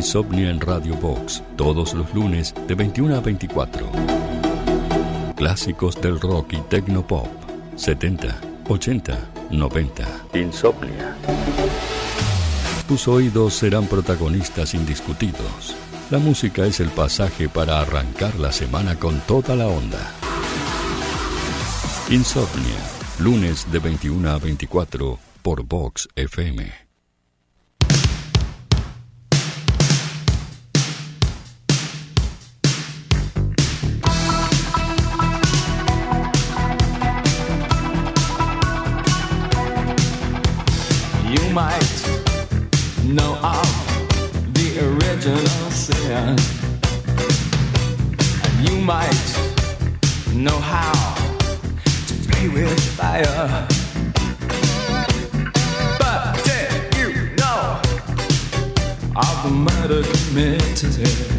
Insomnia en Radio Box, todos los lunes de 21 a 24. Clásicos del rock y tecnopop, 70, 80, 90. Insomnia. Tus oídos serán protagonistas indiscutidos. La música es el pasaje para arrancar la semana con toda la onda. Insomnia, lunes de 21 a 24 por Vox FM. You might know of the original sin, and you might know how to play with fire. But did you know of the murder committed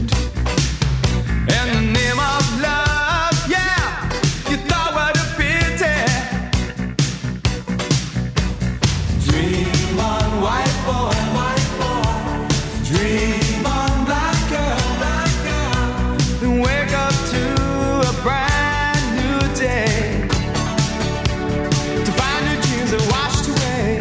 in the name of love? Yeah, you thought what a pity. Dream on, white boy, white boy. Dream on, black girl, and wake up to a brand new day, to find your dreams are washed away.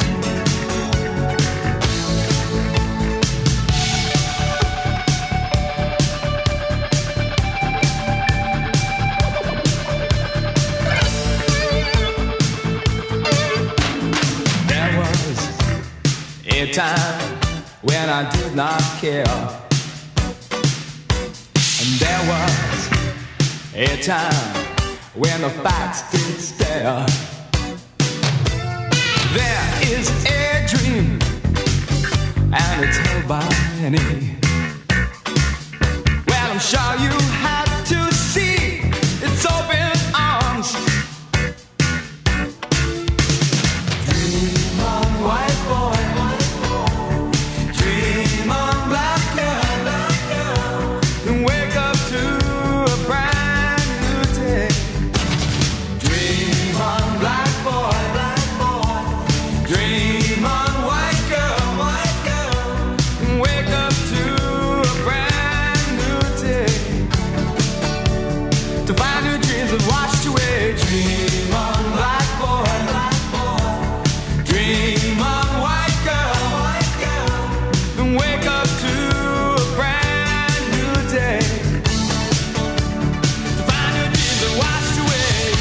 There was a time when I did not care, and there was a time when the facts did stare. There is a dream, and it's held by many. Well, I'm sure you have to see its open arms. Dream on, white boy, white boy. Dream on, black girl, and wake up to a brand new day. Dream on, black boy, black boy. Dream on, white girl, and wake up to a brand new day, to find your dreams have washed away. Dream on, black boy, black boy. Dream on, white girl, and wake up to a brand new day, to find your dreams have washed away.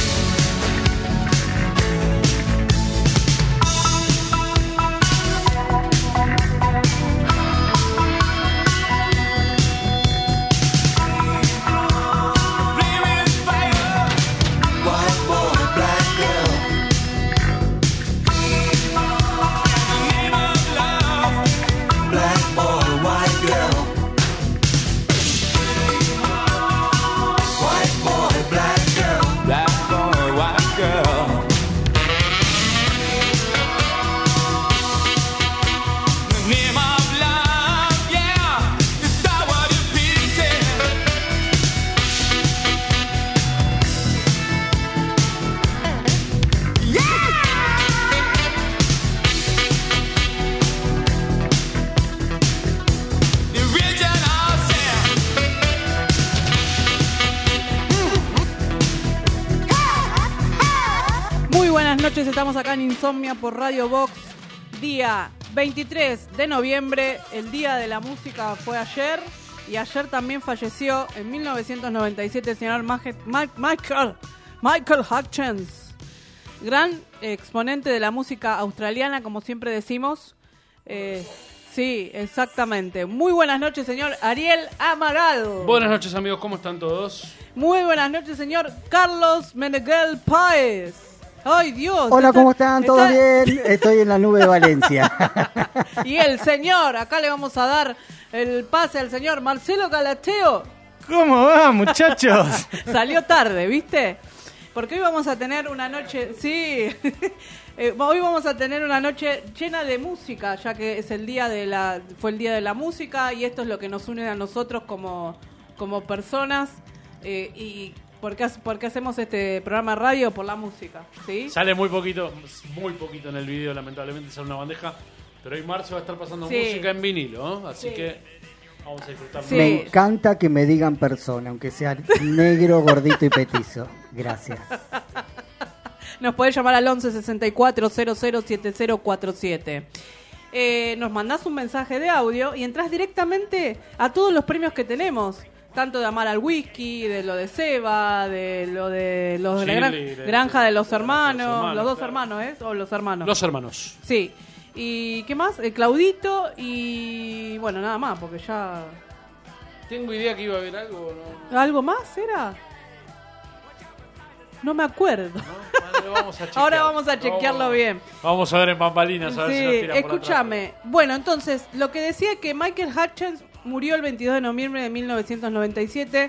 Flaming fire, white boy, black girl. In the name of love, black boy, white girl. White boy, black girl. Black boy, white girl. In the name of love, yeah, you thought what you pity. The original sin. Muy buenas noches, estamos acá en Insomnia por Radio Box, día 23 de noviembre, el Día de la Música fue ayer, y ayer también falleció en 1997 el señor Michael Hutchence, gran exponente de la música australiana, como siempre decimos. Sí, exactamente. Muy buenas noches, señor Ariel Amaral. Buenas noches, amigos, ¿cómo están todos? Muy buenas noches, señor Carlos Meneghel Páez. ¡Ay, Dios! Hola, ¿cómo están? ¿Todos bien? Estoy en la nube de Valencia. Y el señor, acá le vamos a dar el pase al señor Marcelo Galateo. ¿Cómo va, muchachos? Salió tarde, ¿viste? Porque hoy vamos a tener una noche... Sí, hoy vamos a tener una noche llena de música, ya que es el día fue el Día de la Música, y esto es lo que nos une a nosotros como personas. Y ¿por qué hacemos este programa de radio? Por la música, ¿sí? Sale muy poquito en el video, lamentablemente, sale una bandeja. Pero hoy Marcio va a estar pasando música en vinilo, ¿no? Así que Vamos a disfrutar. Sí. Me encanta que me digan persona, aunque sea negro, gordito y petizo. Gracias. Nos podés llamar al 11 64 00 7047. Nos mandás un mensaje de audio y entras directamente a todos los premios que tenemos. Tanto de Amar al Whisky, de lo de Seba, de lo de los de la Chile, Granja de los Hermanos. hermanos, Los dos claro. hermanos, ¿eh? O los hermanos. Los hermanos. Sí. ¿Y qué más? Claudito y... Bueno, nada más, porque ya... Tengo idea que iba a haber algo, ¿no? ¿Algo más era? No me acuerdo. Vale, vamos a chequear. Ahora vamos a chequearlo bien. Vamos a ver en bambalinas, a ver si nos Sí, tiran por escúchame. Bueno, entonces, lo que decía que Michael Hutchence murió el 22 de noviembre de 1997.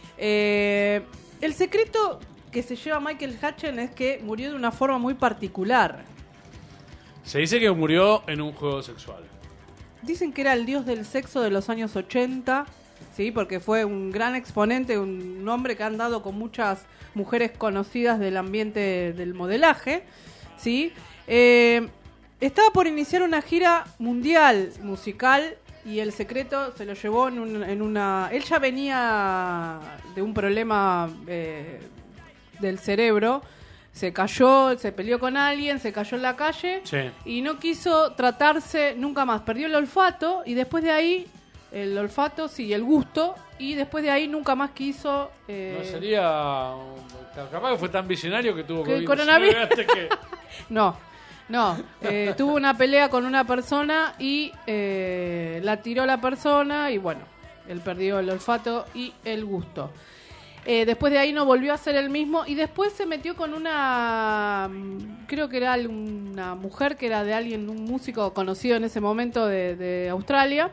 El secreto que se lleva Michael Hutchence es que murió de una forma muy particular. atrás. Se dice que murió en un juego sexual. Dicen que era el dios del sexo de los años 80, ¿sí? Porque fue un gran exponente, un hombre que ha andado con muchas mujeres conocidas del ambiente del modelaje, ¿sí? Estaba por iniciar una gira mundial musical y el secreto se lo llevó en una... Él ya venía de un problema del cerebro, se cayó, se peleó con alguien, se cayó en la calle Sí. y no quiso tratarse nunca más. Perdió el olfato y después de ahí, el olfato, sí, el gusto, y después de ahí nunca más quiso... No sería... Capaz que fue tan visionario que tuvo ¿Que el COVID. coronavirus? Que... No, tuvo una pelea con una persona y la tiró la persona y bueno, él perdió el olfato y el gusto. Después de ahí no volvió a ser el mismo y después se metió con una, creo que era una mujer que era de alguien, un músico conocido en ese momento de Australia.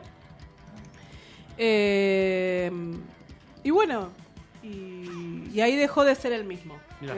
Y bueno, y ahí dejó de ser el mismo. Mirá.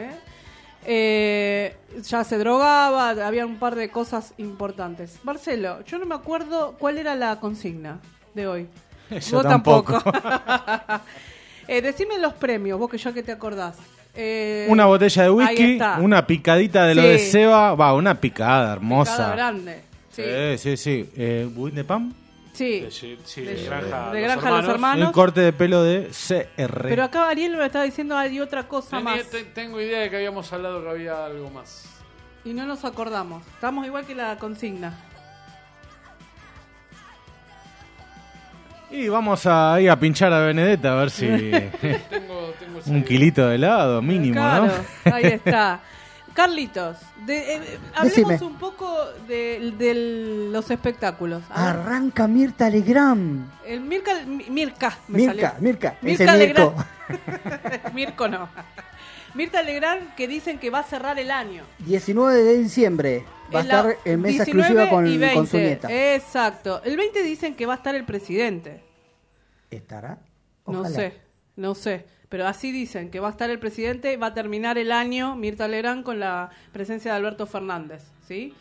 Ya se drogaba, había un par de cosas importantes. Marcelo, yo no me acuerdo cuál era la consigna de hoy. Yo Vos tampoco. Decime los premios, vos que ya que te acordás. Una botella de ahí whisky, está. una picadita de lo Sí. de Seba. Va, una picada hermosa. Cada grande. Sí. Sí. ¿Budín de pan? Sí. Sí, De- de Granja, de Granja Los Y Hermanos. un corte de pelo de CR. Pero acá Ariel me estaba diciendo hay otra cosa más. Tengo idea de que habíamos hablado que había algo más. Y no nos acordamos. Estamos igual que la consigna. Y vamos a ir a pinchar a Benedetta a ver si Tengo ese- un kilito de helado mínimo, Claro, ¿no? ahí está. Carlitos, hablemos Decime. un poco de los espectáculos. A ver, Arranca Mirta Legrand. el Mirka me Mirka, salió. Mirka, Mirka ese Legrand. Mirko. Mirko no. Mirta Legrand, que dicen que va a cerrar el año. 19 de diciembre va a estar en mesa 19 exclusiva y con 20. su nieta. Exacto. El 20 dicen que va a estar el presidente. ¿Estará? No Ojalá. sé. Pero así dicen, que va a estar el presidente, va a terminar el año Mirta Legrand con la presencia de Alberto Fernández, ¿sí?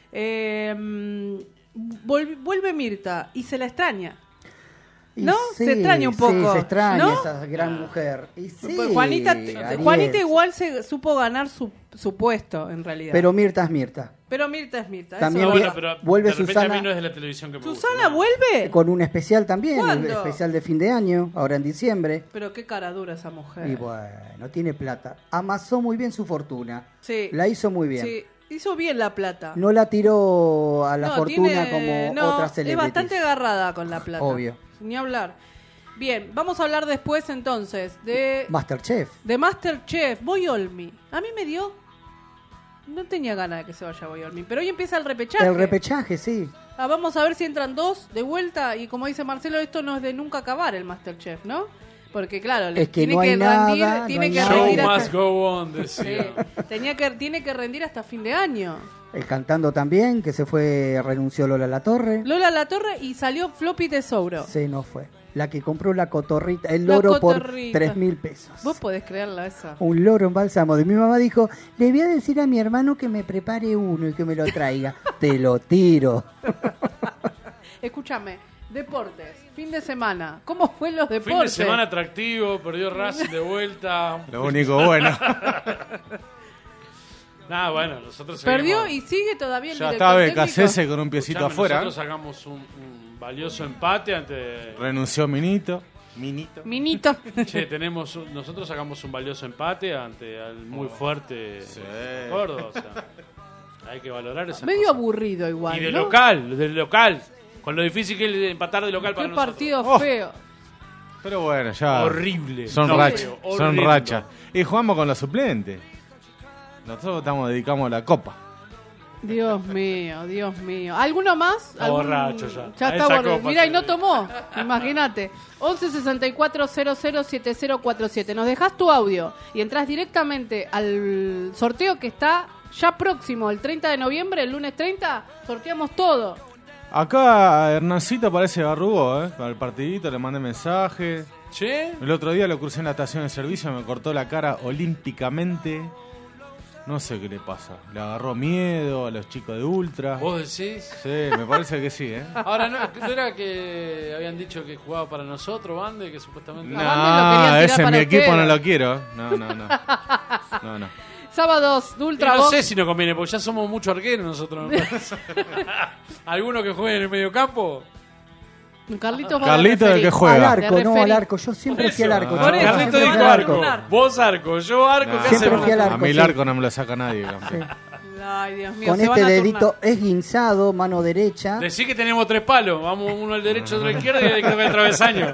Vuelve Mirta y se la extraña. Y ¿No? Se extraña un poco, Sí, se extraña ¿no? esa gran mujer. Y sí, Pues Juanita Ariel. igual se supo ganar su puesto, en realidad. Pero Mirta es Mirta. Pero Mirta es Mirta. eso También es No, vi- verdad. bueno, pero vuelve de repente Susana. a mí no es de la televisión que me gusta. ¿Susana ¿no? vuelve? Con un especial también, ¿Cuándo? el especial de fin de año, ahora en diciembre. Pero qué cara dura esa mujer. Y bueno, tiene plata. Amasó muy bien su fortuna. Sí. La hizo muy bien. Sí, hizo bien la plata. No la tiró a la No, fortuna tiene- como no, otras es celebrities. bastante agarrada con la plata. Obvio. Ni hablar. Bien, vamos a hablar después entonces de Masterchef. Masterchef. Boyolmi. A mí me dio... No tenía ganas de que se vaya Boyolmi, pero hoy empieza el repechaje. El repechaje, sí. Vamos a ver si entran dos de vuelta y como dice Marcelo, esto no es de nunca acabar el Masterchef, ¿no? Porque claro, le Es que tiene no hay que nada, rendir, no tiene hay que nada. Show rendir must hasta, go on, decía. tiene que rendir hasta fin de año. El cantando también, que se fue, renunció Lola Latorre. Lola Latorre y salió Floppy Tesouro. Se nos fue. La que compró la cotorrita, el La loro por cotorrita. 3.000 pesos. Vos podés creerla esa. Un loro en bálsamo. De mi mamá dijo, le voy a decir a mi hermano que me prepare uno y que me lo traiga. Te lo tiro. Escúchame, deportes, fin de semana. ¿Cómo fue los deportes? Fin de semana atractivo, perdió Racing de vuelta. Lo único bueno. Nah, bueno, nosotros Perdió seguimos- y sigue todavía el Ya director está técnico. BKCS con un piecito Escuchame, afuera. Nosotros sacamos un valioso empate ante... Renunció Minito. Minito. Che, nosotros sacamos un valioso empate ante al muy fuerte Sí. Córdoba. O sea, hay que valorar esa Medio cosa. aburrido igual, Y del ¿no? local. Con lo difícil que es empatar de local para Qué nosotros. partido Oh. feo. Pero bueno, ya. Horrible. Son No, rachas. feo, Son horrendo. rachas. Y jugamos con los suplentes. Nosotros dedicamos a la copa. Dios mío, Dios mío. ¿Alguno más? Está borracho ya. Ya A está esa borracho. copa Mirá, y se no ve. tomó. Imagínate. 11 64 00 7047. Nos dejás tu audio y entras directamente al sorteo que está ya próximo, el 30 de noviembre, el lunes 30. Sorteamos todo. Acá Hernancito parece garrugó, Para el partidito le mandé mensaje. Che, El otro día lo crucé en la estación de servicio, me cortó la cara olímpicamente. No sé qué le pasa. Le agarró miedo a los chicos de Ultra. vos decís. Sí, me parece que sí, Ahora, ¿no era que habían dicho que jugaba para nosotros, Bande? Que supuestamente... No. Bande lo querían tirar ese para mi equipo ustedes. no lo quiero. No. Sábados de Y Ultra no Box. sé si nos conviene, porque ya somos muchos arqueros nosotros. me parece. ¿Alguno que juegue en el medio campo? Carlitos va Carlitos, de ¿de qué referí. juega? Al De arco, no, referí. al arco. Yo siempre fui al arco. Por eso. Carlito siempre dijo fui al arco. arco. Vos arco, yo arco, ¿qué Siempre hacemos? fui al arco. A mí el sí. arco no me lo saca nadie, campeón. Ay, Dios mío. Con se van este a dedito esguinzado, mano derecha. Decí que tenemos 3 palos. Vamos uno al derecho, otro al izquierdo y ahí creo que el travesaño.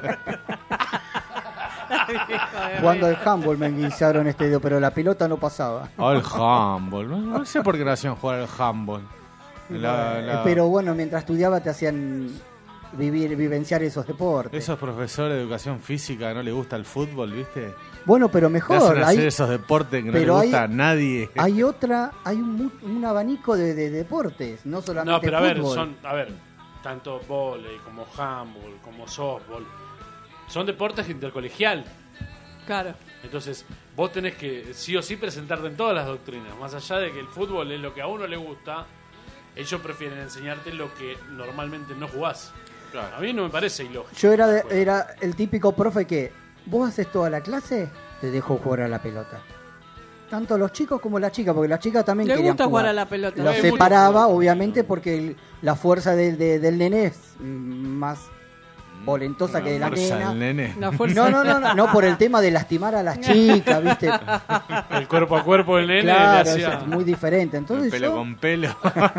Jugando al handball me enguinzaron este dedo, pero la pelota no pasaba. Al handball. No sé por qué no hacían jugar al handball. Pero bueno, mientras estudiaba te hacían vivenciar esos deportes. Esos profesores de educación física no les gusta el fútbol, ¿viste? Bueno, pero Le hacen mejor. hacer Hay, esos deportes que no le pero gusta hay- a nadie. hay un abanico de deportes, no solamente No, pero a ver, fútbol. tanto vóley como handball, como softball, son deportes intercolegial. Claro. Entonces, vos tenés que sí o sí presentarte en todas las doctrinas. Más allá de que el fútbol es lo que a uno le gusta, ellos prefieren enseñarte lo que normalmente no jugás. A mí no me parece ilógico. Yo era el típico profe que vos haces toda la clase, te dejo jugar a la pelota. Tanto los chicos como las chicas, porque las chicas también Le querían gusta jugar a la pelota. Lo Es separaba, obviamente, porque la fuerza del nené es más volentosa que de la fuerza nena. del nene. La fuerza. No, por el tema de lastimar a las chicas, ¿viste? El cuerpo a cuerpo del nene Claro, le hacía... es muy diferente. Entonces Pelo yo, con pelo.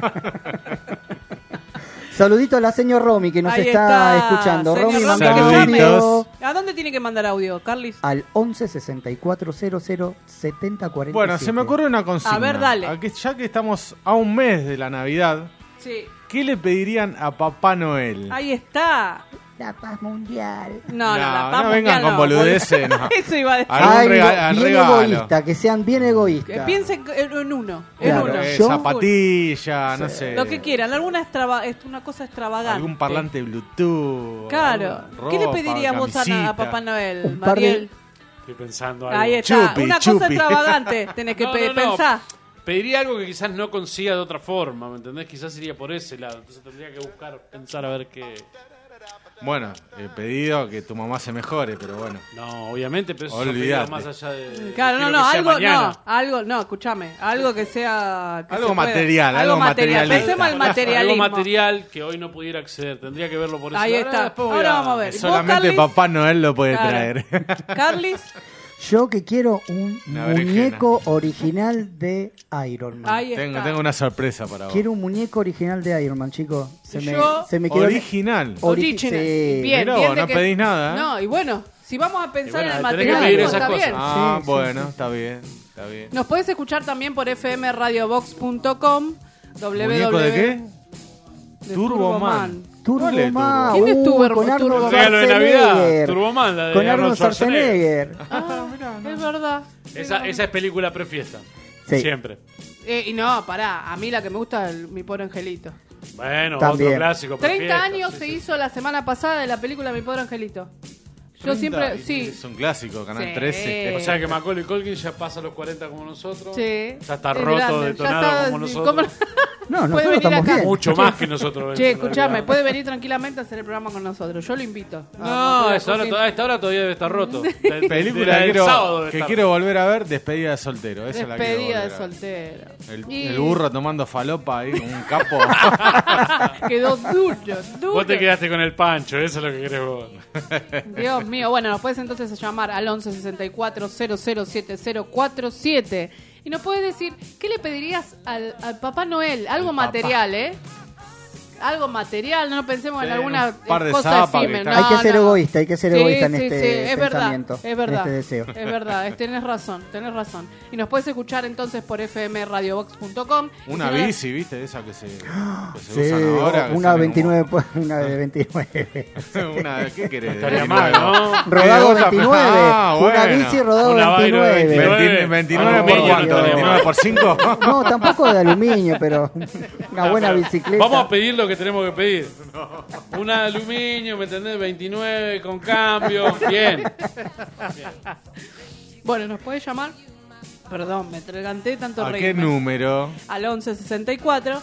saludito a la señor Romy que nos Ahí está está, escuchando. señor Romy, Romy, manda que un llame. audio ¿A dónde tiene que mandar audio, Carlis? al 11 64 00 70 47. Bueno, se me ocurre una consigna. A ver, dale. Ya que estamos a un mes de la Navidad, Sí. ¿qué le pedirían a Papá Noel? Ahí está. La paz mundial. No, la paz no vengan mundial con no, boludeces, no. Eso iba a decir. Algún Ay, regalo. bien egoísta, que sean bien egoístas. Que piensen en uno. Claro, En uno. yo- Zapatilla, no sé. Lo que quieran, una cosa extravagante. Algún parlante Bluetooth. Claro. ¿Qué le ropa, pedirías vos camisita. a Papá Noel, Un par de- Mariel? Estoy pensando algo. Ahí está. Chupi, Una chupi. cosa extravagante tenés que No, pensar. Pediría algo que quizás no consiga de otra forma, ¿me entendés? Quizás iría por ese lado. Entonces tendría que pensar a ver qué... Bueno, he pedido que tu mamá se mejore, pero bueno. No, obviamente, pero eso Olvídate. es más allá de... Claro, quiero no, que sea mañana. escúchame, algo que sea... que Algo se pueda. material, algo materialista. Pensemos el materialismo. Algo material que hoy no pudiera acceder. Tendría que verlo por eso. Ahí está. Ahora vamos a ver. ¿Y vos, Solamente Carlis? Papá Noel lo puede Claro. traer. Carlis, Yo que quiero un Una muñeco original de Iron Man. ahí está. Tengo una sorpresa para vos. Quiero un muñeco original de Iron Man, chicos. Se Yo- me quedó... Original. Original. Sí. Bien, Mirá bien vos, de no que- pedís nada, ¿eh? No, y bueno, si vamos a pensar Y bueno, en el tenés que material, pedir pues, esas está cosas. bien. Ah, Sí, sí, bueno, sí. está bien. Está bien. Nos podés escuchar también por fmradiobox.com. ¿Muñeco de qué? De Turboman. Turboman. ¿Cuál es Turboman. ¿Quién es Turbo- Con Arnold Turboman? Regalo de Navidad. Schwarzenegger. Turboman, la de Con Arnold Arnold Schwarzenegger. Ah, es verdad. Esa es película prefiesta. Sí. Siempre. Y no, pará, a mí la que me gusta es Mi Pobre Angelito. Bueno, También. otro clásico. 30 prefiesta, años sí, se sí. hizo la semana pasada de la película Mi Pobre Angelito. Yo siempre, sí. Es un clásico, Canal Sí. 13. O sea que Macaulay Culkin ya pasa los 40 como nosotros. Sí. Ya está Es roto, grande, detonado ya está, como sí, nosotros. No, puede nosotros venir estamos acá. bien. Mucho más que nosotros. Che, en escuchame, realidad. puede venir tranquilamente a hacer el programa con nosotros. Yo lo invito. No, Vamos, a esta hora todavía debe estar roto. Película del sábado debe que estar. quiero volver a ver, Despedida de soltero. Esa es la que quiero Despedida de volver a ver. soltero. El burro tomando falopa ahí, un capo. Quedó duro. Vos te quedaste con el Pancho, eso es lo que querés vos. Dios mío, bueno, nos puedes entonces llamar al 11 64 007047 y nos puedes decir qué le pedirías al Papá Noel, algo material, ¿eh? Algo material, no pensemos en Sí, alguna un par de cosa zapas que efímera. están- Hay que ser egoísta, hay que ser Sí, egoísta en sí, este sí, es verdad, pensamiento, es verdad, en este deseo. es verdad, tenés razón. Y nos puedes escuchar entonces por fmradiobox.com. Una Y si no- bici, ¿viste? Esa que se Sí, usan ahora. que una salen 29, una de 29. como- una, ¿qué querés? Estaría 29. mal, ¿no? Rodado otra- 29. Ah, Una bueno. bici rodado Una Vairo 29. 29 por Aluminio, cuánto? no estaría mal. ¿29 por 5? No, tampoco de aluminio, pero una buena Pero bicicleta. Vamos a pedir lo que tenemos que pedir. Una de aluminio, ¿me entendés? 29 con cambio. Bien. Bueno, nos puedes llamar. Perdón, me entreganté tanto ¿A qué reírme. número? Al 11 64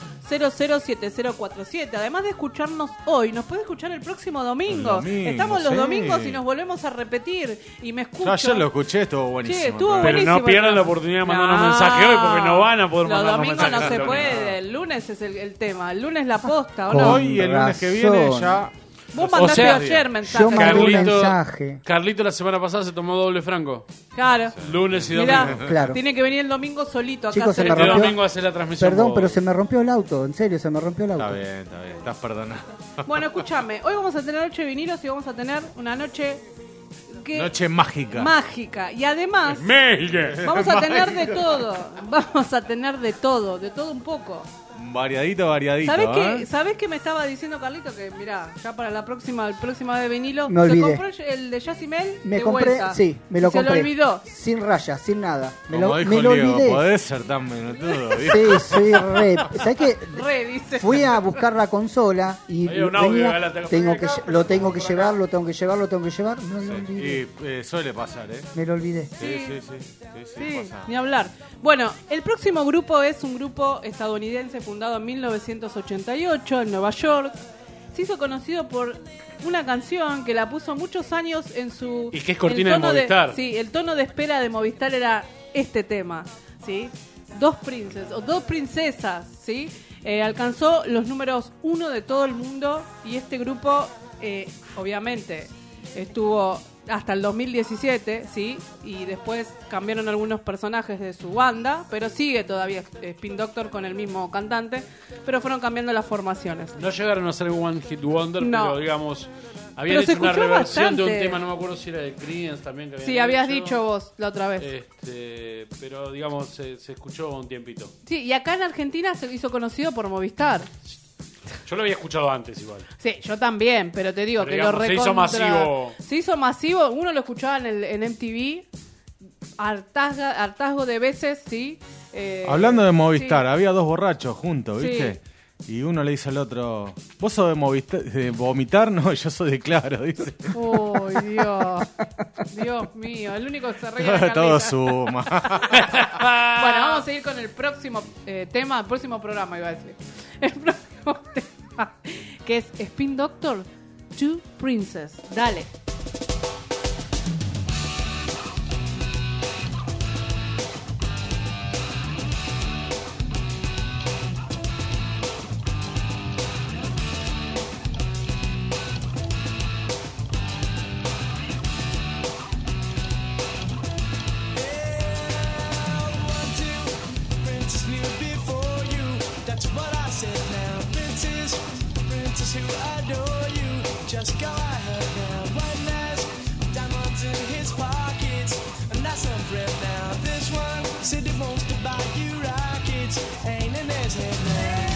007047. Además de escucharnos hoy, nos puede escuchar el próximo domingo. El domingo, Estamos los sí. domingos y nos volvemos a repetir. Y me escucho. Yo ayer lo escuché, estuvo buenísimo. Sí, estuvo el Pero programa. buenísimo. no pierdan la oportunidad de mandarnos mensaje hoy porque no van a poder Los mandarnos domingos no mensajes. se puede. El lunes es el tema. El lunes la posta, ¿o no? Con Hoy y el lunes que viene razón. ya. Vos mandaste sea, ayer mensaje. yo mandé un Carlito, mensaje. Carlito la semana pasada se tomó doble franco. Claro. Lunes y Mirá, domingo. Claro. tiene que venir el domingo solito acá. Chicos, a hacer se el me Este rompió. domingo hace la transmisión. Perdón, vos. pero se me rompió el auto. En serio, se me rompió el auto. Está bien, estás perdonado. Bueno, escúchame. Hoy vamos a tener noche de vinilos y vamos a tener una noche que Noche mágica. mágica. Y además México. vamos a tener de todo. Vamos a tener de todo un poco. Variadito, ¿Sabés qué me estaba diciendo Carlito? Que mirá, ya para la próxima vez de vinilo, Me se olvidé. compró el de Yacimel Me de compré, vuelta. sí, me lo Y se compré. lo olvidó. Sin rayas, sin nada. Me Como lo, dijo me lo Diego, olvidé. podés ser tan menutudo, ¿viste? Sí, soy re. ¿Sabes qué? Re, dice. Fui a buscar la consola y Había un audio, venía, la tengo- lo tengo que llevar. Me lo olvidé. Y suele pasar, ¿eh? Me lo olvidé. Sí, Sí, pasa. ni hablar. Bueno, el próximo grupo es un grupo estadounidense fundado en 1988 en Nueva York. Se hizo conocido por una canción que la puso muchos años en su... Y que es cortina el tono de Movistar. Sí, el tono de espera de Movistar era este tema, ¿sí? Dos princesas, ¿sí? Alcanzó los números 1 de todo el mundo y este grupo, obviamente, estuvo hasta el 2017, ¿sí? Y después cambiaron algunos personajes de su banda, pero sigue todavía Spin Doctor con el mismo cantante, pero fueron cambiando las formaciones. No llegaron a ser One Hit Wonder, No. pero digamos, habían Pero se hecho una escuchó reversión de un bastante. tema, no me acuerdo si era de Creedence también. Que Sí, habían habías hecho. dicho vos la otra vez. Pero digamos, se escuchó un tiempito. Sí, y acá en Argentina se hizo conocido por Movistar. Yo lo había escuchado antes igual. Sí, yo también, pero te digo Pero que digamos, lo se hizo recontra... masivo. Se hizo masivo, uno lo escuchaba en MTV, hartazgo de veces, ¿sí? Hablando de Movistar, sí. había dos borrachos juntos, Sí. ¿viste? Y uno le dice al otro, ¿vos sos de, de vomitar? No, yo soy de Claro, dice. Uy, Dios. Dios mío, el único que se ríe era Todo Carlita. suma. Bueno, vamos a seguir con el próximo tema, el próximo programa, iba a decir. El próximo tema, que es Spin Doctor, Two Princess. Dale. Princess knew before you. That's what I said now. Princess who adore you. Just go ahead now. One last diamonds in his pockets. And that's some bread now. This one said he wants to buy you rockets. Ain't in his head now.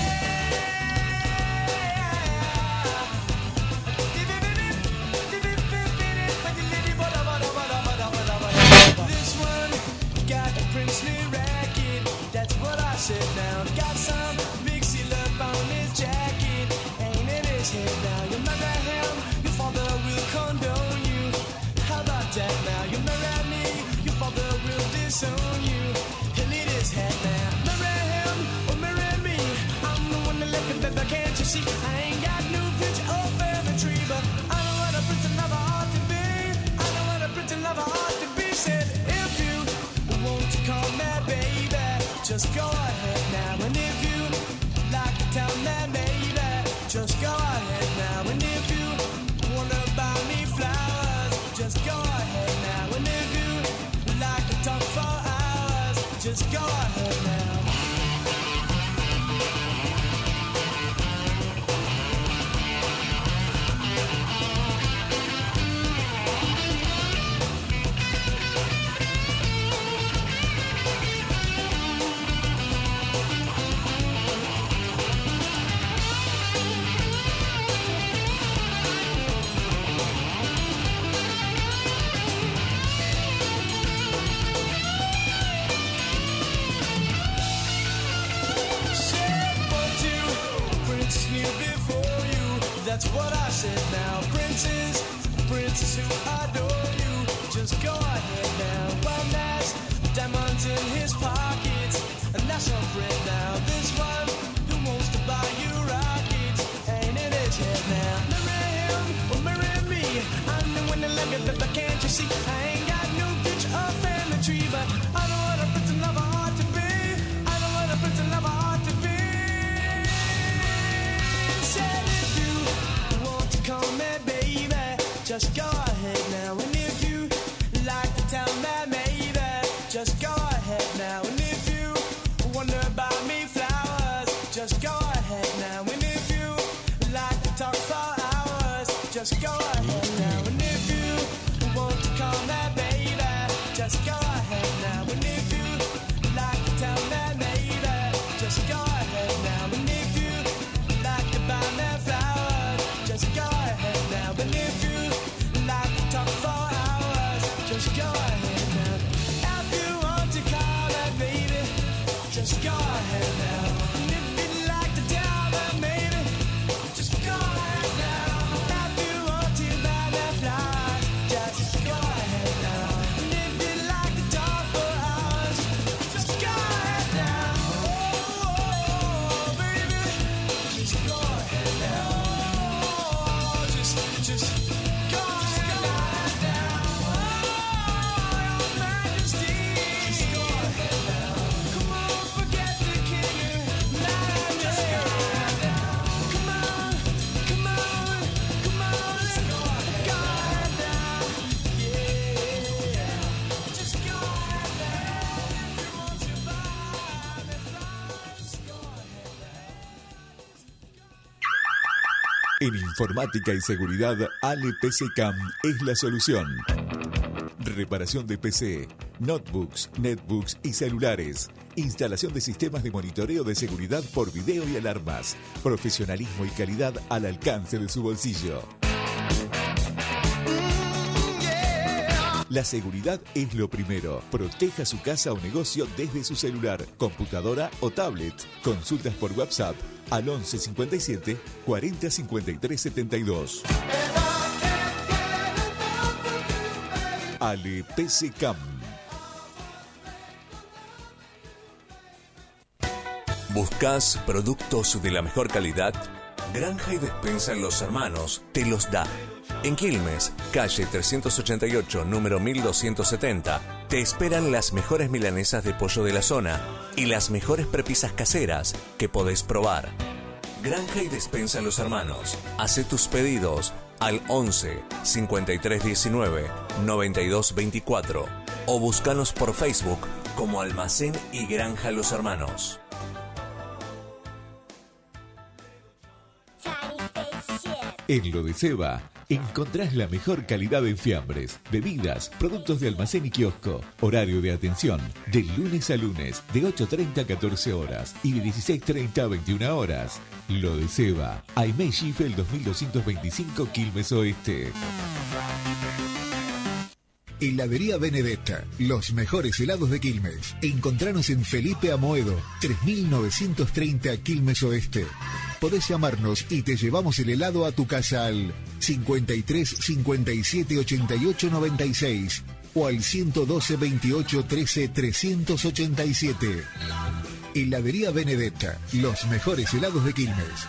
This one got a princely racket. That's what I said now. Got some big seal up on his jacket. Ain't in his head now. You marry him, you father So see, I ain't got no picture up in the tree, but I know what a pretty lover ought to be. I know what a pretty lover ought to be. Said if you want to call me baby, just go ahead now. And if you like to tell me maybe, just go ahead now. And if you wonder about me flowers, just go ahead now. And if you like to talk for hours, just go ahead now. And if you want to call me baby, just go ahead now. And if you like to tell me maybe, just go ahead now. And if you like to buy me flowers, just go ahead now. And if you like to talk for hours, just go ahead now. If you want to call me baby, just go ahead now. And if you like to tell me maybe, just go ahead now. If you want to buy me flowers, just go ahead now. And if you like to talk for hours, just go ahead now. Oh, baby, just go ahead now. Oh, just go ahead now. Oh, your Majesty, just go ahead now. Come on, forget the king. Just go ahead now. Come on, come on, come on, let's go ahead now. Yeah, just go ahead now. If you want to buy me flowers, go ahead now. En informática y seguridad, Ale PC Cam es la solución. Reparación de PC, notebooks, netbooks y celulares. Instalación de sistemas de monitoreo de seguridad por video y alarmas. Profesionalismo y calidad al alcance de su bolsillo. La seguridad es lo primero. Proteja su casa o negocio desde su celular, computadora o tablet. Consultas por WhatsApp al 11 57 40 53 72. Ale PC Cam. ¿Buscas productos de la mejor calidad? Granja y Despensa en Los Hermanos te los da. En Quilmes, calle 388, número 1270, te esperan las mejores milanesas de pollo de la zona y las mejores prepisas caseras que podés probar. Granja y Despensa en Los Hermanos. Hacé tus pedidos al 11 5319 9224 o búscanos por Facebook como Almacén y Granja Los Hermanos. En lo de Seba, encontrás la mejor calidad en fiambres, bebidas, productos de almacén y kiosco. Horario de atención, de lunes a lunes, de 8:30 a 14 horas y de 16:30 a 21 horas. Lo de Seba, Aimé Schiffel 2225 Quilmes Oeste. Heladería Benedetta, los mejores helados de Quilmes. Encontranos en Felipe Amoedo, 3930 Quilmes Oeste. Podés llamarnos y te llevamos el helado a tu casa al 53 57 88 96 o al 112 28 13 387. Heladería Benedetta, los mejores helados de Quilmes.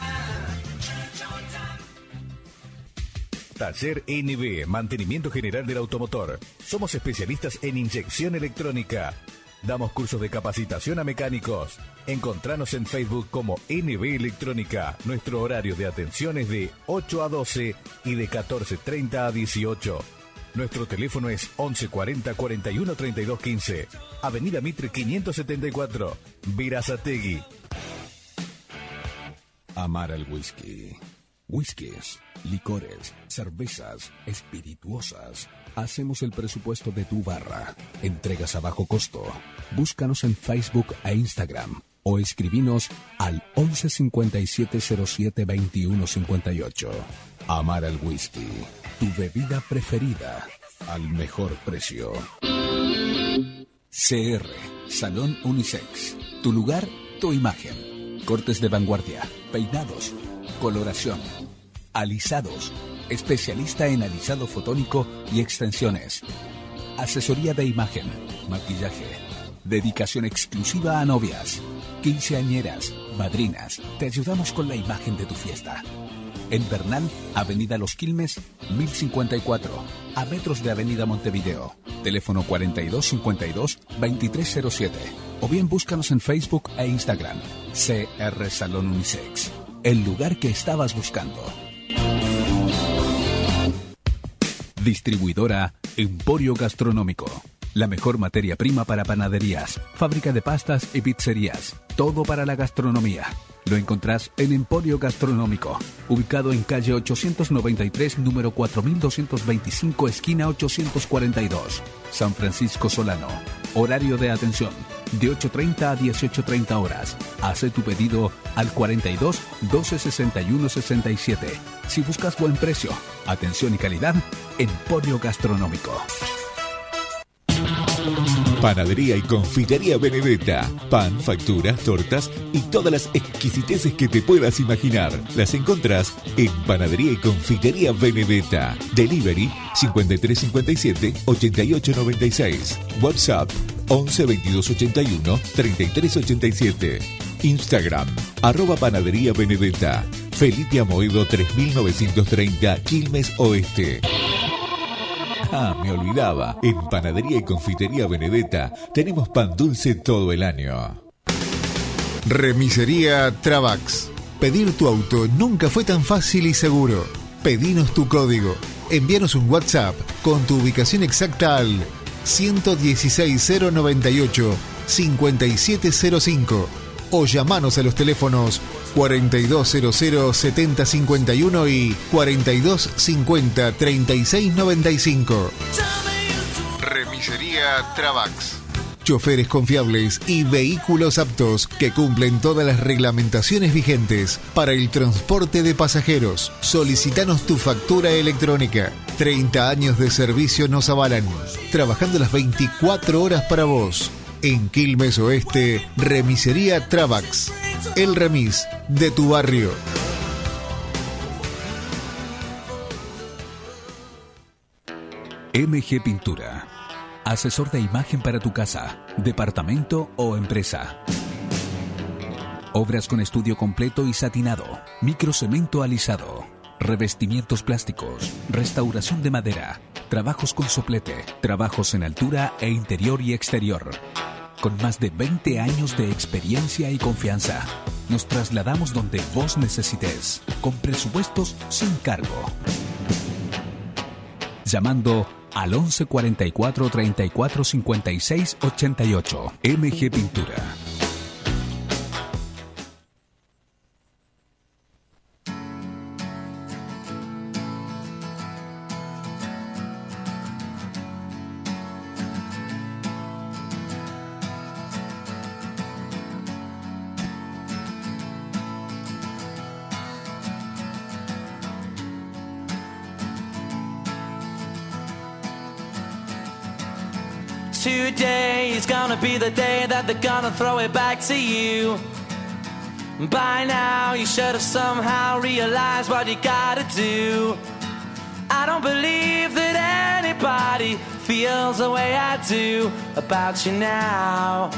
Taller NB, mantenimiento general del automotor. Somos especialistas en inyección electrónica. Damos cursos de capacitación a mecánicos. Encontranos en Facebook como NB Electrónica. Nuestro horario de atención es de 8 a 12 y de 14:30 a 18. Nuestro teléfono es 11 40 41 32 15. Avenida Mitre 574, Verazategui. Amar al whisky. Whiskies, licores, cervezas, espirituosas. Hacemos el presupuesto de tu barra. Entregas a bajo costo. Búscanos en Facebook e Instagram o escribinos al 11 57 07 21 58. Amar al whisky, tu bebida preferida, al mejor precio. CR, Salón Unisex. Tu lugar, tu imagen. Cortes de vanguardia, peinados, coloración, alisados, especialista en alisado fotónico y extensiones, asesoría de imagen, maquillaje, dedicación exclusiva a novias, quinceañeras, madrinas. Te ayudamos con la imagen de tu fiesta. En Bernal, Avenida Los Quilmes, 1054, a metros de Avenida Montevideo. Teléfono 4252-2307. O bien búscanos en Facebook e Instagram. CR Salón Unisex. El lugar que estabas buscando. Distribuidora Emporio Gastronómico. La mejor materia prima para panaderías, fábrica de pastas y pizzerías. Todo para la gastronomía. Lo encontrás en Emporio Gastronómico, ubicado en calle 893, número 4225, esquina 842, San Francisco Solano. Horario de atención, de 8:30 a 18:30 horas. Hace tu pedido al 42 12 61 67. Si buscas buen precio, atención y calidad, Emporio Gastronómico. Panadería y Confitería Benedetta. Pan, facturas, tortas y todas las exquisiteces que te puedas imaginar. Las encontrás en Panadería y Confitería Benedetta. Delivery 5357-8896. WhatsApp 11 22 81 33 87. Instagram @Panadería Benedetta. Felipe Amoedo 3930, Quilmes Oeste. Ah, me olvidaba. En Panadería y Confitería Benedetta tenemos pan dulce todo el año. Remisería Travax. Pedir tu auto nunca fue tan fácil y seguro. Pedinos tu código. Envíanos un WhatsApp con tu ubicación exacta al 116098 5705 o llamanos a los teléfonos 4200 7051 y 4250 3695. Remisería Travax. Choferes confiables y vehículos aptos que cumplen todas las reglamentaciones vigentes para el transporte de pasajeros. Solicítanos tu factura electrónica. 30 años de servicio nos avalan, trabajando las 24 horas para vos. En Quilmes Oeste, Remisería Travax. El remis de tu barrio. MG Pintura. Asesor de imagen para tu casa, departamento o empresa. Obras con estudio completo y satinado. Microcemento alisado. Revestimientos plásticos. Restauración de madera. Trabajos con soplete. Trabajos en altura e interior y exterior. Con más de 20 años de experiencia y confianza, nos trasladamos donde vos necesites, con presupuestos sin cargo. Llamando al 11 44 34 56 88. MG Pintura. Today is gonna be the day that they're gonna throw it back to you. By now you should have somehow realized what you gotta do. I don't believe that anybody feels the way I do about you now.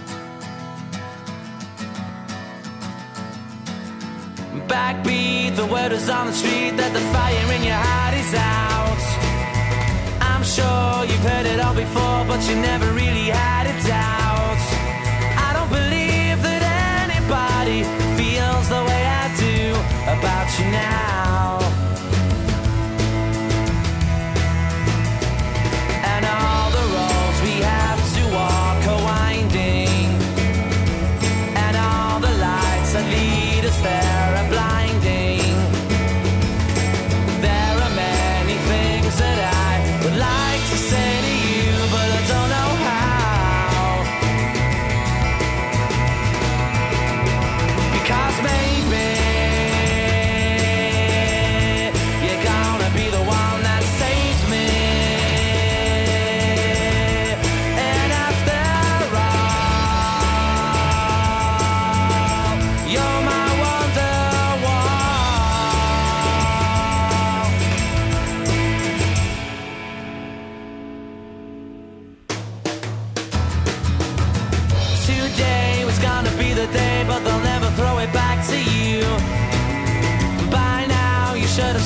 Backbeat, the word is on the street that the fire in your heart is out. I'm sure you've heard it all before, but you never really had a doubt. I don't believe that anybody feels the way I do about you now. And all the roads we have to walk are winding, and all the lights that lead us there are blinding. There are many things that I would like to say to you, but I don't know how.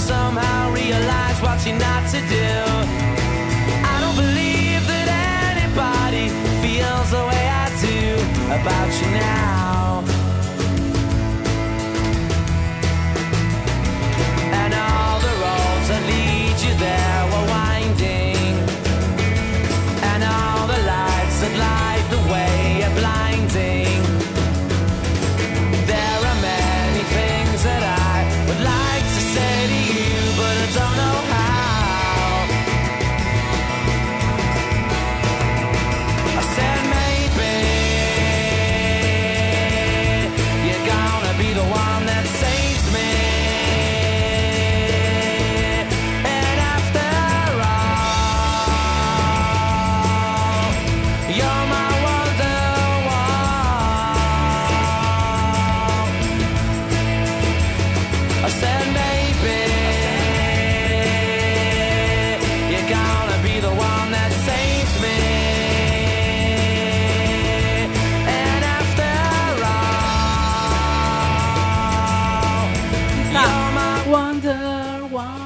somehow realize what you're not to do. I don't believe that anybody feels the way I do about you now. And all the roads that lead you there were winding, and all the lights that light the way are blinding. There are many things that I would like to say to you, but I don't know how. I said maybe you're gonna be the one that saves me. And after all, you're my wonderwall. I said maybe you're gonna be the one that saves me. And after all, you're my Wonderwall.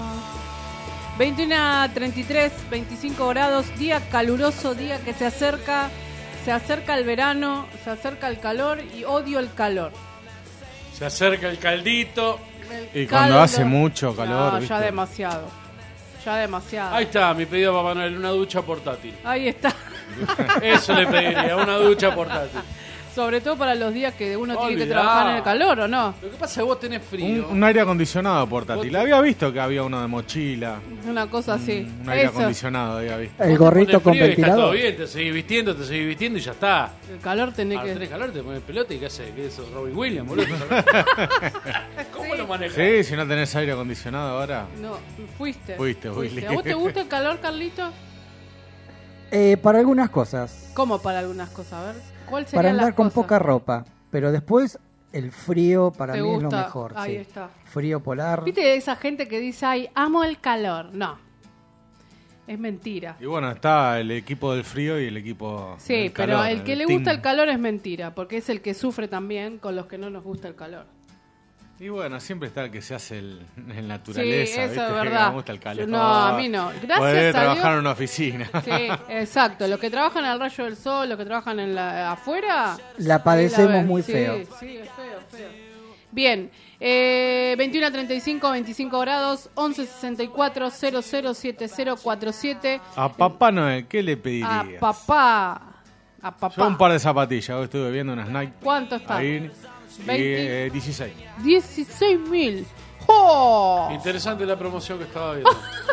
21:33, 25 grados, día caluroso, día que se acerca el verano, se acerca el calor y odio el calor. Se acerca el caldito. Y cuando hace mucho calor, No, ¿viste? ya demasiado. Ahí está, mi pedido a Papá Noel, una ducha portátil. Ahí está. Eso le pediría, una ducha portátil. Sobre todo para los días que uno tiene que Olvidá. trabajar en el calor, ¿o no? Lo que pasa es que vos tenés frío. Un aire acondicionado portátil. Había visto que había uno de mochila. Una cosa así. Un aire Eso. acondicionado había visto. El gorrito con Frío y está todo ventilador. bien, te seguís vistiendo y ya está. El calor tenés Ahora que... tenés calor, te pones pelota y ¿qué haces? ¿Qué es eso? Robin Williams, boludo. ¿Cómo lo manejas? Sí, si no tenés aire acondicionado ahora. No, fuiste. Fuiste, Willy. ¿A vos te gusta el calor, Carlito? Para algunas cosas. ¿Cómo para algunas cosas? A ver, ¿cuál sería Para andar las con cosas? poca ropa. Pero después, el frío para ¿Te mí es lo gusta? mejor. Ahí sí. está. Frío polar. ¿Viste esa gente que dice, ay, amo el calor? No. Es mentira. Y bueno, está el equipo del frío y el equipo Sí, del pero calor, el que le team. gusta el calor es mentira, porque es el que sufre también con los que no nos gusta el calor. Y bueno, siempre está el que se hace el naturaleza. Sí, eso ¿viste? es Que verdad. Me gusta el calor. No, a mí no. Gracias Poder a trabajar Dios. en una oficina. Sí, exacto. Los que trabajan al rayo del sol, los que trabajan en afuera... La padecemos sí, la muy sí, feo. Sí, es feo. Bien, 21:35, 25 grados, 11:64 007047. A Papá Noel, ¿qué le A pedirías? papá. Yo un par de zapatillas, hoy estuve viendo unas Nike. ¿Cuánto está? Ahí, 20. 16. 16.000. ¡Oh! Interesante la promoción que estaba viendo.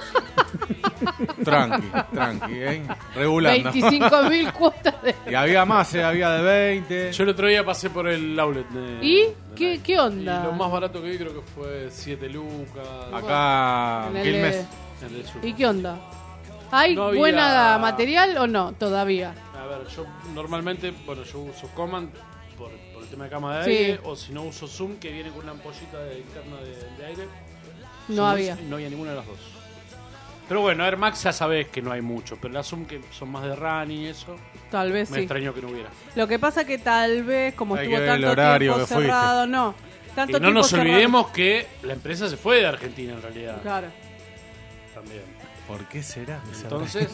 Tranqui, regulando. 25.000 cuotas de... Y había más, había de 20. Yo el otro día pasé por el outlet de... ¿Y? de ¿Qué Nike. onda? Y lo más barato que vi creo que fue 7 lucas. Acá, En el Quilmes. En el sur. ¿Y qué onda? ¿Hay No había- buena material o no? Todavía. A ver, yo normalmente, bueno, yo uso Command por el tema de cama de Sí. aire, o si no uso Zoom, que viene con una ampollita interna de aire. No Zoom había. No había ninguna de las dos. Pero bueno, Air Max ya sabés que no hay mucho, pero las Zoom que son más de running y eso, Tal vez me sí. extrañó que no hubiera. Lo que pasa que tal vez, como Hay estuvo que ver el tanto horario tiempo que fuiste. cerrado, no. Tanto Y no tiempo nos cerrado. olvidemos que la empresa se fue de Argentina en realidad. Claro. También. ¿Por qué será? que se Entonces,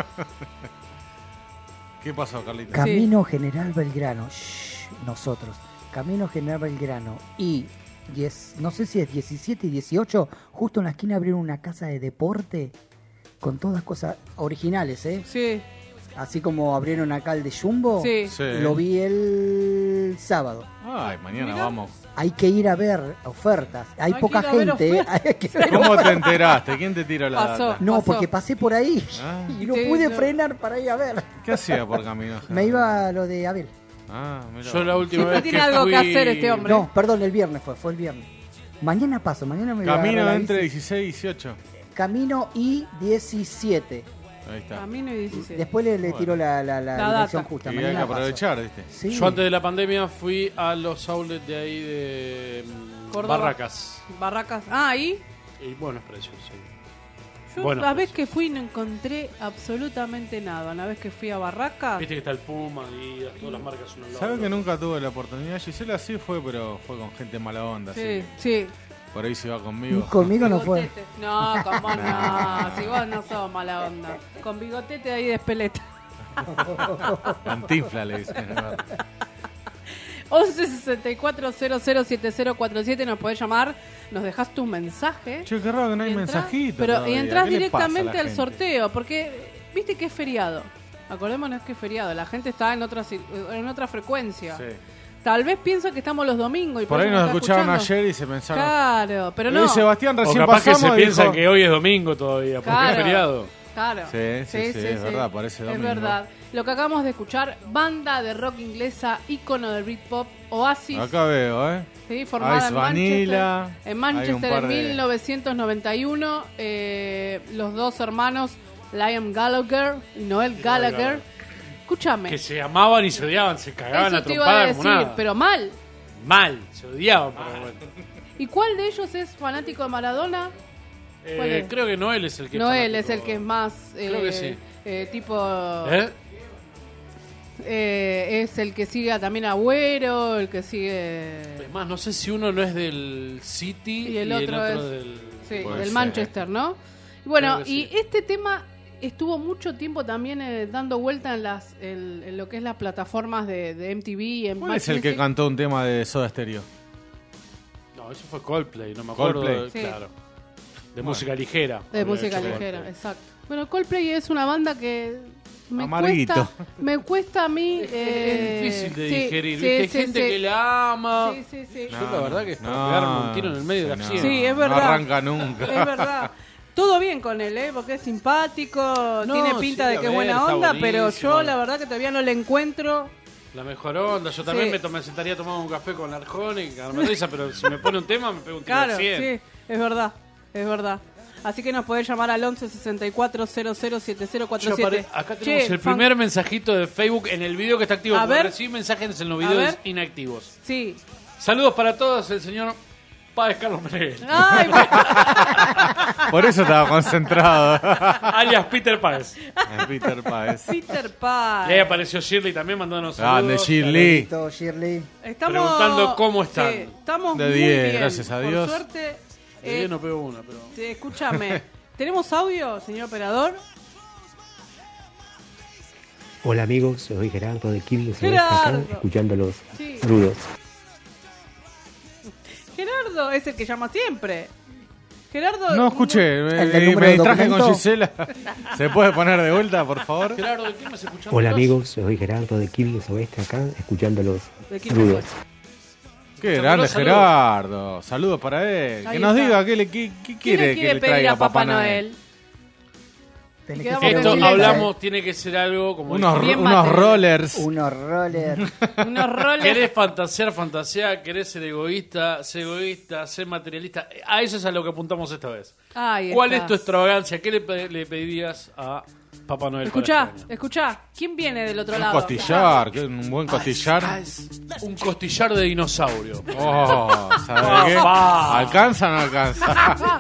¿Qué pasó, Carlita? Camino General Belgrano. Nosotros. Camino General Belgrano. Y no sé si es 17 y 18. Justo en la esquina abrieron una casa de deporte. Con todas cosas originales, ¿eh? Sí. Así como abrieron acá el de Jumbo. Sí. Sí. Lo vi el sábado. Ay, mañana Mirá. vamos. Hay que ir a ver ofertas. Hay Hay poca que ir a ver gente. ofertas. Hay que ver ¿Cómo te enteraste? ¿Quién te tiró la Pasó. data? No, Pasó. porque pasé por ahí Ah. y no Sí, pude no. frenar para ir a ver. ¿Qué hacía por camino? Me iba a lo de Abel. Ah, mira. yo la última Siempre vez tiene que algo fui... que hacer este hombre. No, perdón, el viernes fue el viernes. Mañana paso, mañana me voy a Camino agarrar la entre bici. 16 y 18. Camino y 17. Ahí está. Camino y 16. Después le tiró la dirección data. justa. Y hay Mañana que paso. aprovechar, ¿viste? Sí. Yo antes de la pandemia fui a los outlets de ahí de Córdoba. Barracas. Barracas. Ah, ahí. Y buenos precios, sí. Yo Buenos la vez precios. que fui no encontré absolutamente nada. Una vez que fui a Barracas. Viste que está el Puma, Adidas, todas las marcas una al lado ¿Sabes de que la nunca tuve la oportunidad? Gisela sí fue, pero fue con gente mala onda. Sí, así. sí. Por ahí se va conmigo. Conmigo no fue. Bigotete. No, cómo no. Si vos no sos mala onda. Con bigotete ahí de espeleta. Cantinfla le dicen. 11 64 00 7047 nos podés llamar, nos dejás tu mensaje. Che, qué raro que no hay y entrás- mensajito. Pero y todavía. entrás ¿Qué le pasa a la directamente al gente? sorteo, porque viste que es feriado. Acordémonos que es feriado, la gente está en otra frecuencia. Sí. Tal vez piensa que estamos los domingos y Por ahí eso nos está escucharon escuchando. ayer y se pensaron. Claro, pero Pero no. Sebastián O recién capaz que pasamos se y piensa dijo- que hoy es domingo todavía, porque Claro. es feriado. Claro. Sí, es verdad, parece domingo. Es verdad. Lo que acabamos de escuchar, banda de rock inglesa, ícono del Britpop, Oasis. Acá veo, Sí, formada Ice en Vanilla. Manchester. En Hay un Manchester par en de- 1991. Los dos hermanos, Liam Gallagher y Noel Gallagher. Escúchame. Que se amaban y se odiaban, se cagaban Eso a te iba a trompada decir, como nada. pero mal. Mal, se odiaban, pero bueno. ¿Y cuál de ellos es fanático de Maradona? ¿Cuál es? Creo que Noel es el que Noel fanático. es el que es más Creo que sí. tipo ¿Eh? es el que sigue también a Agüero, el que sigue Es más, no sé si uno no es del City y el otro es del... sí, Puede del ser. Manchester, ¿no? Y bueno, Creo que y sí. este tema estuvo mucho tiempo también dando vuelta en lo que es las plataformas de MTV, en ¿Cuál Match es el que Music. cantó un tema de Soda Stereo? No, eso fue Coldplay, no me acuerdo. Coldplay. Sí. Claro. De música ligera. De Había música hecho ligera, Coldplay. exacto. Bueno, Coldplay es una banda que Amarguito. me cuesta a mí. Es difícil de sí, digerir. sí, ¿Viste? Hay sí, gente sí. que la ama. Sí, sí, sí. Yo la verdad que es para pegarme un tiro en el medio de la sien. Sí, es verdad. No arranca nunca. Es verdad. Todo bien con él, porque es simpático, No, tiene pinta sí, de a que es ver, buena está onda, pero buenísimo. yo la verdad que todavía no le encuentro. La mejor onda. Yo también Sí. me sentaría a tomar un café con Arjona y cagarme de risa, pero si me pone un tema me pego un tiro Claro, al 100. sí, es verdad, es verdad. Así que nos podés llamar al 11 64 00 7047. Acá tenemos el primer mensajito de Facebook en el video que está activo. A porque ver. recibí mensajes en los A videos ver. inactivos. Sí. Saludos para todos, el señor Páez Carlos Meneghel. Ay, Por eso estaba concentrado. Alias Peter Páez. Peter Páez. Peter Pan. Y ahí apareció Shirley también mandándonos Grande saludos. Shirley. Todo, Shirley. Estamos Preguntando cómo están. Sí, estamos De muy 10, bien. gracias a Dios. Por suerte. Yo no pego una, pero... Escúchame. ¿Tenemos audio, señor operador? Hola amigos, soy Gerardo de Quilmes Oeste, Gerardo. acá, escuchándolos. Sí. Saludos. Gerardo es el que llama siempre. Gerardo. No escuché, El del número me de distraje con documento. Gisela. ¿Se puede poner de vuelta, por favor? Gerardo, ¿de qué me has escuchado? Hola amigos, soy Gerardo de Quilmes Oeste, acá, escuchándolos. De Quilmes Saludos. Qué grande Saludos. Gerardo. Saludos para él. Ahí Que nos está. diga qué ¿Qué quiere le que quiere le pedir traiga a Papá Noel? Tenés Quedamos que ser con Esto silencio. hablamos, tiene que ser algo como... Bien Unos material. rollers. Unos rollers. Unos roles. Querés fantasear, querés ser egoísta, ser materialista. A eso es a lo que apuntamos esta vez. Ahí ¿Cuál está. es tu extravagancia? ¿Qué le pedirías a Papá Noel? para Escuchá, este año? escuchá. ¿Quién viene del otro Un lado? costillar, que un buen costillar. Un costillar de dinosaurio. Oh, ¿sabes qué? Papá. ¿Alcanza o no alcanza?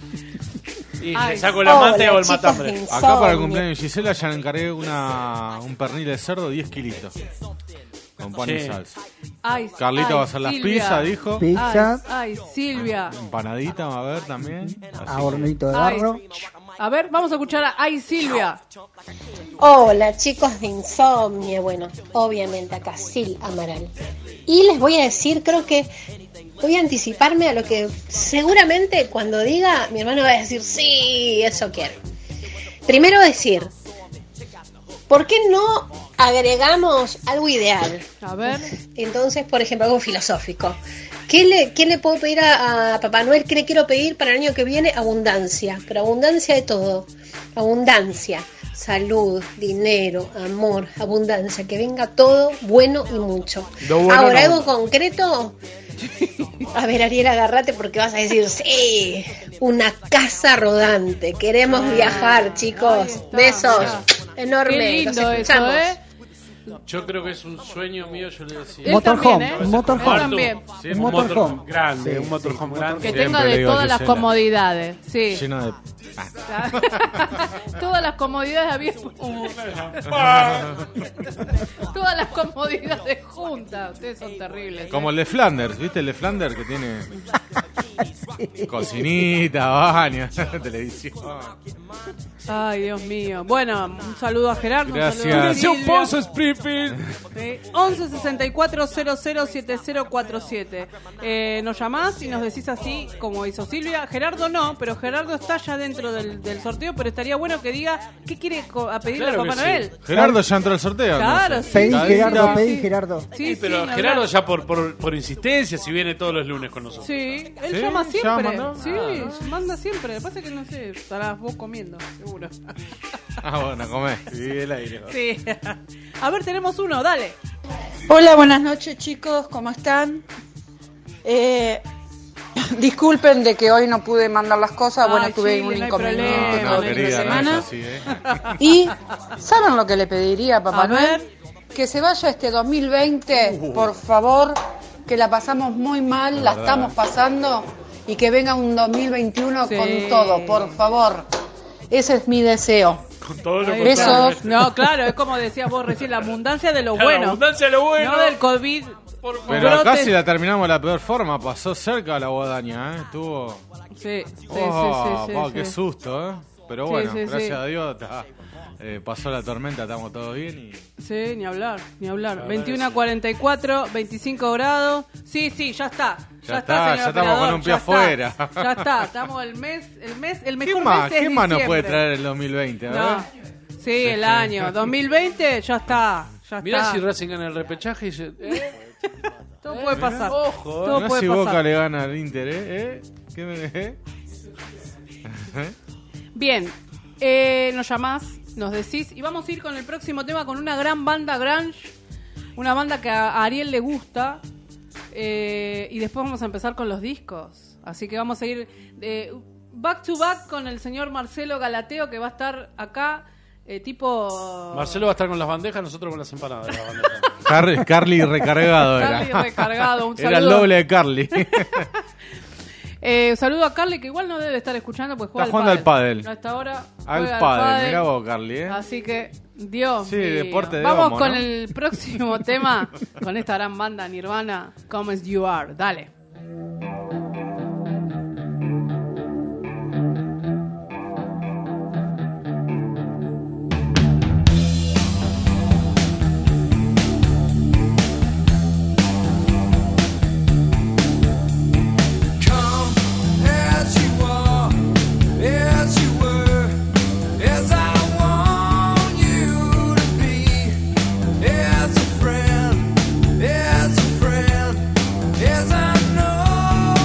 Y Ay. le saco la manta y hago el matambre. Acá para el cumpleaños de Gisela ya le encargué un pernil de cerdo, 10 kilitos. Con pan y Sí. salsa. Ay, Carlito ay, va a hacer las Silvia. pizzas, dijo. Pizza Ay, Silvia. Empanadita va a haber también. Así a hornito de Ay. barro. A ver, vamos a escuchar a Ay, Silvia. Hola chicos de Insomnia, bueno, obviamente acá Sil Amaral. Y les voy a decir, creo que voy a anticiparme a lo que seguramente cuando diga mi hermano va a decir, sí, eso quiero. Primero decir, ¿por qué no agregamos algo ideal? A ver. Entonces, por ejemplo, algo filosófico. ¿Qué le puedo pedir a Papá Noel? ¿Qué le quiero pedir para el año que viene? Abundancia, pero abundancia de todo. Abundancia, salud, dinero, amor, abundancia, que venga todo bueno y mucho. Lo bueno Ahora, no. algo concreto. A ver, Ariel, agárrate porque vas a decir, sí, una casa rodante. Queremos viajar, chicos. está. Besos. Enorme. Qué Los lindo eso, escuchamos. ¿eh? Yo creo que es un sueño mío, yo le decía. Él Motorhome, también, ¿eh? un motorhome. Él también. Sí, Un un motorhome. grande, Sí, un motorhome grande. Que Siempre tenga le de digo a todas las Gisela. comodidades. Sí. lleno de... Todas las comodidades había. Todas las comodidades juntas. Ustedes son terribles. Como el de Flanders, ¿viste el de Flanders que tiene Cocinita, baño, televisión. Ay, Dios mío. Bueno, un saludo a Gerardo. Gracias. Un saludo a Silvia. 11 64 00 7047. Nos llamás y nos decís así como hizo Silvia. Gerardo no, pero Gerardo está ya dentro del sorteo, pero estaría bueno que diga qué quiere pedirle a Papá Noel. Gerardo ya entró al sorteo. Claro, entonces. sí. Pedí Gerardo. Sí, pero Gerardo ya por insistencia, si viene todos los lunes con nosotros. Sí, él ¿Sí? llama siempre. ¿Llama, no? Sí, manda siempre. Lo que pasa es que no sé, estarás vos comiendo, seguro. Bueno, comé. Sí, el aire. Sí. A ver, tenemos uno, dale. Hola, buenas noches chicos, ¿cómo están? Disculpen de que hoy no pude mandar las cosas, bueno, tuve un inconveniente No, por querida, la semana. no es así, Y, ¿saben lo que le pediría a Papá A Noel? ver. Que se vaya este 2020, por favor, que la pasamos muy mal, la verdad. estamos pasando, y que venga un 2021 Sí. con todo, por favor. Ese es mi deseo. Con todo lo Ahí contrario. está. No, claro, es como decías vos recién, la abundancia de lo Claro, bueno. la abundancia de lo bueno. No del COVID. Pero brotes. casi la terminamos de la peor forma. Pasó cerca la guadaña, ¿eh? Estuvo... Sí, sí, Oh, sí, wow, sí, qué sí. susto, ¿eh? Pero Sí, bueno, sí, gracias sí. a Dios pasó la tormenta, estamos todos bien. Y... Sí, ni hablar, ni hablar. verdad 21 a que sí. 44, 25 grados. Sí, ya está. Ya está, señor ya estamos operador, con un pie ya está. afuera. Ya está, estamos el mejor ¿Qué más, mes es ¿qué más nos diciembre. puede traer el 2020? A ver. No. Sí, el año 2020 ya está. Mirá está. si Racing gana el repechaje y dice... Todo puede pasar. Ojo, Todo Mirá puede si pasar. Boca le gana al Inter, ¿eh? ¿Qué me Bien, nos llamás, nos decís y vamos a ir con el próximo tema con una gran banda grunge, una banda que a Ariel le gusta y después vamos a empezar con los discos. Así que vamos a ir back to back con el señor Marcelo Galateo que va a estar acá tipo... Marcelo va a estar con las bandejas, nosotros con las empanadas de la bandeja. Carly recargado era. Carly recargado, un Era el saludo. doble de Carly. Saludo a Carly que igual no debe estar escuchando pues juega Está jugando al pádel. A esta hora Al juega pádel, mirá vos, Carly, ¿eh? Así que, Dios Sí, mío. deporte de Vamos homo, con ¿no? el próximo tema, con esta gran banda Nirvana, Come As You Are. Dale. Come as you are, as you were, as I want you to be, as a friend, as I know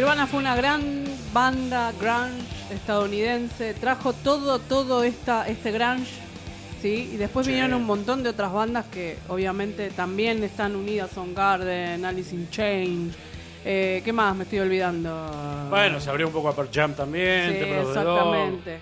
Nirvana fue una gran banda grunge estadounidense, trajo todo este grunge, ¿sí? Y después vinieron un montón de otras bandas que obviamente también están unidas, Soundgarden, Alice in Chains, ¿qué más me estoy olvidando? Bueno, se abrió un poco a Pearl Jam también, Sí, Temple of the exactamente.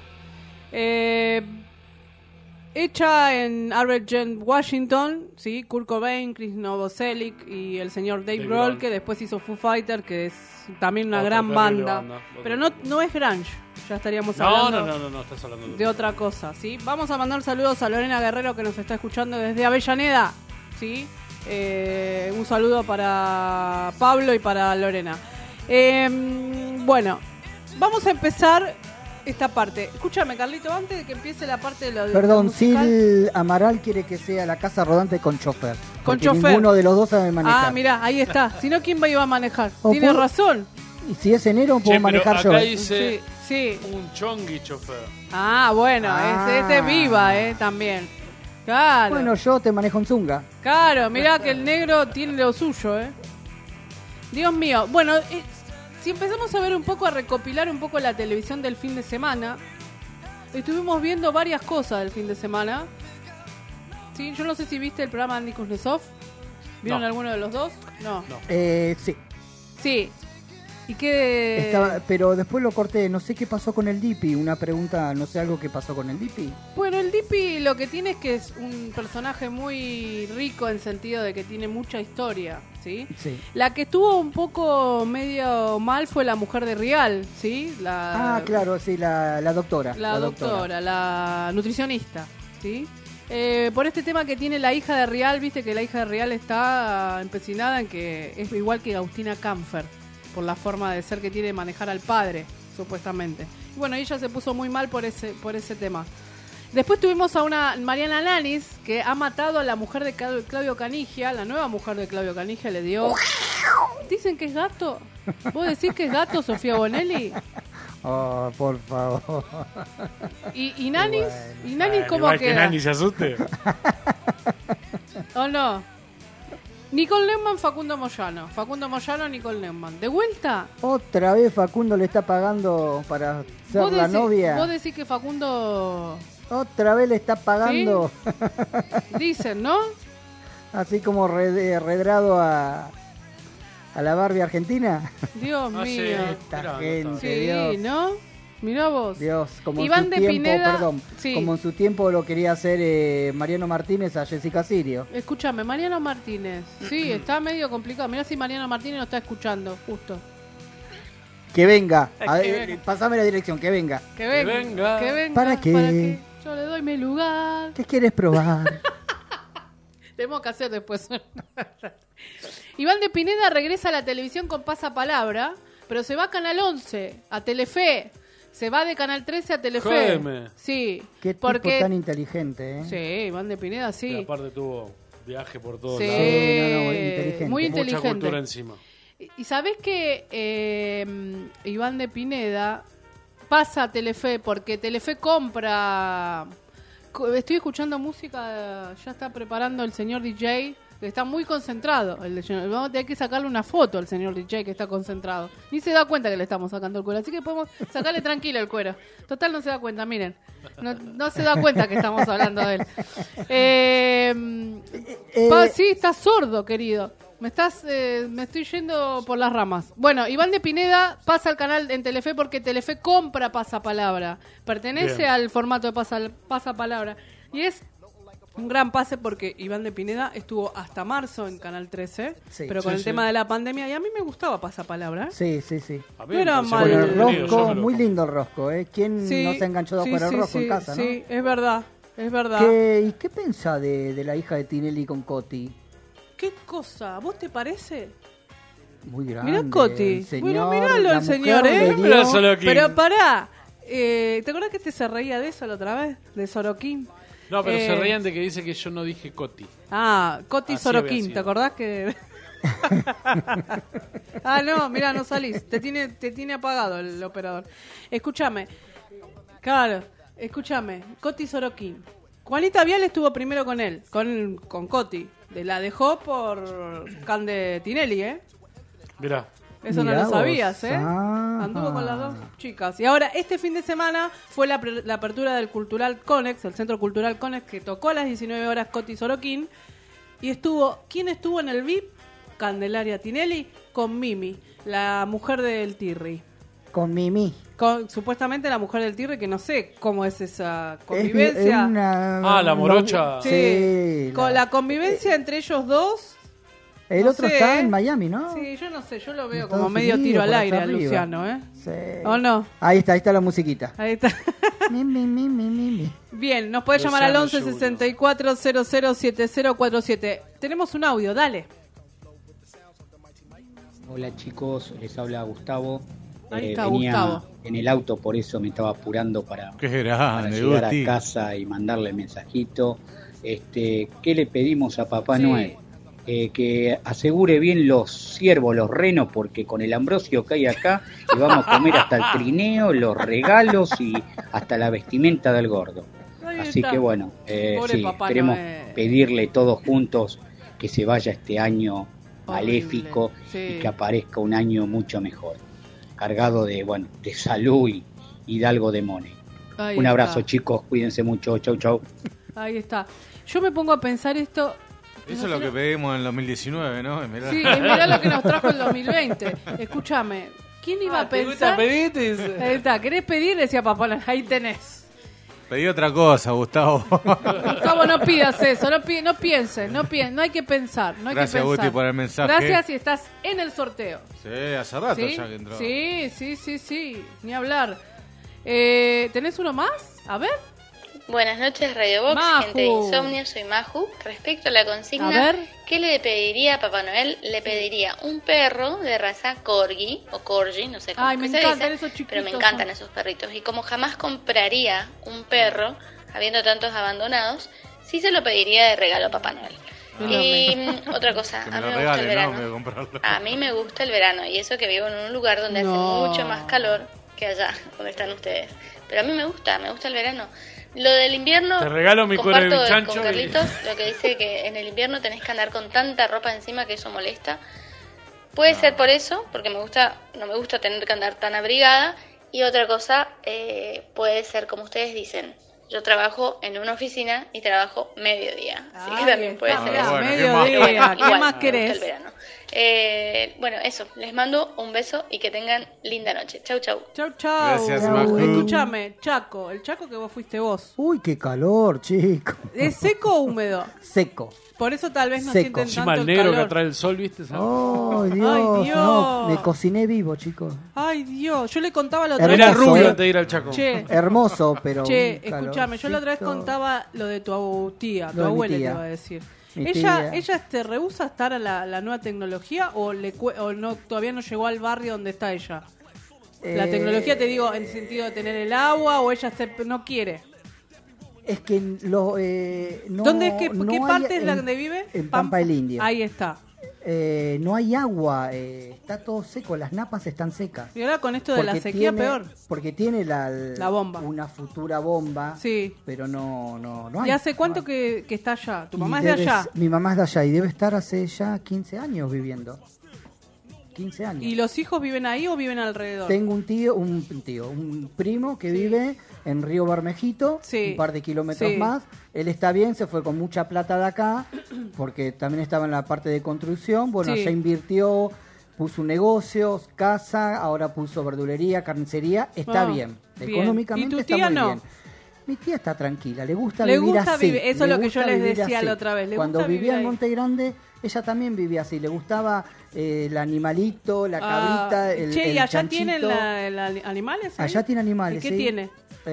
Hecha en Arlington, Washington, ¿sí? Kurt Cobain, Chris Novoselic y el señor Dave Grohl, que después hizo Foo Fighters, que es también una gran banda. Pero no es grunge, ya estaríamos hablando No, estás hablando de otra cosa, ¿sí? Vamos a mandar saludos a Lorena Guerrero, que nos está escuchando desde Avellaneda, ¿sí? Un saludo para Pablo y para Lorena. Bueno, vamos a empezar esta parte. Escúchame, Carlito, antes de que empiece la parte de lo Perdón, musical. Sil Amaral quiere que sea la casa rodante con chofer. Con porque chofer. Ninguno de los dos sabe manejar. Ah, mirá, ahí está. Si no, ¿quién iba a manejar? O Tiene puedo- razón. Y si es enero, puedo manejar yo. acá dice Sí. un chongui chofer. Ah, bueno, este es viva, también. Claro. Bueno, yo te manejo en Zunga. Claro, mirá que el negro tiene lo suyo, Dios mío. Bueno, si empezamos a ver un poco, a recopilar un poco la televisión del fin de semana, estuvimos viendo varias cosas del fin de semana. Sí, yo no sé si viste el programa de Andy Kuznetsov. ¿Vieron No. alguno de los dos? No. Sí. Sí. ¿Y qué? Pero después lo corté. No sé qué pasó con el Dipi. Una pregunta, no sé algo que pasó con el Dipi. Bueno, el Dipi lo que tiene es que es un personaje muy rico en sentido de que tiene mucha historia, ¿sí? Sí. La que estuvo un poco medio mal fue la mujer de Rial, ¿sí? Claro, sí, la doctora. La doctora, la nutricionista, ¿sí? Por este tema que tiene la hija de Rial, viste que la hija de Rial está empecinada en que es igual que Agustina Kampfer, por la forma de ser que tiene de manejar al padre, supuestamente. Y bueno, ella se puso muy mal por ese tema. Después tuvimos a una Mariana Lanis, que ha matado a la mujer de Claudio Canigia, la nueva mujer de Claudio Canigia, le dio... ¿Dicen que es gato? ¿Vos decís que es gato, Sofía Bonelli? Oh, por favor. ¿Y Nanis? Bueno. ¿Y Nanis cómo igual queda? que Nani se asuste. ¿O no? Nicole Neumann, Facundo Moyano, Nicole Neumann. ¿De vuelta? Otra vez Facundo le está pagando para ser la novia. Vos decís que Facundo... Otra vez le está pagando. Dicen, ¿no? Así como redrado a la Barbie argentina. Dios mío. Esta gente, Sí, Dios. ¿no? Mirá vos. Dios, como Iván en de su tiempo, Pineda, perdón, sí. como en su tiempo lo quería hacer Mariano Martínez a Jessica Sirio. Escúchame, Mariano Martínez. Sí, está medio complicado. Mirá si Mariano Martínez no está escuchando, justo. Que venga, a Que ver, venga. pasame la dirección, que venga. Que venga. Que venga. ¿Para qué? Yo le doy mi lugar. ¿Qué quieres probar? Tenemos que hacer después. Iván de Pineda regresa a la televisión con Pasapalabra, pero se va a Canal 11, a Telefe. Se va de Canal 13 a Telefe. Jódeme. Sí. Qué porque... tipo tan inteligente, ¿eh? Sí, Iván de Pineda, sí. Y aparte tuvo viaje por todos Sí, lados. inteligente. muy Mucha inteligente. cultura encima. Y sabés que Iván de Pineda pasa a Telefe porque Telefe compra... Estoy escuchando música, ya está preparando el señor DJ, que está muy concentrado. Vamos a tener que sacarle una foto al señor DJ que está concentrado. Ni se da cuenta que le estamos sacando el cuero, así que podemos sacarle tranquilo el cuero. Total, no se da cuenta, miren. No se da cuenta que estamos hablando de él. Sí, estás sordo, querido. Me estoy yendo por las ramas. Bueno, Iván de Pineda pasa al canal en Telefe porque Telefe compra Pasapalabra. Pertenece Bien. al formato de Pasapalabra. Y es un gran pase porque Iván de Pineda estuvo hasta marzo en Canal 13, Sí. pero con Sí, el sí. tema de la pandemia, y a mí me gustaba Pasapalabra. Sí, sí, sí. A No era me mal. Con pareció el entretenido, yo rosco, me lo muy como. lindo el rosco, ¿eh? ¿Quién Sí, no se ha enganchado sí, con el sí, rosco sí, en casa, sí, es verdad, es verdad. ¿Y qué pensás de la hija de Tinelli con Coti? ¿Qué cosa? ¿Vos te parece? Muy grande. Mirá Coti. el señor, Bueno, miralo la el mujer señor, le ¿eh? dio- Mirá Sorokin. Pero pará. ¿Te acordás que se reía de eso la otra vez? De Sorokin. No, pero Eh, se reían de que dice que yo no dije Coti. Ah, Coti Así había Sorokin. sido. ¿Te acordás que...? No, mirá, no salís. Te tiene apagado el operador. Escúchame. Claro, escúchame. Coti Sorokin. Juanita Vial estuvo primero con él, con Coti. La dejó por Can de Tinelli, ¿eh? Mirá. Eso Mirá no lo vos. sabías, ¿eh? Ah. Anduvo con las dos chicas. Y ahora, este fin de semana fue la apertura del Cultural Conex, el Centro Cultural Conex, que tocó a las 19 horas Coti Sorokin. Y ¿quién estuvo en el VIP? Candelaria Tinelli con Mimi, la mujer del Tirri. Con Mimi. Supuestamente la mujer del Tirri, que no sé cómo es esa convivencia. Es una- la morocha. Sí, con la- la convivencia entre ellos dos. El no otro sé, está en Miami, ¿no? Sí, yo no sé, yo lo veo Estados como medio Unidos, tiro al por aire allá a arriba. Luciano, ¿eh? Sí. ¿O no? Ahí está la musiquita. Ahí está. Bien, nos puede llamar al Luciano 11 64 00 7047. Tenemos un audio, dale. Hola chicos, les habla Gustavo. Ahí está, venía Gustavo. en el auto, por eso me estaba apurando para grande, llegar Gusti. a casa y mandarle el mensajito. ¿Qué le pedimos a Papá Sí. Noel? Que asegure bien los ciervos, los renos, porque con el ambrosio que hay acá le vamos a comer hasta el trineo, los regalos y hasta la vestimenta del gordo. Ahí Así está. que bueno, Pobre sí, Papá queremos Noel. pedirle todos juntos que se vaya este año Horrible, maléfico sí. y que aparezca un año mucho mejor, cargado de salud y de algo de money. Ahí Un abrazo está. chicos, cuídense mucho, chau chau. Ahí está. Yo me pongo a pensar esto. Eso es lo que pedimos en el 2019, ¿no? Mirá. Sí, y mirá lo que nos trajo el 2020. Escúchame, ¿quién iba a ¿te pensar? gusta pedir? Te dice. Ahí está, ¿querés pedir? Decía Papá Noel, ahí tenés. Pedí otra cosa, Gustavo. Gustavo, no pidas eso, no pienses, no hay que pensar, no hay Gracias, que pensar. Gusti, por el mensaje. Gracias y estás en el sorteo. Sí, hace rato ¿Sí? ya que entró. Sí, ni hablar. ¿Tenés uno más? A ver. Buenas noches, Radio Box, Maju. gente de Insomnio, soy Maju. Respecto a la consigna, A ver. ¿qué le pediría a Papá Noel? Le pediría un perro de raza Corgi o Corgi, no sé cómo Ay, me se encantan dice, esos chiquitos. pero me encantan esos perritos. Y como jamás compraría un perro, habiendo tantos abandonados, sí se lo pediría de regalo a Papá Noel. Y otra cosa, Que a me mí lo me gusta el regalen, ¿no? verano. Me voy a comprarlo. A mí me gusta el verano y eso que vivo en un lugar donde No. hace mucho más calor que allá, donde están ustedes. Pero a mí me gusta el verano. Lo del invierno, Te regalo mi cuero de comparto chancho con y- Carlitos, lo que dice que en el invierno tenés que andar con tanta ropa encima que eso molesta. Puede ser por eso, porque no me gusta tener que andar tan abrigada. Y otra cosa, puede ser como ustedes dicen. Yo trabajo en una oficina y trabajo mediodía. Así que Ahí también puede está, ser mirá, eso. mediodía, ¿qué Igual, más me querés? gusta el verano. Bueno, eso. Les mando un beso y que tengan linda noche. Chau, chau. Chau, chau. Gracias, Maju. Escúchame, Chaco, el Chaco que vos fuiste vos. Uy, qué calor, chico. ¿Es seco o húmedo? Seco. Por eso tal vez no Seco. sienten Encima tanto el el negro que calor. atrae el sol, ¿viste? Oh, Dios, Ay, Dios. no, me cociné vivo, chicos. Ay, Dios, yo le contaba la otra Hermoso, vez. Era rubio ¿eh? antes de ir al Chaco. Che, Hermoso, pero che, un escúchame, yo la otra vez calorcito. contaba lo de tu tía, tu Lo de mi abuela te tía. iba a decir. Mi ¿Ella tía. te rehúsa estar a la nueva tecnología o o no todavía no llegó al barrio donde está ella? La tecnología, te digo, en el sentido de tener el agua o ella no quiere. Es que no. ¿Dónde es que, no qué hay- parte es la en- donde vive? En Pampa del Indio. Ahí está. No hay agua, está todo seco, las napas están secas. Y ahora con esto de la Porque sequía tiene- peor. Porque tiene La bomba. una futura bomba. Sí. Pero no hay. ¿Y hace cuánto no hay. que está allá? ¿Tu Y mamá es de allá? Mi mamá es de allá y debe estar hace ya 15 años viviendo. 15 años. ¿Y los hijos viven ahí o viven alrededor? Tengo un primo que vive en Río Bermejito, Sí. un par de kilómetros Sí. más. Él está bien, se fue con mucha plata de acá, porque también estaba en la parte de construcción. Bueno, Sí. ya invirtió, puso un negocio, casa, ahora puso verdulería, carnicería. Está Ah, bien. bien. Económicamente ¿Y tu está tía muy no? bien. Mi tía está tranquila, le gusta Le vivir gusta así. vivir, eso le es lo que yo gusta les vivir decía así. la otra vez, le Cuando gusta vivir vivía en ahí. Monte Grande, ella también vivía así. Le gustaba el animalito, la Ah, cabrita, el che, ¿y el allá chanchito. tienen animales? ahí? Allá tiene animales. ¿Y qué sí. tiene?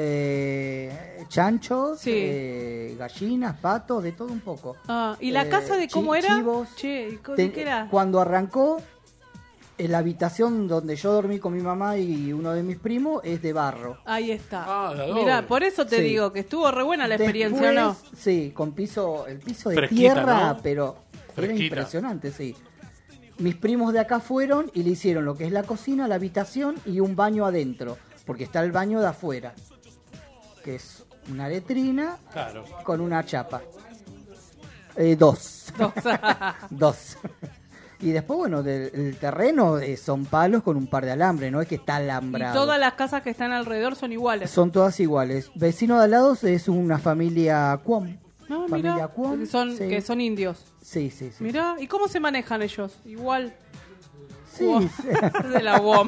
Chanchos, Sí. gallinas, patos, de todo un poco. Ah, ¿y la casa de cómo era? Chivos. Che, ¿y Ten- qué era? Cuando arrancó, en la habitación donde yo dormí con mi mamá y uno de mis primos es de barro. Ahí está. la doble. Mirá, por eso te Sí. digo que estuvo re buena la experiencia, ¿o no? Después, sí, con el piso de Fresquita, tierra, ¿no? pero era Fresquita. impresionante, sí. Mis primos de acá fueron y le hicieron lo que es la cocina, la habitación y un baño adentro, porque está el baño de afuera, que es una letrina Claro. con una chapa. Dos. Dos. Y después, bueno, el terreno son palos con un par de alambres, no es que está alambrado. Y todas las casas que están alrededor son iguales. Son todas iguales. Vecino de al lado es una familia Cuom. No, Familia mirá, Cuom, que son indios. Sí. Mirá, ¿y cómo se manejan ellos? Igual. Sí. De la UOM.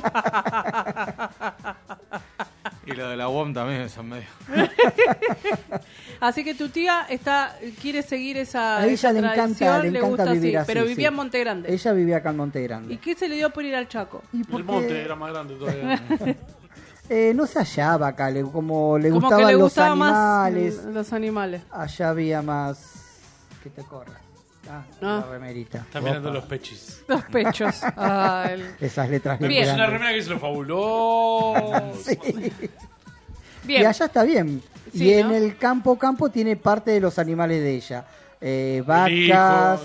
Y lo de la UOM también son medio. Así que tu tía quiere seguir esa A ella le tradición, encanta gusta vivir así, pero vivía sí. en Monte Grande. Ella vivía acá en Monte Grande. ¿Y qué se le dio por ir al Chaco? El monte era más grande todavía. No se hallaba acá, como le Como gustaban que le los gustaba animales. más los animales. Allá había más... que te corras. La remerita. Está mirando los pechis. Los pechos. Esas letras bien. Es una remera que es lo fabuloso. Sí. Bien. Y allá está bien. Sí, y en ¿no? el campo tiene parte de los animales de ella. Vacas,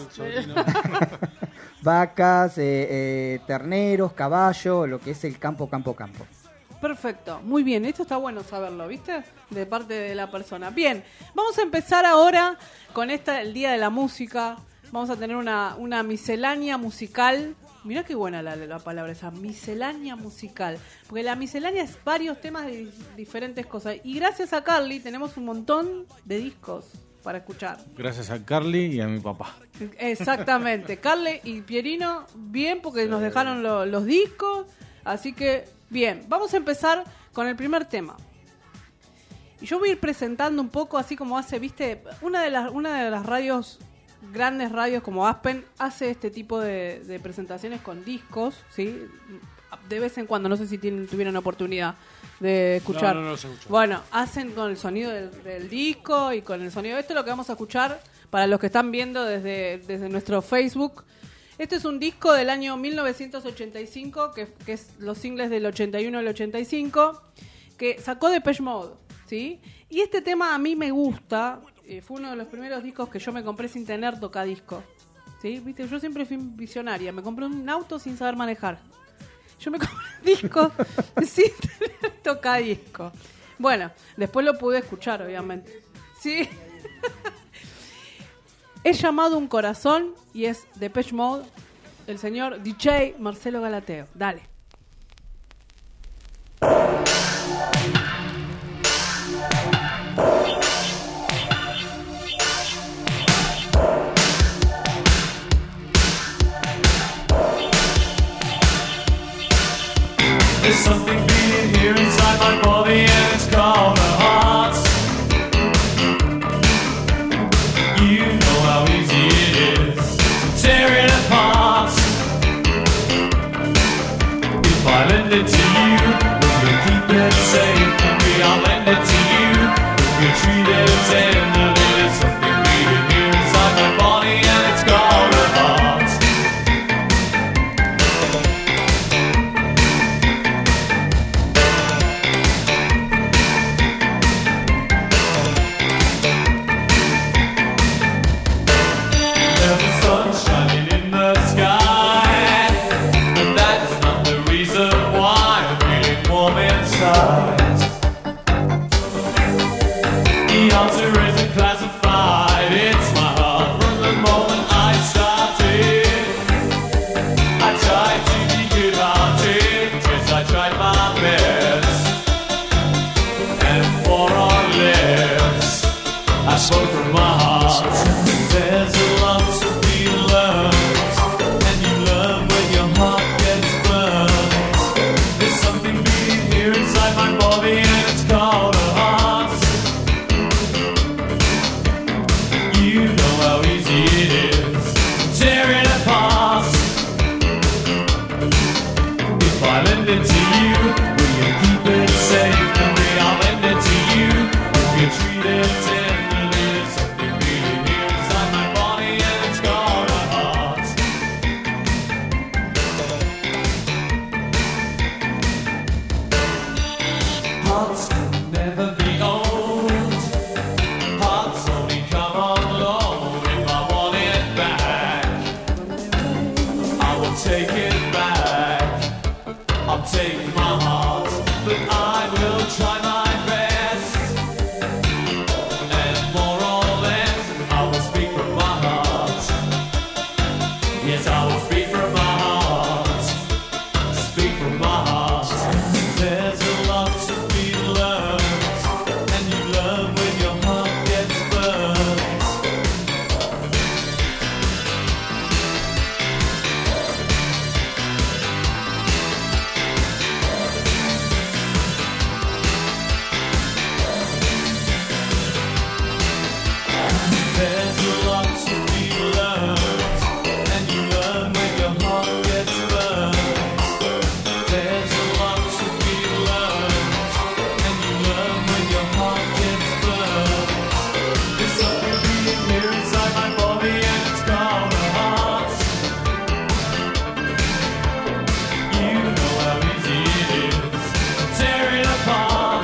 vacas, terneros, caballo, lo que es el campo. Perfecto, muy bien, esto está bueno saberlo, ¿viste? De parte de la persona. Bien, vamos a empezar ahora con el Día de la Música. Vamos a tener una miscelánea musical. Mirá qué buena la palabra esa, miscelánea musical. Porque la miscelánea es varios temas de diferentes cosas. Y gracias a Carly tenemos un montón de discos para escuchar. Gracias a Carly y a mi papá. Exactamente, Carly y Pierino, bien, porque nos dejaron los discos. Así que, bien, vamos a empezar con el primer tema. Y yo voy a ir presentando un poco, así como hace, viste, una de las radios, grandes radios como Aspen, hace este tipo de presentaciones con discos, ¿sí? De vez en cuando, no sé si tuvieron oportunidad de escuchar. No se escuchó. Bueno, hacen con el sonido del disco y con el sonido. Esto es lo que vamos a escuchar para los que están viendo desde nuestro Facebook. Este es un disco del año 1985, que es los singles del 81 al 85, que sacó Depeche Mode, ¿sí? Y este tema a mí me gusta, fue uno de los primeros discos que yo me compré sin tener tocadisco, ¿sí? ¿Viste? Yo siempre fui visionaria, me compré un auto sin saber manejar. Yo me compré un disco sin tener tocadisco. Bueno, después lo pude escuchar, obviamente. ¿Sí? Es llamado Un Corazón y es Depeche Mode, el señor DJ Marcelo Galateo. Dale. There's something beating here inside my body and it's called a heart. You know how easy it is to tear it apart. If I lend it to you, will you keep it safe? Maybe I'll lend it to you. Will you treat it tenderly? There's something beating here inside my body and it's called a heart. There's a sun shining in the sky, but that's not the reason why I'm feeling warm inside. The answer isn't classified, it's my heart from the moment I started. I tried to be good-hearted, yes I tried my best, and more or less I spoke from my heart. There's a lot to be learned, and you learn when your heart gets burned. There's something beating here inside my body and it's called a heart. You know how easy it is to tear it apart. If I lend it to you, will you keep it safe? Maybe I'll lend it to you. If you treat it tenderly, there's something beating here inside my body and it's called a heart. Hearts can never be owned. Hearts only come on loan. If I want it back, I will take it back. I'll take my heart, but I will try my best. And more or less, I will speak from my heart. Yes, I will speak from my heart. Speak from my heart. There's a lot to be learned, and you learn when your heart gets burned. There's a lot to be learned, and you learn when your heart gets burned. There's a lot to be learned, and you learn when your heart gets burned. There's something beating here inside my body, and it's called a heart. You know how easy it is to tear it apart.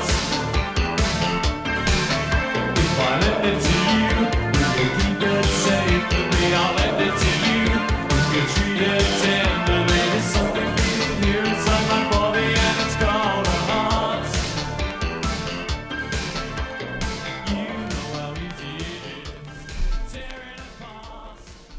If I lend it to you, keep it safe for me, I'll lend it to you. If you treat it tenderly, there's something beating here inside my body, and it's called a heart. You know how easy it is to tear it apart.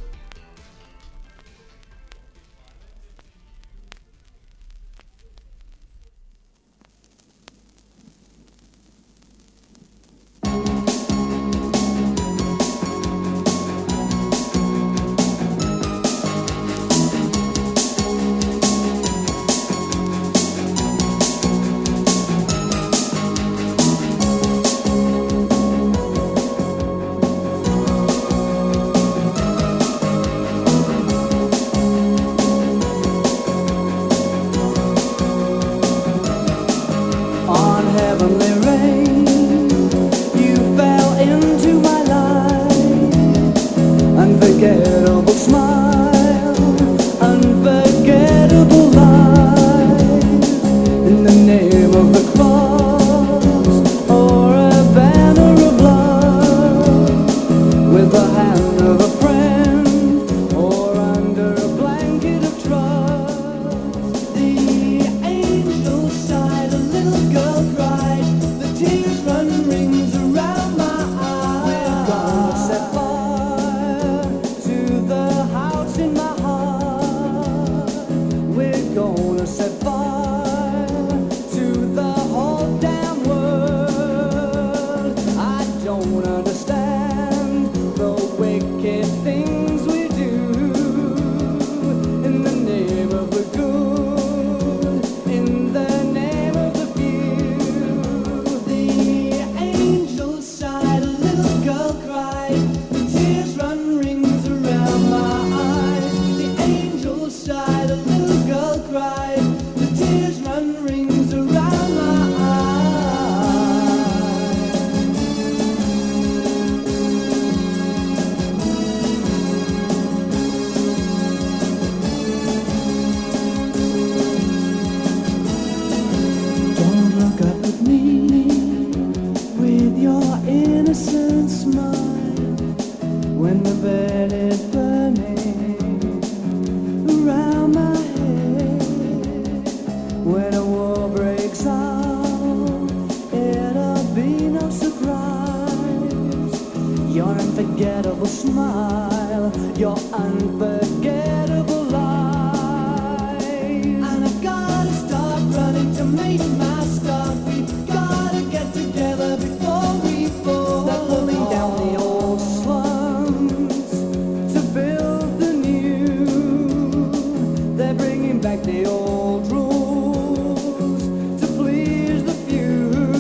On heavenly rain, you fell into my life. Unforgettable smile, unforgettable life. In the name of the cross, or a banner of love, with the hand of a friend, or under a blanket of trust. The angel sighed, a little girl cried, the tears run rings around my eyes. We're gonna set fire to the house in my heart. We're gonna set fire to the whole damn world. I don't understand the wicked things we do in the name of the good, in the name of the few. The angel sighed, a little girl cried, the tears run rings around my eyes. The angel sighed, a little girl cried, the tears run rings around my eyes. Don't look up at me with your innocent smile when the bed is burning around my head. When a war breaks out, it'll be no surprise. Your unforgettable smile, your unforgettable lies. And I've gotta start running to make my start. We've gotta get together before we fall. They're pulling down the old slums to build the new. They're bringing back the old rules to please the few.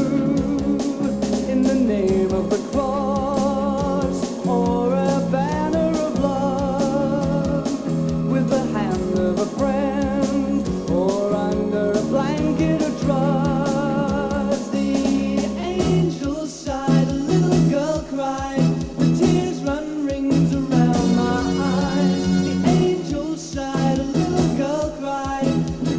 In the name of the cross, or a banner of love, with the hand of a friend, or under a blanket of trust. The angel sighed, a little girl cried, the tears run rings around my eyes. The angel sighed, a little girl cried, the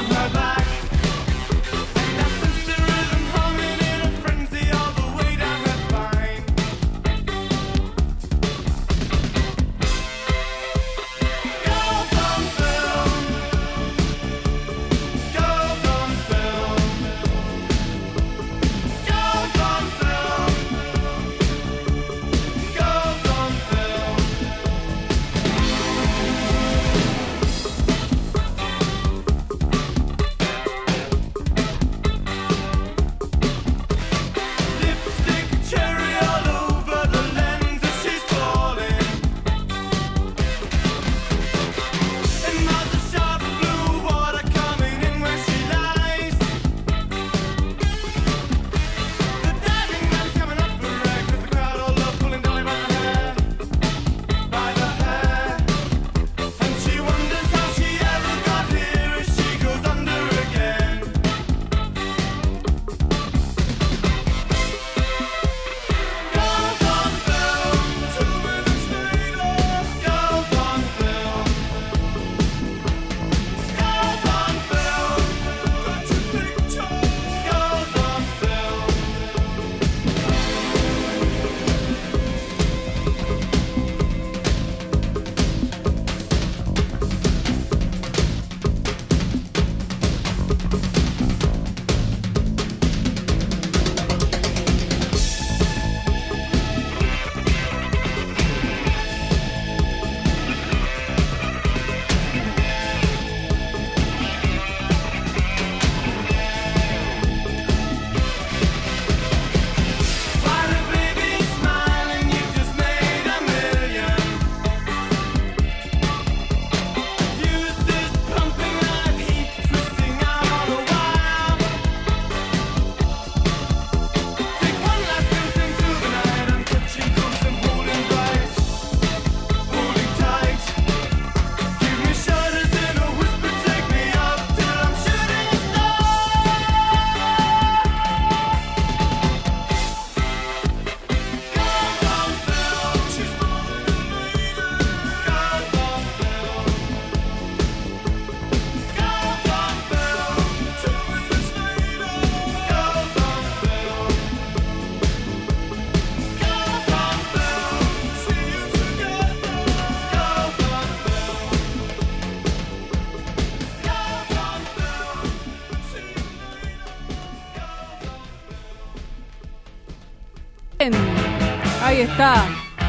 Ahí está.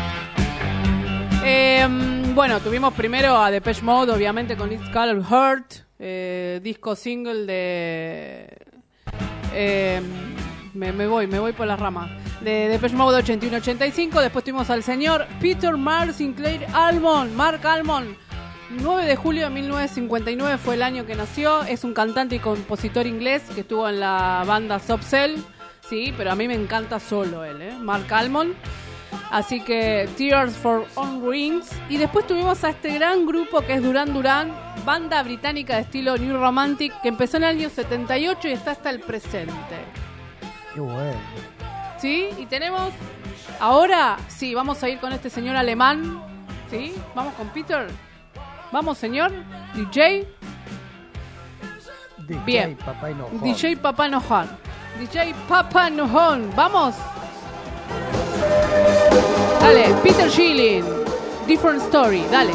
Bueno, tuvimos primero a Depeche Mode, obviamente, con It's Called Hurt, disco single de... me voy por las ramas. De Depeche Mode 81-85. Después tuvimos al señor Peter Mark Sinclair Almond, Mark Almond. 9 de julio de 1959 fue el año que nació. Es un cantante y compositor inglés que estuvo en la banda Soft Cell. Sí, pero a mí me encanta solo él, Mark Almond. Así que Tears for On Rings. Y después tuvimos a este gran grupo que es Duran Duran, banda británica de estilo New Romantic, que empezó en el año 78 y está hasta el presente. Qué bueno. Sí, y tenemos... Ahora, sí, vamos a ir con este señor alemán. Sí, vamos con Peter. Vamos, señor. DJ. Bien. Papá Enojón. DJ Papá Enojón. DJ Papá Enojón. Vamos. Dale, Peter Schilling. Different Story. Dale.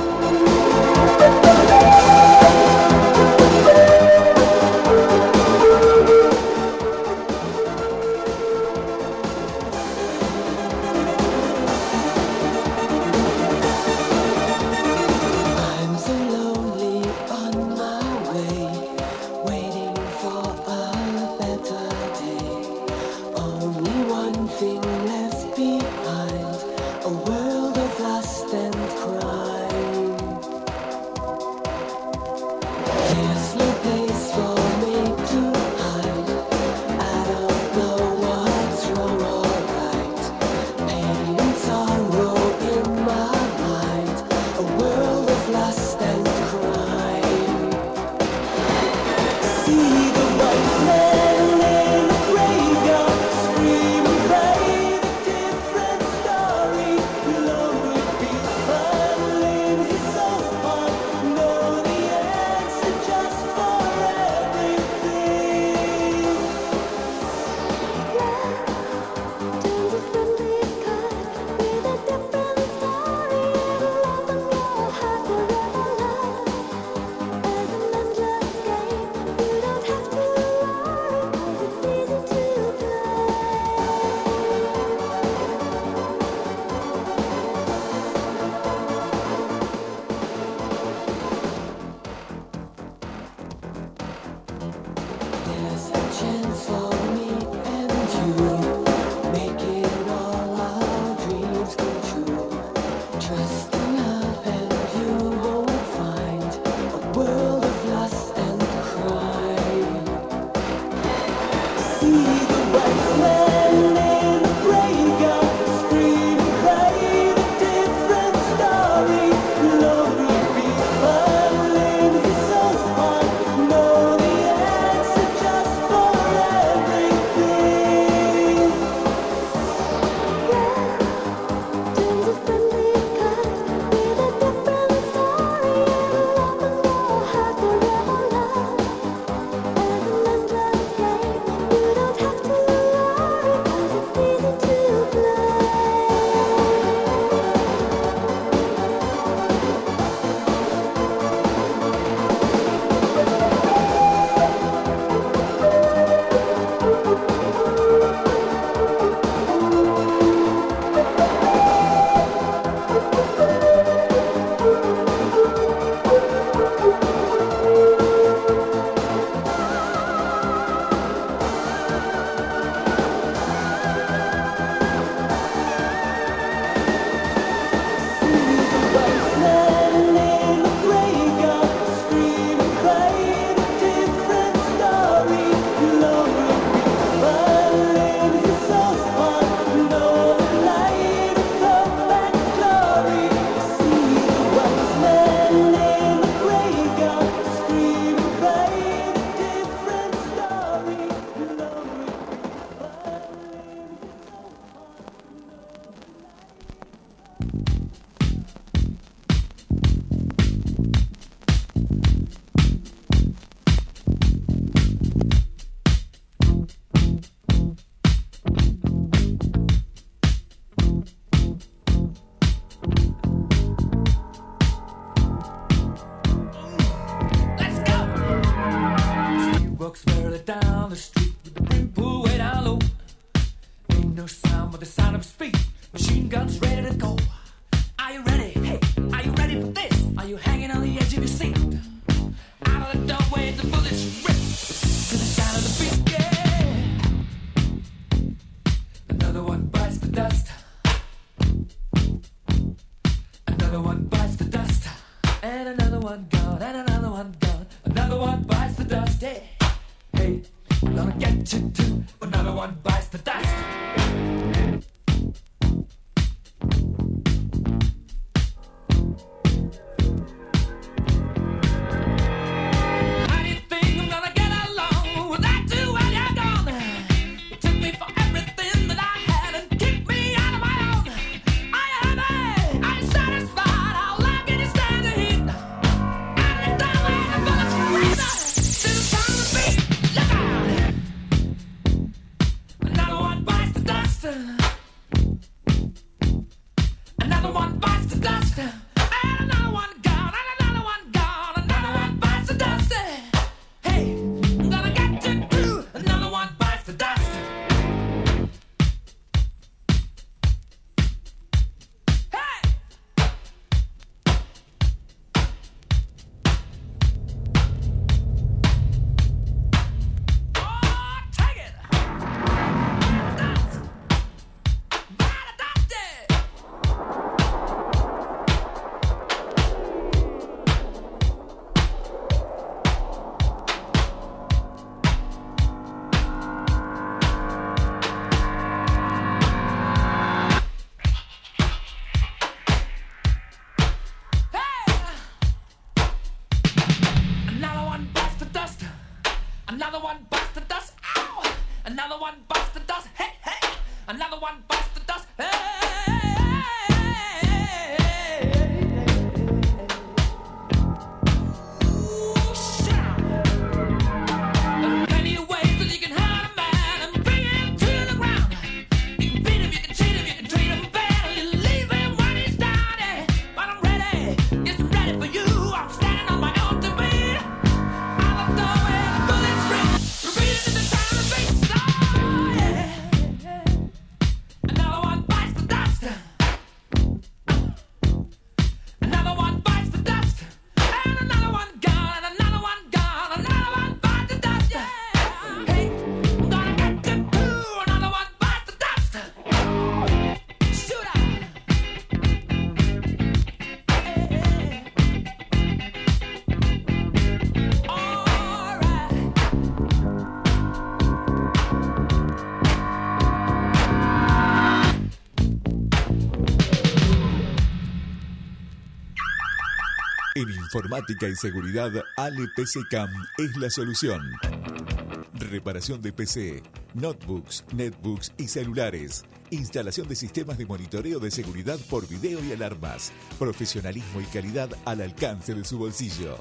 informática y seguridad, Ale PC Cam es la solución. Reparación de PC, notebooks, netbooks y celulares. Instalación de sistemas de monitoreo de seguridad por video y alarmas. Profesionalismo y calidad al alcance de su bolsillo.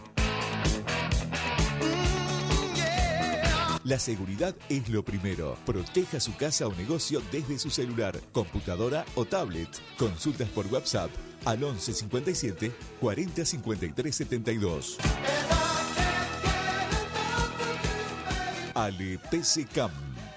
La seguridad es lo primero. Proteja su casa o negocio desde su celular, computadora o tablet. Consultas por WhatsApp al 11 57 40 53 72. Ale PC Cam.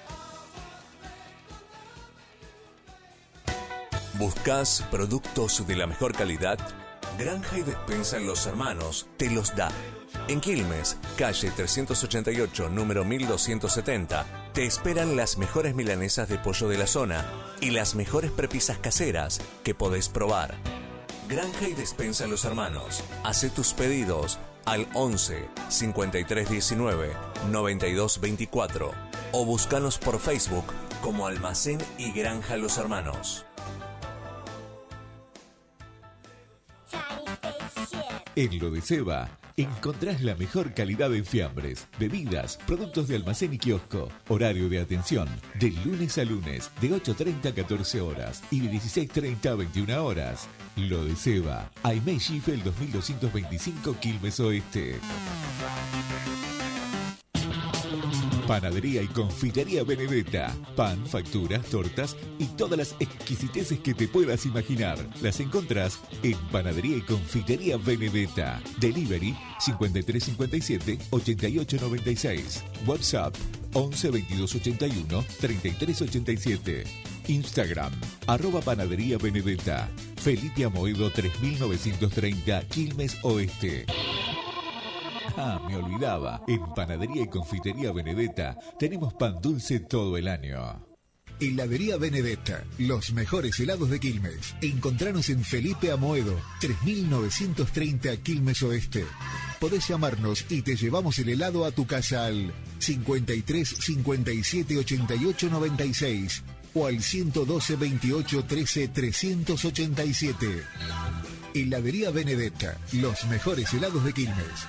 ¿Buscas productos de la mejor calidad? Granja y Despensa en Los Hermanos te los da. En Quilmes, calle 388, número 1270, te esperan las mejores milanesas de pollo de la zona y las mejores prepisas caseras que podés probar. Granja y Despensa en Los Hermanos. Hacé tus pedidos al 11 5319 9224 o búscanos por Facebook como Almacén y Granja Los Hermanos. En Lo de Seba encontrás la mejor calidad en fiambres, bebidas, productos de almacén y kiosco. Horario de atención de lunes a lunes de 8:30 a 14 horas y de 16:30 a 21 horas. Lo de Seba, Aimé Schiffel 2225 Quilmes Oeste. Panadería y confitería Benedetta. Pan, facturas, tortas y todas las exquisiteces que te puedas imaginar. Las encontrás en Panadería y confitería Benedetta. Delivery 5357 8896. WhatsApp 11 22 81 33 87. Instagram @Panadería Benedetta. Felipe Amoedo 3930 Quilmes Oeste. Ah, me olvidaba. En Panadería y Confitería Benedetta tenemos pan dulce todo el año. Heladería Benedetta, los mejores helados de Quilmes. Encontranos en Felipe Amoedo, 3930 Quilmes Oeste. Podés llamarnos y te llevamos el helado a tu casa al 53 57 88 96 o al 112 28 13 387. Heladería Benedetta, los mejores helados de Quilmes.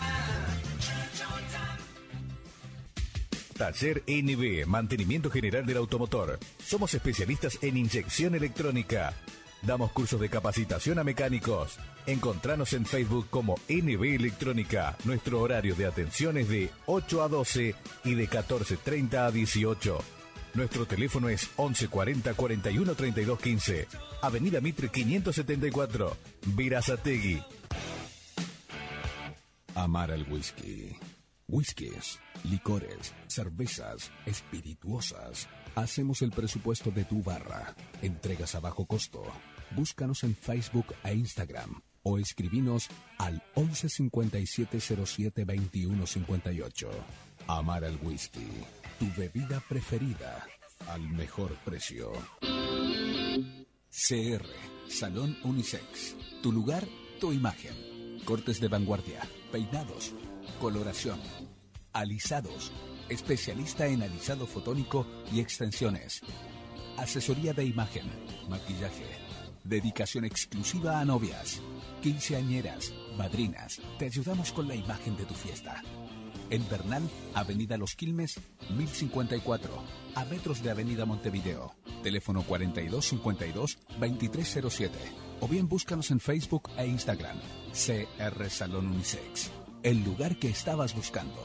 Taller NB, mantenimiento general del automotor. Somos especialistas en inyección electrónica. Damos cursos de capacitación a mecánicos. Encontranos en Facebook como NB Electrónica. Nuestro horario de atención es de 8 a 12 y de 14:30 a 18. Nuestro teléfono es 11 40 41 32 15. Avenida Mitre 574, Verazategui. Amar al whisky. Whiskies, licores, cervezas, espirituosas. Hacemos el presupuesto de tu barra. Entregas a bajo costo. Búscanos en Facebook e Instagram o escribinos al 11 57 07 21 58. Amar al whisky, tu bebida preferida, al mejor precio. CR, Salón Unisex. Tu lugar, tu imagen. Cortes de vanguardia, peinados, coloración, alisados, especialista en alisado fotónico y extensiones, asesoría de imagen, maquillaje, dedicación exclusiva a novias, quinceañeras, madrinas. Te ayudamos con la imagen de tu fiesta. En Bernal, Avenida Los Quilmes, 1054, a metros de Avenida Montevideo. Teléfono 4252-2307. O bien búscanos en Facebook e Instagram. CR Salón Unisex. El lugar que estabas buscando.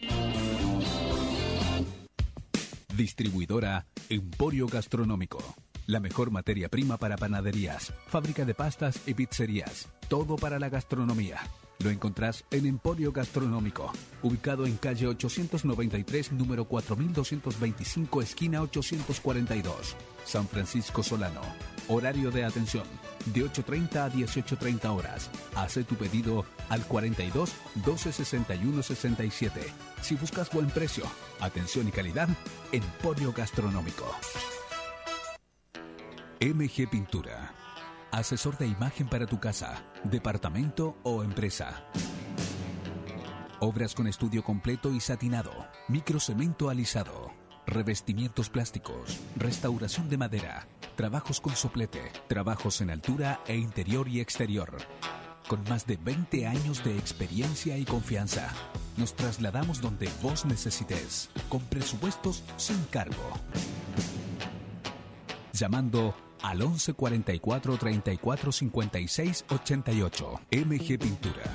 Distribuidora Emporio Gastronómico. La mejor materia prima para panaderías, fábrica de pastas y pizzerías. Todo para la gastronomía. Lo encontrás en Emporio Gastronómico, ubicado en calle 893, número 4225, esquina 842, San Francisco Solano. Horario de atención, de 8:30 a 18:30 horas. Hace tu pedido al 42 12 61 67. Si buscas buen precio, atención y calidad, Emporio Gastronómico. MG Pintura. Asesor de imagen para tu casa, departamento o empresa. Obras con estudio completo y satinado, microcemento alisado, revestimientos plásticos, restauración de madera, trabajos con soplete, trabajos en altura e interior y exterior. con más de 20 años de experiencia y confianza. Nos trasladamos donde vos necesites, con presupuestos sin cargo. Llamando al 11 44 34 56 88. MG Pintura.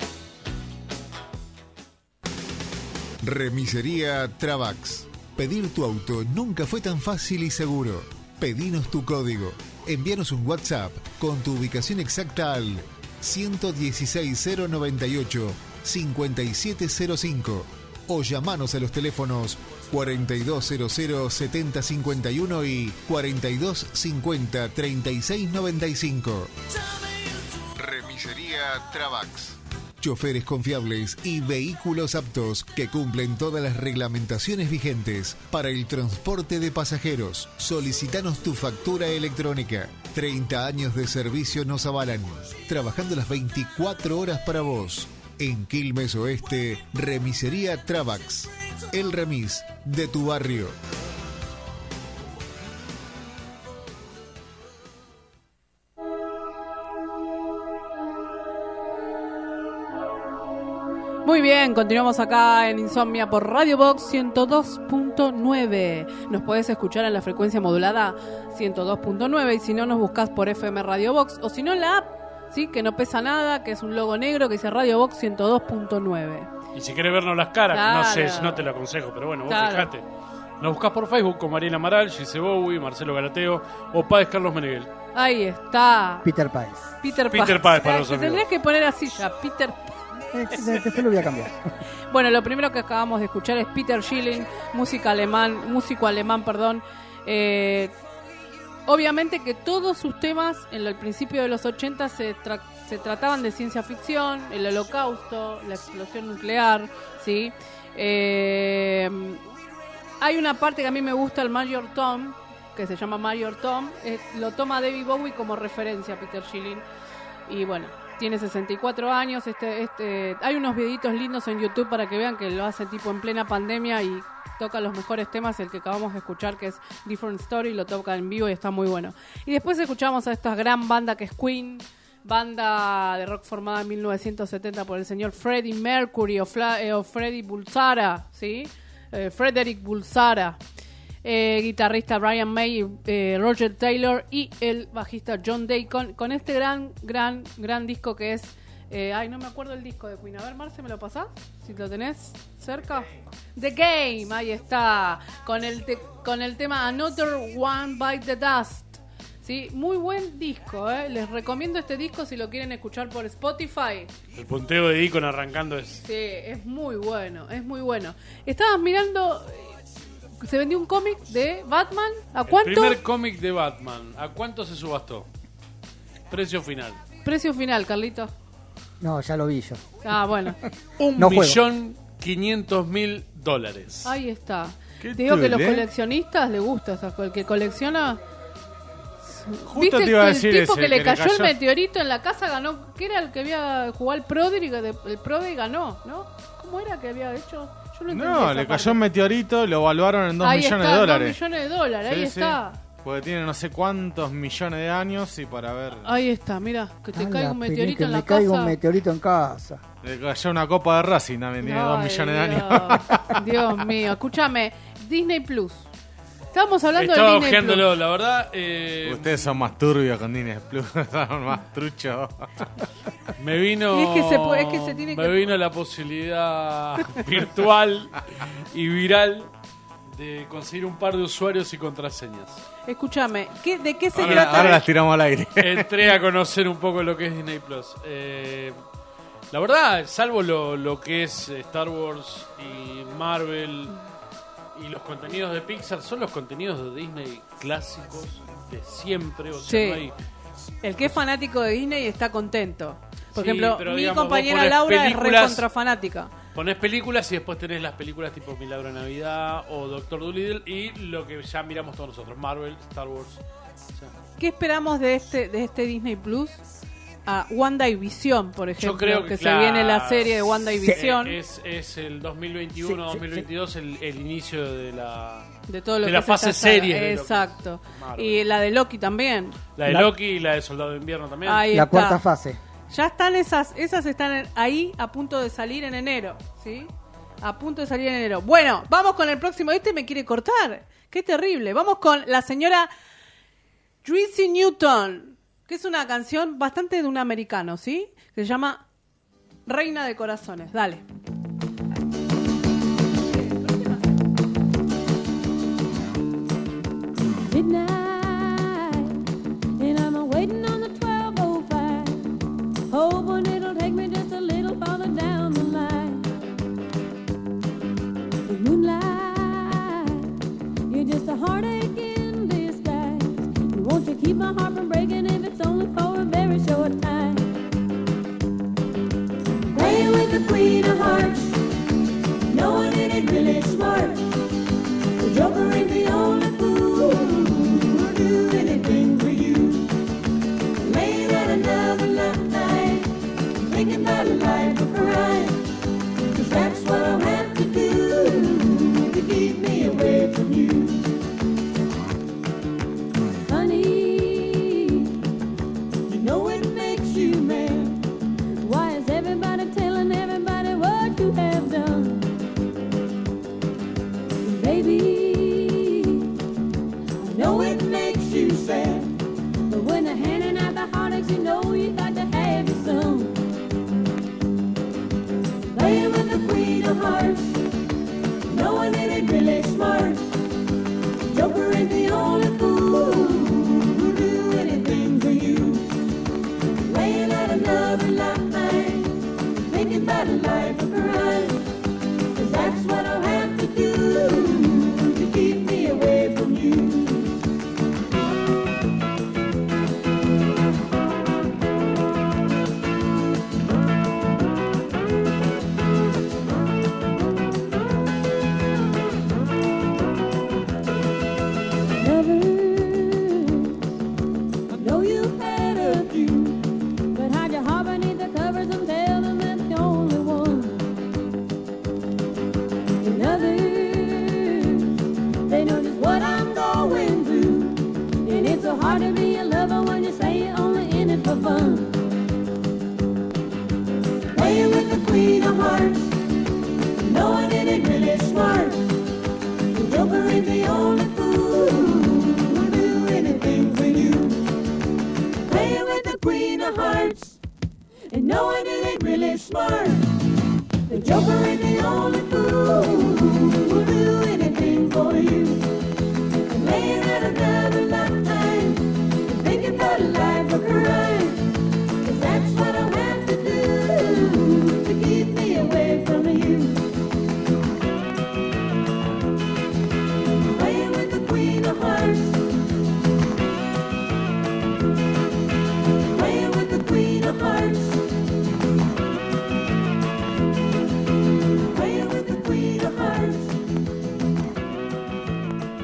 Remisería Travax. Pedir tu auto nunca fue tan fácil y seguro. Pedinos tu código. Envíanos un WhatsApp con tu ubicación exacta al 116098 5705 o llamanos a los teléfonos 4200 7051 y 4250 3695. Remisería Travax. Choferes confiables y vehículos aptos que cumplen todas las reglamentaciones vigentes para el transporte de pasajeros. Solicítanos tu factura electrónica. 30 años de servicio nos avalan, trabajando las 24 horas para vos. En Quilmes Oeste, Remisería Travax. El remis de tu barrio. Muy bien, continuamos acá en Insomnia por Radio Box 102.9. Nos podés escuchar en la frecuencia modulada 102.9 y si no nos buscás por FM Radio Box o si no en la app, ¿sí? Que no pesa nada, que es un logo negro que dice Radio Box 102.9. Y si querés vernos las caras, Claro. no sé, no te lo aconsejo, pero bueno, vos Claro. fijate. Nos buscás por Facebook con Mariela Amaral, Gise Bowie, Marcelo Galateo o Páez Carlos Meneghel. Ahí está. Peter Páez. Peter Páez para los Te amigos. tendrías que poner así ya, Peter Después lo voy a cambiar. Bueno, lo primero que acabamos de escuchar es Peter Schilling, músico alemán. Obviamente que todos sus temas en el principio de los 80 se trataban de ciencia ficción, el holocausto, la explosión nuclear, ¿sí? Hay una parte que a mí me gusta, el Major Tom, que se llama Major Tom, lo toma David Bowie como referencia a Peter Schilling. Y bueno, tiene 64 años. Hay unos videitos lindos en YouTube para que vean que lo hace tipo en plena pandemia y toca los mejores temas. El que acabamos de escuchar, que es Different Story, lo toca en vivo y está muy bueno. Y después escuchamos a esta gran banda que es Queen, banda de rock formada en 1970 por el señor Freddie Mercury o Freddie Bulsara, ¿sí? Frederick Bulsara. Guitarrista Brian May, Roger Taylor y el bajista John Deacon con este gran disco que es no me acuerdo el disco de Queen. A ver, Marce, ¿me lo pasás? Si lo tenés cerca. The Game, ahí está, con el tema Another One Bite the Dust. Sí, muy buen disco, les recomiendo este disco si lo quieren escuchar por Spotify. El punteo de Deacon arrancando es... Sí, es muy bueno, es muy bueno. Estabas mirando... Se vendió un cómic de Batman. ¿A cuánto? El primer cómic de Batman. ¿A cuánto se subastó? Precio final. Precio final, Carlito. No, ya lo vi yo. Ah, bueno. $1.500.000. Ahí está. ¿Qué Te digo que tule? los coleccionistas les gusta, o sea, el que colecciona. Justo ¿Viste te iba a el decir tipo ese, que le cayó el meteorito en la casa ganó? ¿Qué era el que había jugado el Prodigy? El Prodigy ganó, ¿no? ¿Cómo era que había hecho? Yo no entendí No, esa le parte. cayó un meteorito, lo evaluaron en $2 Ahí millones está, de dólares. $2 millones de dólares, ahí Sí, está. sí. Porque tiene no sé cuántos millones de años y para ver. Ahí está, mira, que te Ah, caiga la un peli, meteorito que en la me caiga casa. un meteorito en casa. Le cayó una copa de Racing también, tiene 2 Ay, millones de años. Dios mío, escúchame, Disney Plus. Estábamos hablando Estaba de Disney ojeándolo, Plus. la verdad. Ustedes son más turbios con Disney Plus, son más truchos. Me vino. Y es que se tiene me que- vino la posibilidad virtual y viral de conseguir un par de usuarios y contraseñas. Escúchame, ¿de qué se Ahora, trata? ahora las tiramos al aire. Entré a conocer un poco lo que es Disney Plus. La verdad, salvo lo que es Star Wars y Marvel y los contenidos de Pixar, son los contenidos de Disney clásicos de siempre. O sea, Sí. no hay... El que es fanático de Disney está contento. Por Sí, ejemplo, pero mi digamos, vos compañera ponés Laura es películas- re contra fanática. Ponés películas y después tenés las películas tipo Milagro de Navidad o Doctor Dolittle y lo que ya miramos todos nosotros, Marvel, Star Wars. O sea, ¿Qué esperamos de este Disney Plus? A WandaVision, por ejemplo, yo creo que se viene la serie de WandaVision. Es el 2021-2022 el inicio de la todo lo de que la es fase esta saga. serie de Loki. Exacto. Marvel. Y la de Loki también. La de Loki y la de Soldado de Invierno también. Ahí La está. cuarta fase. Ya están esas están ahí a punto de salir en enero, ¿sí? A punto de salir en enero. Bueno, vamos con el próximo. Este me quiere cortar. Qué terrible. Vamos con la señora Juicy Newton, que es una canción bastante de un americano, ¿sí? Que se llama Reina de Corazones. Dale. Midnight, and I'm waiting on the 12:05, hoping it'll take me just a little farther down the line. The moonlight, you're just a heartache in disguise. Won't you keep my heart from breaking if it's only for a very short time? Playing with the Queen of Hearts, knowing it ain't really smart. The Joker ain't the only fool who'll do anything for you. Laying at another night, thinking about a life of crime. 'Cause that's what I'll have to do to keep me away from you. Honey, you know it makes you mad. Why is everybody telling everybody what you have done? Baby, I know it makes you sad, but when they're handing out the heartaches, you know you got to have your some. Playing with the Queen of Hearts, knowing it ain't really smart. Joker ain't the only fool who'll do anything for you. Laying out another night, thinking about a life of crime. 'Cause that's what I'll have to do to keep me away from you. I know you've had a few, but hide your heart beneath the covers and tell them that's the only one. And others, they know just what I'm going through, and it's so hard to be a lover when you say you're only in it for fun. Playing with the Queen of Hearts, knowing it ain't really smart. The Joker ain't the only fool who'll do anything for you. Playing with the Queen of Hearts, and knowing it ain't really smart. The Joker ain't the only fool who'll do anything for you. And laying at another night, thinking about a life of crime. 'Cause that's what I'll have to do to keep me away from you. Playing with the Queen of Hearts, playing with the Queen of Hearts. Playing with the Queen of Hearts.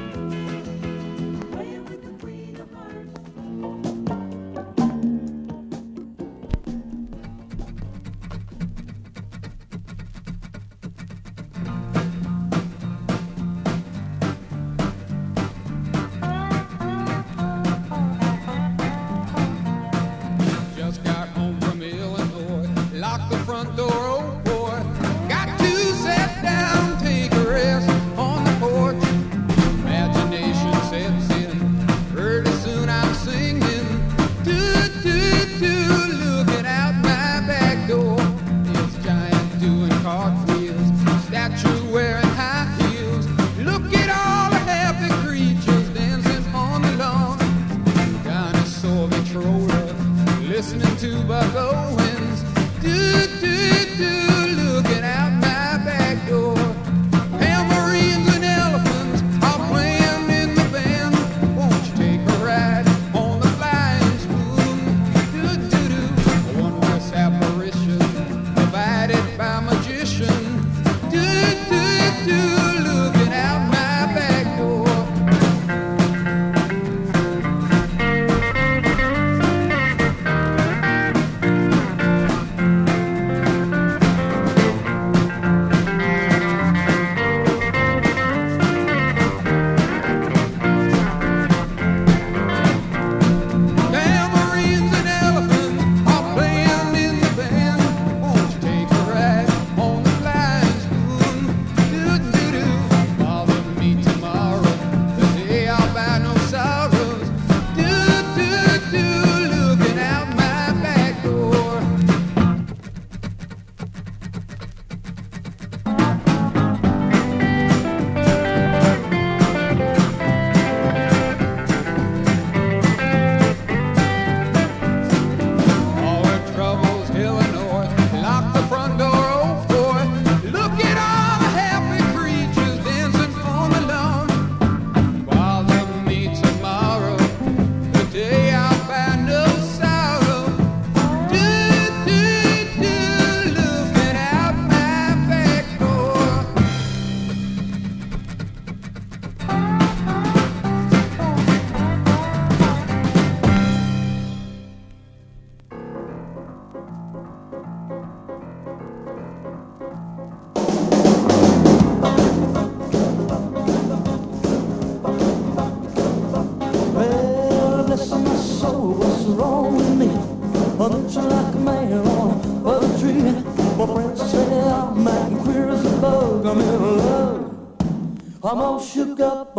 Punching like a man on a tree. My friends say I'm acting queer as a bug. I'm in love. I'm all shook up.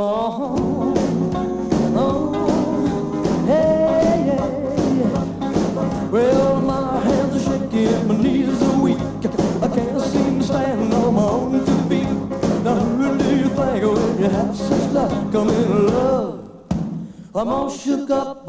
Hey, yeah. Well, my hands are shaking, my knees are weak. I can't seem to stand on my own 2 feet. Now who do you think when you have such luck? I'm in love. I'm all shook up.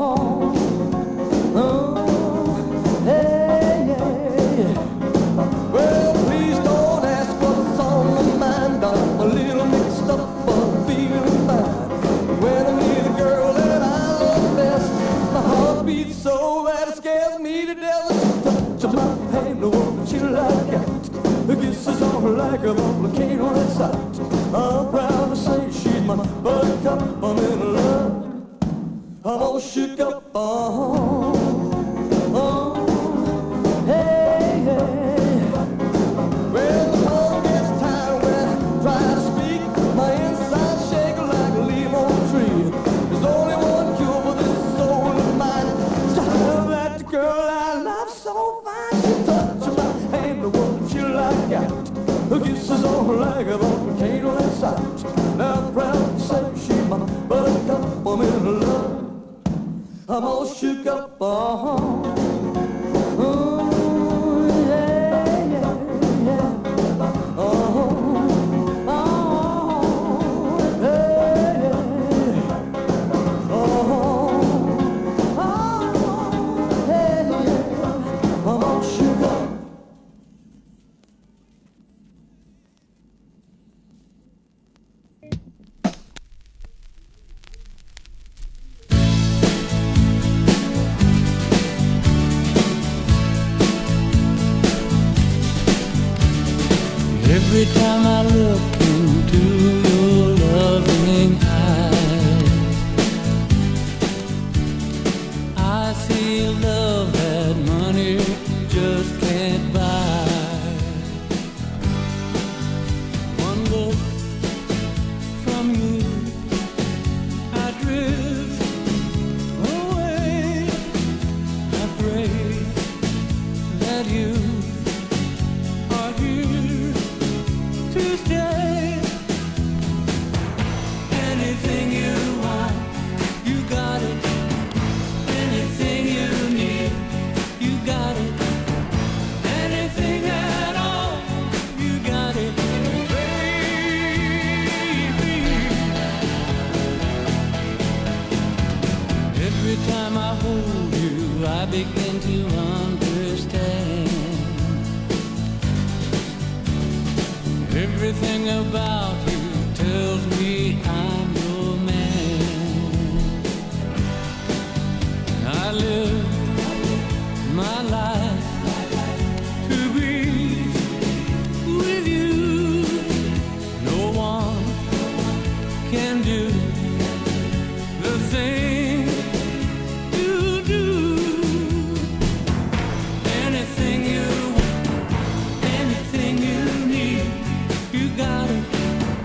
Hey, yeah. Well, please don't ask what's on my mind. I'm a little mixed up, but feeling fine. When I meet a girl that I love best, my heart beats so that it scares me to death. Touch my hand, won't you like it? The kisses on her like a volcano inside. I'm proud to say she's my buttercup. I'm in love. I'm all shook up. Hey, hey. Well, the longest time when I try to speak, my inside shake like a leaf on a tree. There's only one cure for this soul of mine. To have that girl I love so fine. She touches my hand, the one she like out. Her kisses on her like a volcano inside. Now I'm proud to say she's my buttercup. I'm in love. I'm all shook up. Every time I look into your loving eyes, I see love that money just can't buy. One look from you, I drift away. I pray that you are here to stay. Anything you want, you got it. Anything you need, you got it. Anything at all, you got it, baby. Every time I hold you, I begin to understand. Everything about you tells me I'm your man. I live my life to be with you. No one can do the thing you do. Anything you want, anything you need, you got it.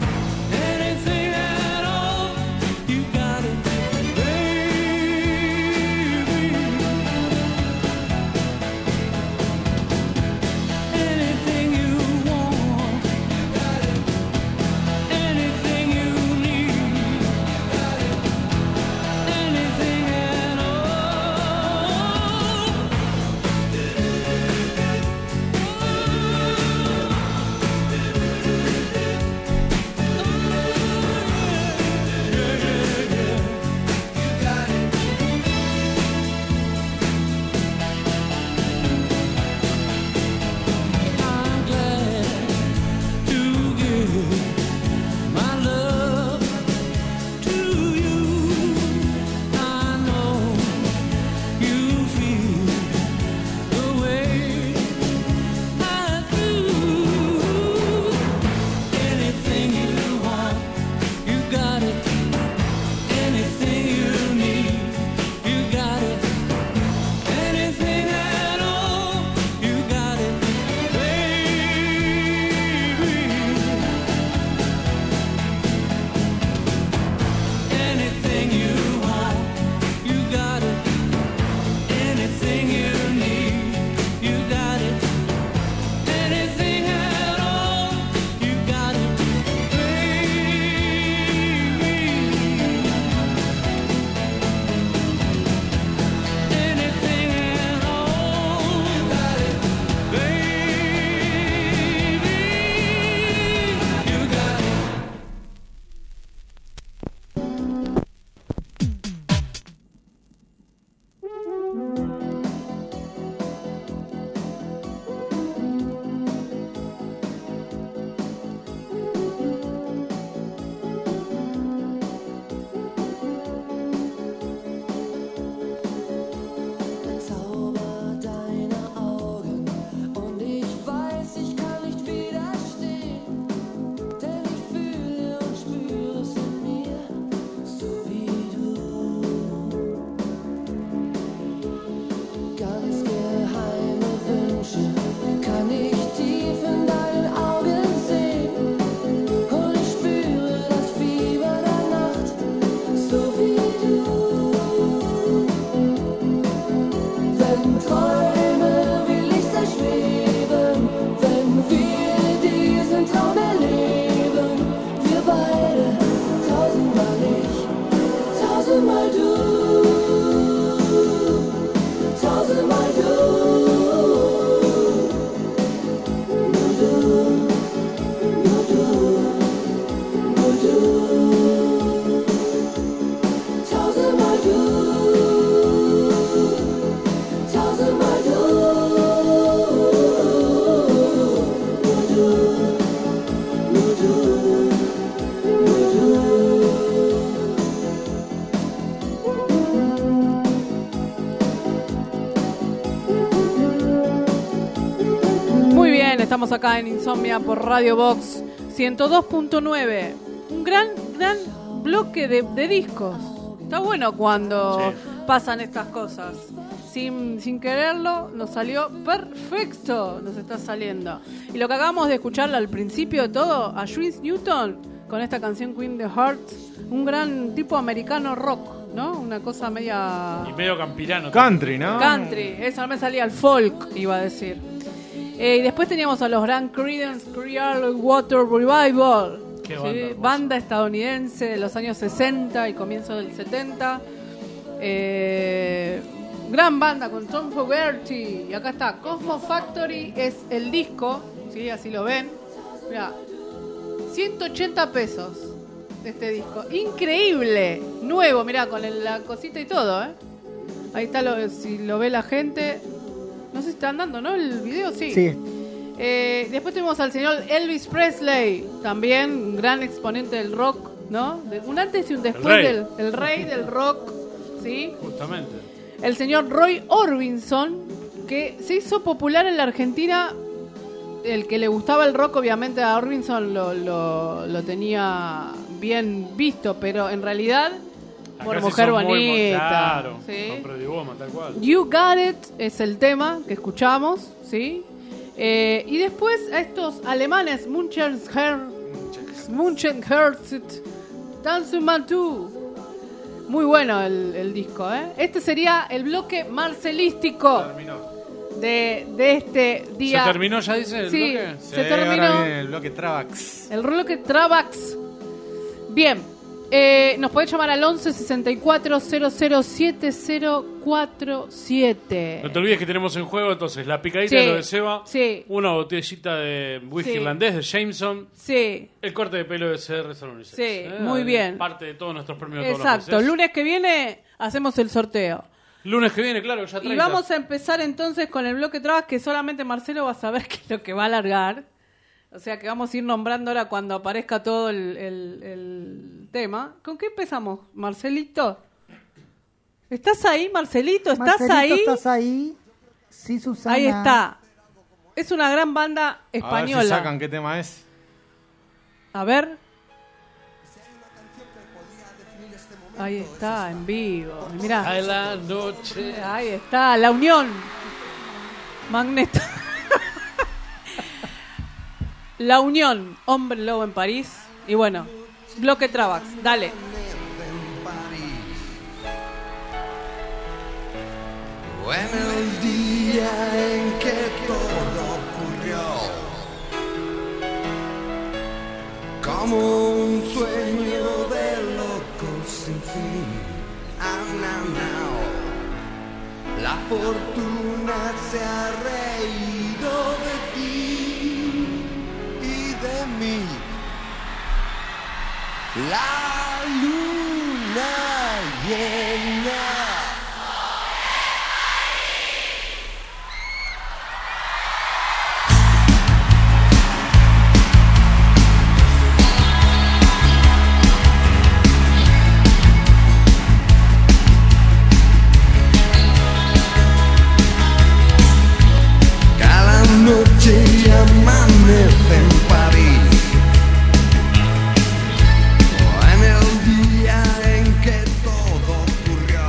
Estamos acá en Insomnia por Radio Box 102.9. Un gran bloque de discos. Está bueno cuando pasan estas cosas. Sin quererlo, nos salió perfecto. Nos está saliendo. Y lo que acabamos de escuchar al principio de todo, a Juice Newton, con esta canción Queen the Heart, un gran tipo americano rock, ¿no? Una cosa media... Y medio campirano. Country, ¿no? Country, eso no me salía al folk, iba a decir. Y después teníamos a los Grand Creedence Clearwater Revival. Qué ¿sí? Banda estadounidense de los años 60 y comienzo del 70. Gran banda con Tom Fogerty. Y acá está, Cosmo Factory es el disco, ¿sí? Así lo ven. Mirá, 180 pesos este disco. Increíble. Nuevo, mirá, con la cosita y todo, ¿eh? Ahí está, si lo ve la gente. No sé si están dando, ¿no? El video, sí. Sí. Después tuvimos al señor Elvis Presley, también un gran exponente del rock, ¿no? Un antes y un después el rey del rock, ¿sí? Justamente. El señor Roy Orbison, que se hizo popular en la Argentina. El que le gustaba el rock, obviamente a Orbison lo tenía bien visto, pero en realidad por Mujer Bonita. Claro, ¿sí? con Pretty Woman, tal cual. You Got It es el tema que escuchamos, ¿sí? Y después a estos alemanes, Munchenherz, Tanzumantu. Muy bueno el disco, ¿eh? Este sería el bloque marcelístico. De este día. ¿Se terminó ya, dice el bloque? Se terminó. Ahora viene el bloque Travax. El bloque Travax. Bien. Nos podés llamar al 11 64 00 7047. No te olvides que tenemos en juego entonces la picadita de lo de Seba, una botellita de whisky irlandés de Jameson, el corte de pelo de CR Salón Unisex. Muy bien. Parte de todos nuestros premios. Exacto. Todos los meses. Lunes que viene hacemos el sorteo. Lunes que viene, claro, ya 30. Y vamos a empezar entonces con el bloque Travax, que solamente Marcelo va a saber qué es lo que va a alargar. O sea que vamos a ir nombrando ahora cuando aparezca todo el tema. ¿Con qué empezamos, Marcelito? ¿Estás ahí, Marcelito? ¿Estás ahí? Sí, Susana. Ahí está. Es una gran banda española. A ver si sacan qué tema es. A ver. Ahí está, en vivo. Mirá. A la noche. Ahí está, La Unión. Magneto. La Unión, Hombre Lobo en París. Y bueno, bloque Travax, dale. Fue en el día en que todo ocurrió, como un sueño de locos sin fin. Now, la fortuna se ha reído de ti y de mí. La luna llena. Cada noche amanece en París, en el día en que todo ocurrió,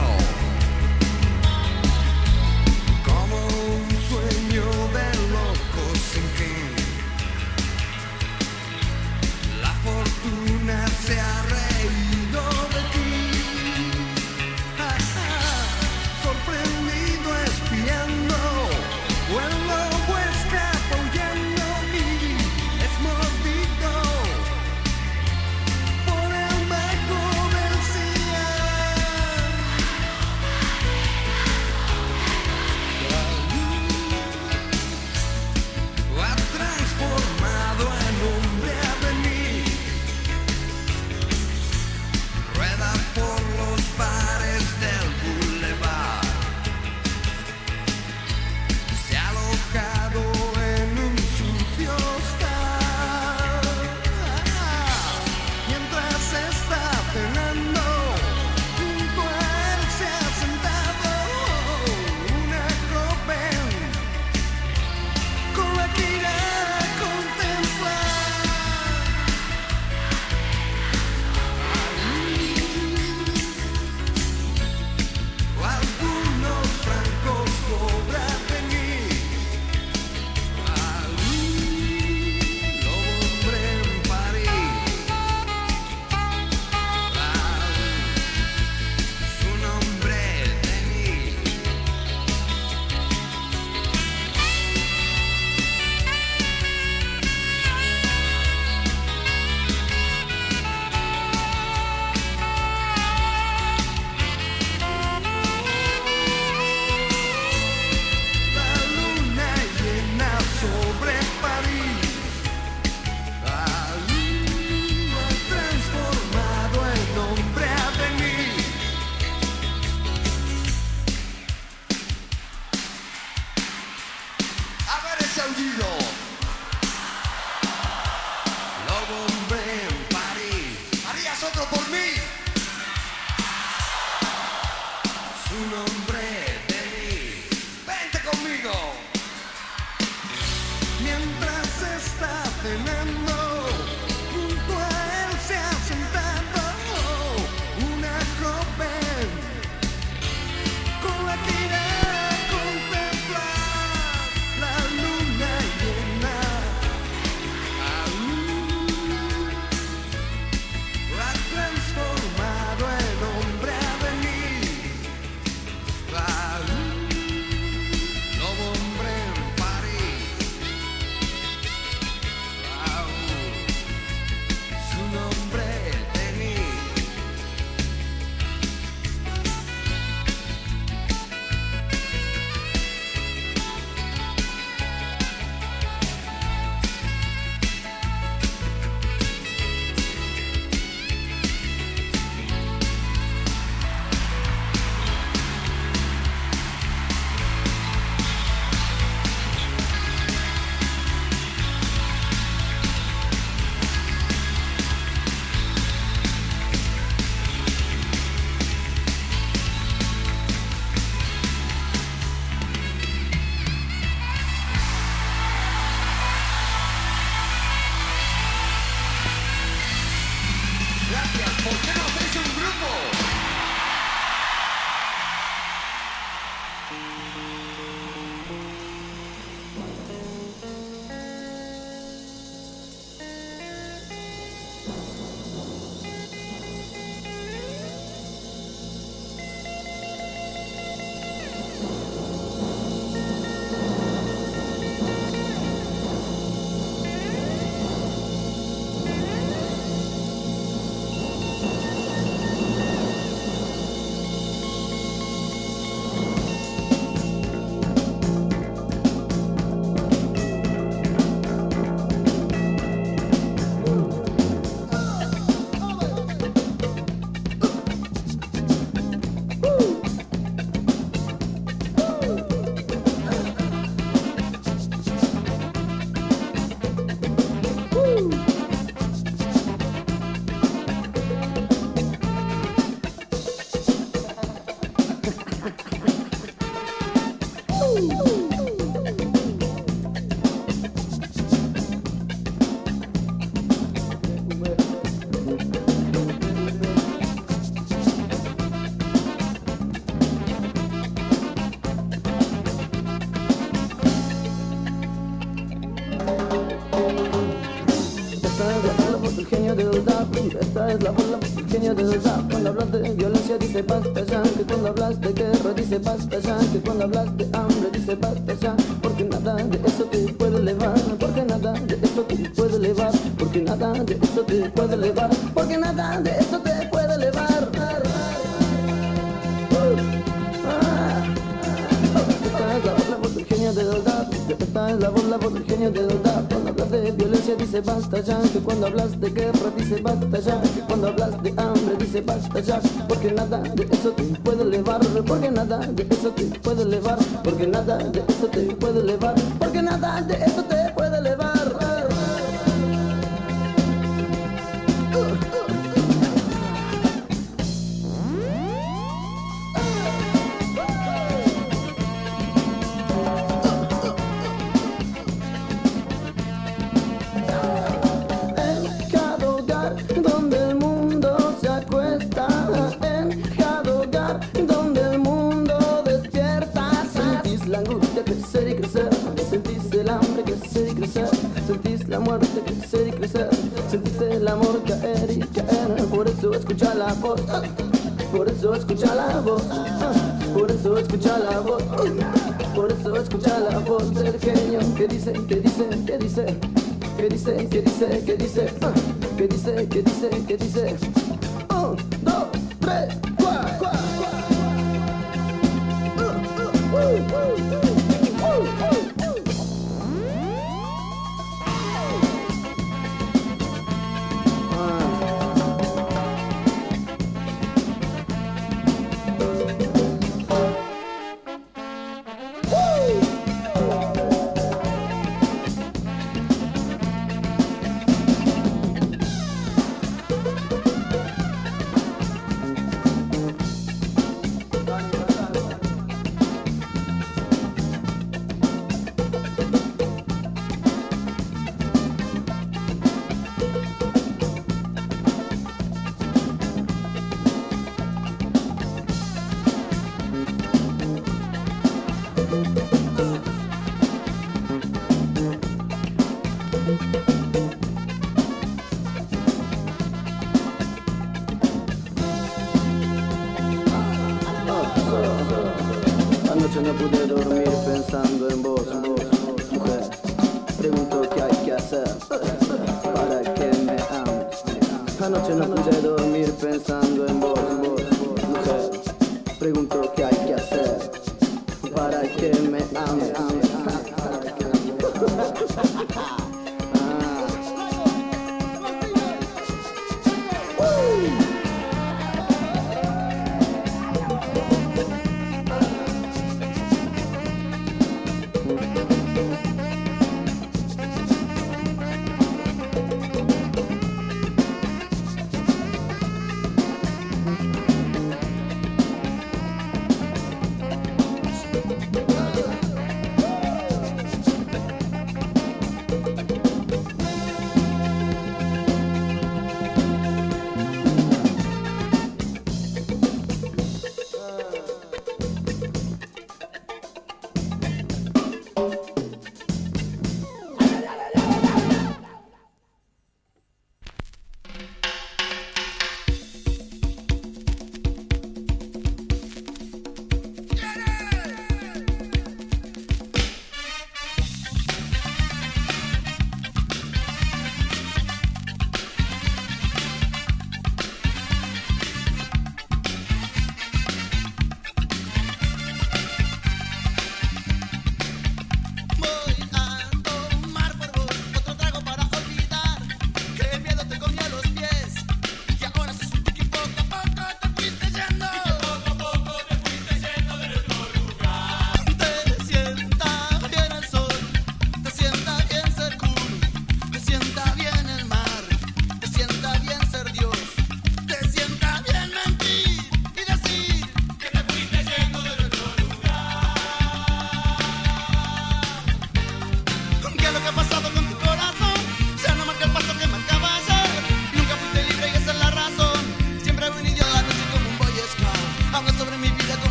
Gracias, ¿por qué no hacéis un grupo? Esta es la bola del genio del rap. Cuando hablas de violencia dice basta ya, que cuando hablas de guerra dice basta ya, que cuando hablas de hambre dice basta ya, porque nada de eso te puede elevar, porque nada de eso te puede elevar, porque nada de eso te puede elevar, porque nada de eso te puede elevar. Esta es la voz del genio del rap. Esta es la voz del genio del rap. Cuando hablas de violencia dice basta ya, que cuando hablas de guerra dice basta ya, que cuando hablas de hambre dice basta ya, porque nada de eso te puede elevar, porque nada de eso te puede elevar, porque nada de eso te puede elevar, porque nada de eso te puede elevar. Crecer y crecer, sentís el hambre crecer y crecer, sentís la muerte crecer y crecer, sentís el amor caer y caer, por eso escucha la voz, por eso escucha la voz, por eso escucha la voz, por eso escucha la voz del genio que dice, que dice, que dice, que dice, que dice, que dice, que dice, que dice, que dice, 1, 2, 3, 4. Anoche no pude dormir pensando en vos, mujer. Pregunto qué hay que hacer para que me ames. Anoche no pude dormir pensando en vos, mujer. Pregunto qué hay que hacer para que me ames.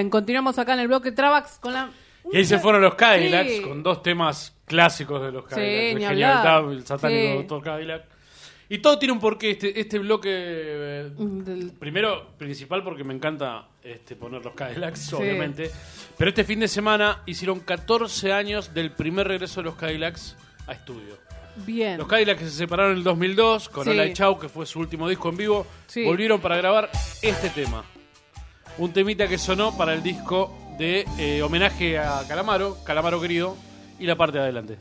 Bien, continuamos acá en el bloque Travax con la... Y ahí se fueron los Cadillacs Sí. con dos temas clásicos de los Sí, Cadillacs. ni el Genial hablar. Dab, el satánico Sí. Doctor Cadillac. Y todo tiene un porqué. Este bloque, primero, principal, porque me encanta poner los Cadillacs, Sí. obviamente. Pero este fin de semana hicieron 14 años del primer regreso de los Cadillacs a estudio. Bien. Los Cadillacs que se separaron en el 2002 con Sí. Hola y Chau, que fue su último disco en vivo, Sí. volvieron para grabar este tema. Un temita que sonó para el disco de homenaje a Calamaro, Calamaro querido, y la parte de adelante.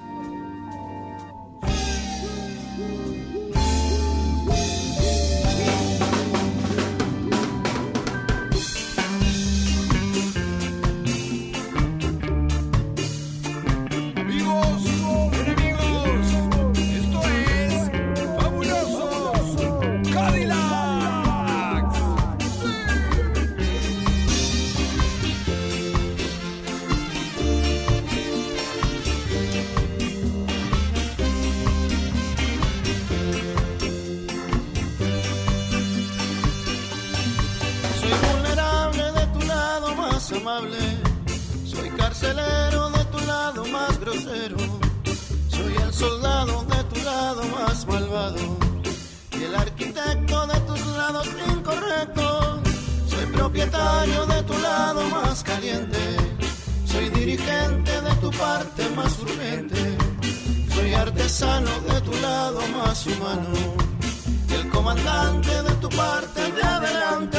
Amigos, enemigos, esto es Fabulosos Cadillacs. Soy vulnerable de tu lado más amable, soy carcelero de tu lado más grosero, soy el soldado de tu lado más malvado y el arquitecto de tus lados incorrectos. Soy propietario de tu lado más caliente, soy dirigente de tu parte más urgente, soy artesano de tu lado más humano y el comandante de tu parte de adelante.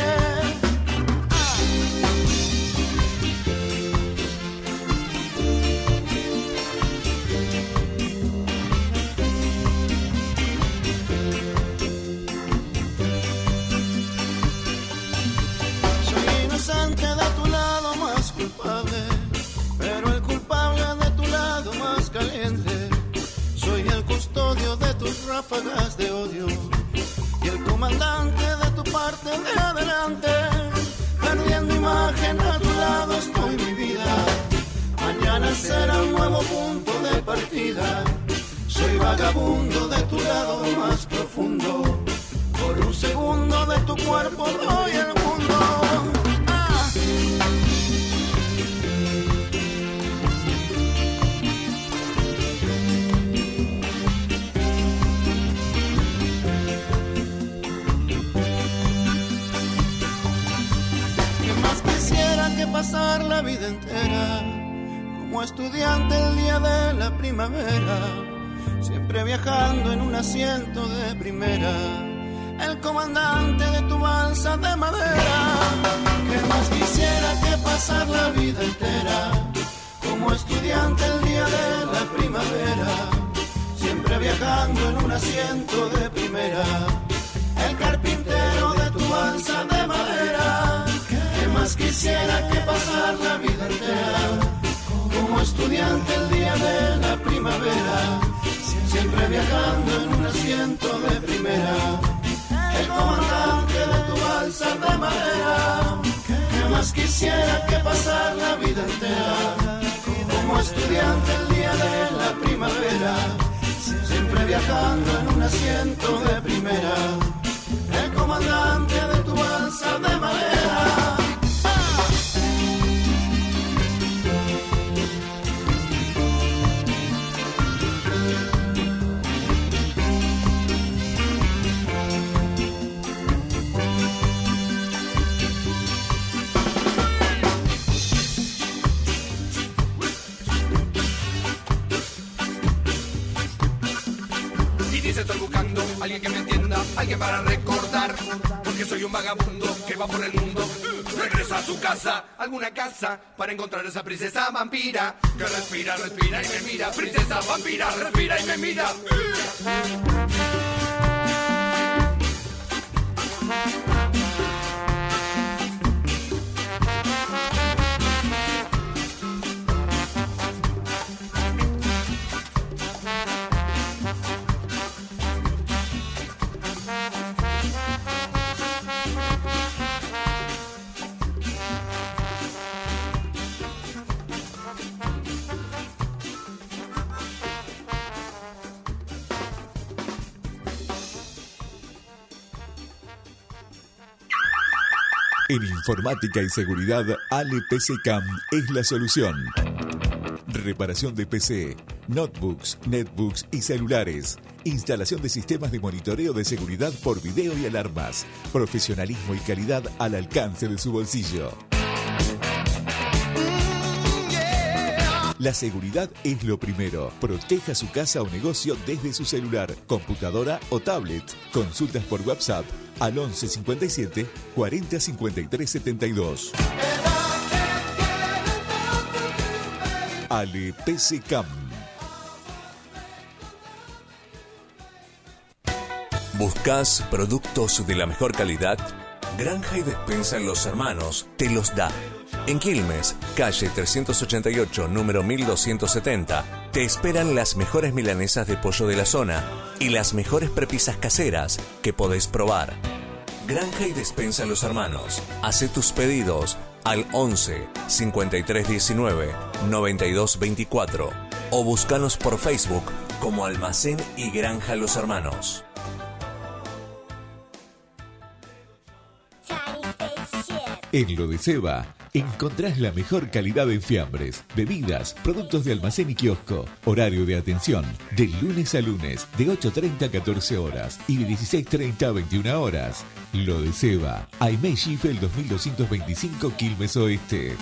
Soy inocente de tu lado más culpable, pero el culpable de tu lado más caliente. Soy el custodio de tus ráfagas de odio y el comandante de tu parte de adelante. Perdiendo imagen a tu lado estoy mi vida, mañana será un nuevo punto de partida. Soy vagabundo de tu lado más profundo, por un segundo de tu cuerpo doy el mundo. Ah. ¿Qué más quisiera que pasar la vida entera como estudiante el día de la primavera, siempre viajando en un asiento de primera, el comandante de tu balsa de madera? ¿Qué más quisiera que pasar la vida entera como estudiante el día de la primavera, siempre viajando en un asiento de primera, el carpintero de tu balsa de madera? ¿Qué más quisiera que pasar la vida entera como estudiante el día de la primavera, siempre viajando en un asiento de primera, el comandante de tu balsa de madera? ¿Qué más quisiera que pasar la vida entera como estudiante el día de la primavera, siempre viajando en un asiento de primera, el comandante de tu balsa de madera? Y dice estoy buscando alguien que me entienda, alguien para recordar, porque soy un vagabundo que va por el mundo. Regresa a su casa, alguna casa, para encontrar esa princesa vampira que respira, respira y me mira. Princesa vampira, respira y me mira. En informática y seguridad, Ale PC Cam es la solución. Reparación de PC, notebooks, netbooks y celulares. Instalación de sistemas de monitoreo de seguridad por video y alarmas. Profesionalismo y calidad al alcance de su bolsillo. La seguridad es lo primero. Proteja su casa o negocio desde su celular, computadora o tablet. Consultas por WhatsApp al 11 57 40 53 72. Ale PC Cam. ¿Buscas productos de la mejor calidad? Granja y Despensa en Los Hermanos te los da. En Quilmes, calle 388, número 1270, te esperan las mejores milanesas de pollo de la zona y las mejores prepisas caseras que podés probar. Granja y Despensa en Los Hermanos. Hacé tus pedidos al 11 5319 9224 o búscanos por Facebook como Almacén y Granja Los Hermanos. En Lo de Seba encontrás la mejor calidad en fiambres, bebidas, productos de almacén y kiosco. Horario de atención de lunes a lunes de 8:30 a 14 horas y de 16:30 a 21 horas. Lo de Seba, Aimé Schiffel 2225 Quilmes Oeste.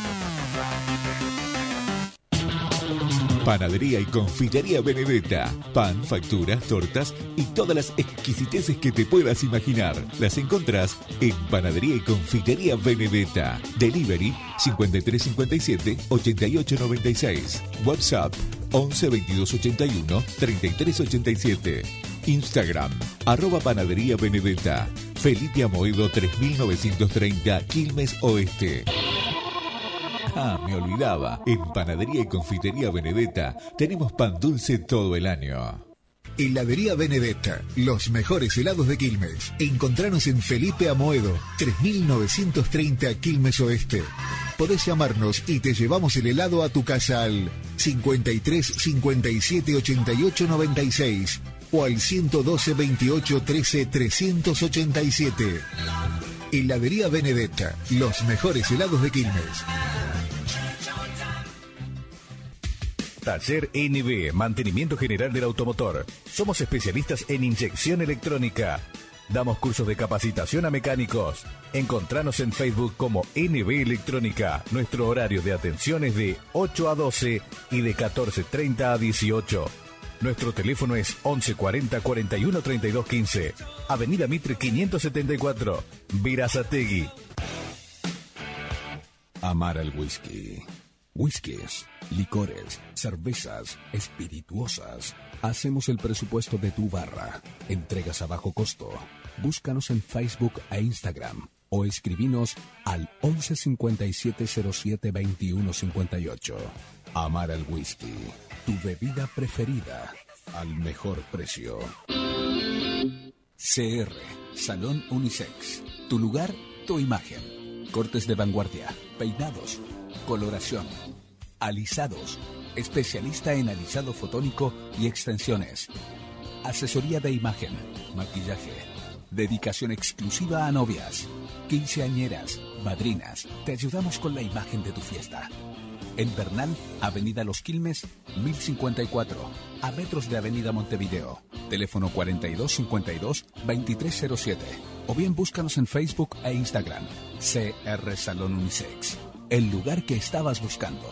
Panadería y confitería Benedetta. Pan, facturas, tortas y todas las exquisiteces que te puedas imaginar. Las encontrás en Panadería y Confitería Benedetta. Delivery 5357 8896. WhatsApp 11 22 81 33 87. Instagram @Panadería Benedetta. Felipe Amoedo 3930 Quilmes Oeste. Ah, me olvidaba. En Panadería y Confitería Benedetta tenemos pan dulce todo el año. Heladería Benedetta, los mejores helados de Quilmes. Encontranos en Felipe Amoedo, 3930 Quilmes Oeste. Podés llamarnos y te llevamos el helado a tu casa al 53 57 88 96 o al 112 28 13 387. Heladería Benedetta, los mejores helados de Quilmes. Taller NB, Mantenimiento General del Automotor. Somos especialistas en inyección electrónica. Damos cursos de capacitación a mecánicos. Encontranos en Facebook como NB Electrónica. Nuestro horario de atención es de 8 a 12 y de 14:30 a 18. Nuestro teléfono es 11 40 41 32 15. Avenida Mitre 574, Verazategui. Amar al whisky. Whiskies, licores, cervezas, espirituosas. Hacemos el presupuesto de tu barra. Entregas a bajo costo. Búscanos en Facebook e Instagram o escribinos al 11 57 07 21 58. Amar al whisky, tu bebida preferida, al mejor precio. CR, Salón Unisex. Tu lugar, tu imagen. Cortes de vanguardia, peinados, coloración, alisados, especialista en alisado fotónico y extensiones, asesoría de imagen, maquillaje, dedicación exclusiva a novias, quinceañeras, madrinas. Te ayudamos con la imagen de tu fiesta. En Bernal, Avenida Los Quilmes, 1054, a metros de Avenida Montevideo. Teléfono 4252 2307. O bien búscanos en Facebook e Instagram. CR Salón Unisex. El lugar que estabas buscando.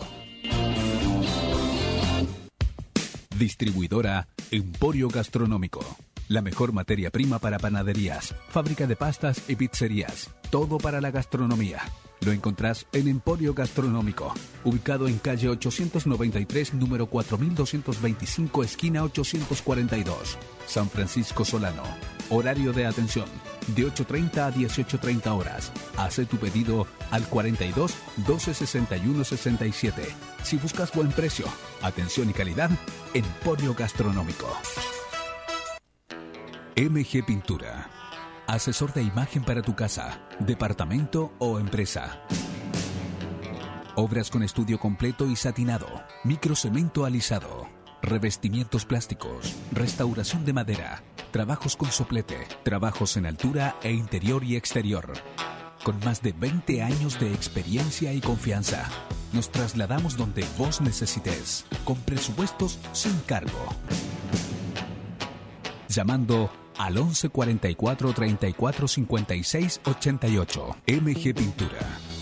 Distribuidora Emporio Gastronómico. La mejor materia prima para panaderías, fábrica de pastas y pizzerías. Todo para la gastronomía. Lo encontrás en Emporio Gastronómico, ubicado en calle 893, número 4225, esquina 842, San Francisco Solano. Horario de atención, de 8:30 a 18:30 horas. Hace tu pedido al 42 12 61 67. Si buscas buen precio, atención y calidad, Emporio Gastronómico. MG Pintura. Asesor de imagen para tu casa, departamento o empresa. Obras con estudio completo y satinado, microcemento alisado, revestimientos plásticos, restauración de madera, trabajos con soplete, trabajos en altura e interior y exterior. con más de 20 años de experiencia y confianza. Nos trasladamos donde vos necesites, con presupuestos sin cargo. Llamando al 11 44 34 56 88. MG Pintura.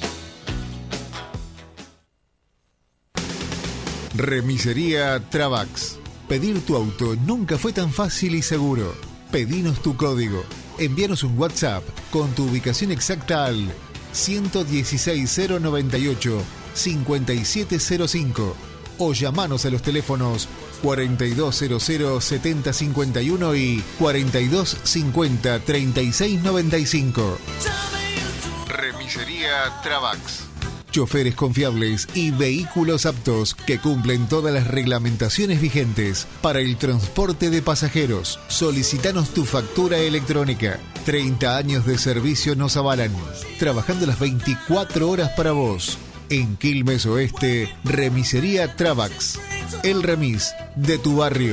Remisería Travax. Pedir tu auto nunca fue tan fácil y seguro. Pedinos tu código. Envíanos un WhatsApp con tu ubicación exacta al 116098 5705 o llamanos a los teléfonos 4200 7051 y 4250 3695. Remisería Travax. Choferes confiables y vehículos aptos que cumplen todas las reglamentaciones vigentes para el transporte de pasajeros. Solicitanos tu factura electrónica. 30 años de servicio nos avalan. Trabajando las 24 horas para vos. En Quilmes Oeste, Remisería Travax. El remis de tu barrio.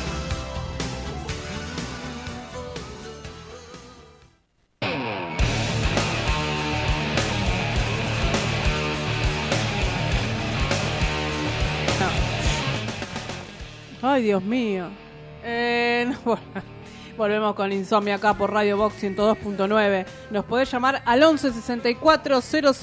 Ay, Dios mío. Bueno, volvemos con Insomnia acá por Radio Box 102.9. Nos podés llamar al 11 64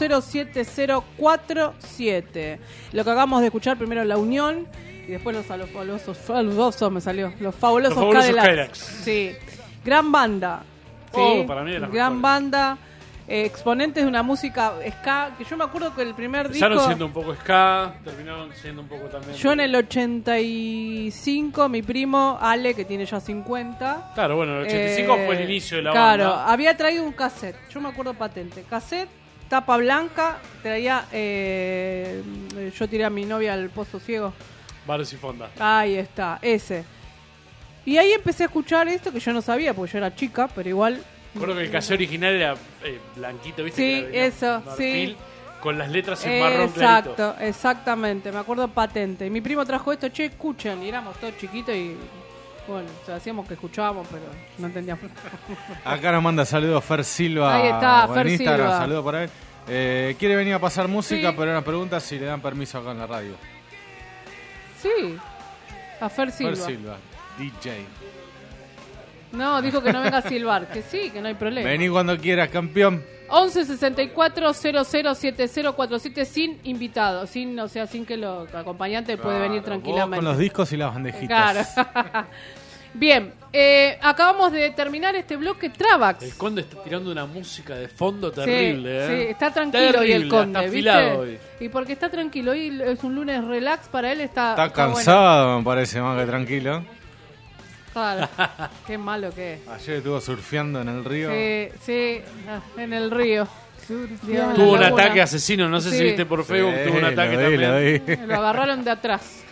007047. Lo que acabamos de escuchar primero La Unión y después los fabulosos me salió. Los fabulosos Cadillacs. Sí. Gran banda. Oh, Sí. para mí era Gran banda. Exponentes de una música ska, que yo me acuerdo que el primer Empezaron disco... siendo un poco ska, terminaron siendo un poco también... Yo en el 85, mi primo Ale, que tiene ya 50... Claro, bueno, el 85 fue el inicio de la claro, banda. había traído un cassette, yo me acuerdo patente. Cassette, tapa blanca, traía... yo tiré a mi novia al Pozo Ciego. Bares y Fonda. Ahí está, ese. Y ahí empecé a escuchar esto, que yo no sabía, porque yo era chica, pero igual... Recuerdo que el cassette original era blanquito, ¿viste? Sí, Que era eso, marfil, sí. Con las letras en marrón clarito. Exacto, exactamente, me acuerdo patente. Y mi primo trajo esto, che, escuchen, y éramos todos chiquitos y bueno, o sea, hacíamos que escuchábamos, pero no entendíamos. Acá nos manda saludos Fer Silva. Ahí está, en Fer Instagram, Silva. saludos para él. Quiere venir a pasar música, Sí. pero una pregunta si le dan permiso acá en la radio. Sí, a Fer Silva. Fer Silva, DJ. No, dijo que no venga a silbar, que sí, que no hay problema. Vení cuando quieras, campeón. 11 64 007047 sin invitado, sin, o sea, sin que el acompañante puede venir Claro, tranquilamente. vos con los discos y las bandejitas. Claro. Bien, acabamos de terminar este bloque Travax. El Conde está tirando una música de fondo terrible, Sí, ¿eh? está tranquilo hoy el Conde, está ¿viste? afilado hoy. Y porque está tranquilo, hoy es un lunes relax para él, está Está bueno. cansado, me parece, más que tranquilo. Claro. Qué malo que es. Ayer estuvo surfeando en el río. Sí, en el río. Dios, Tuvo un la laguna. ataque asesino, no sé si Sí. viste por Facebook, Sí, tuvo un ataque lo vi, también. Lo agarraron de atrás.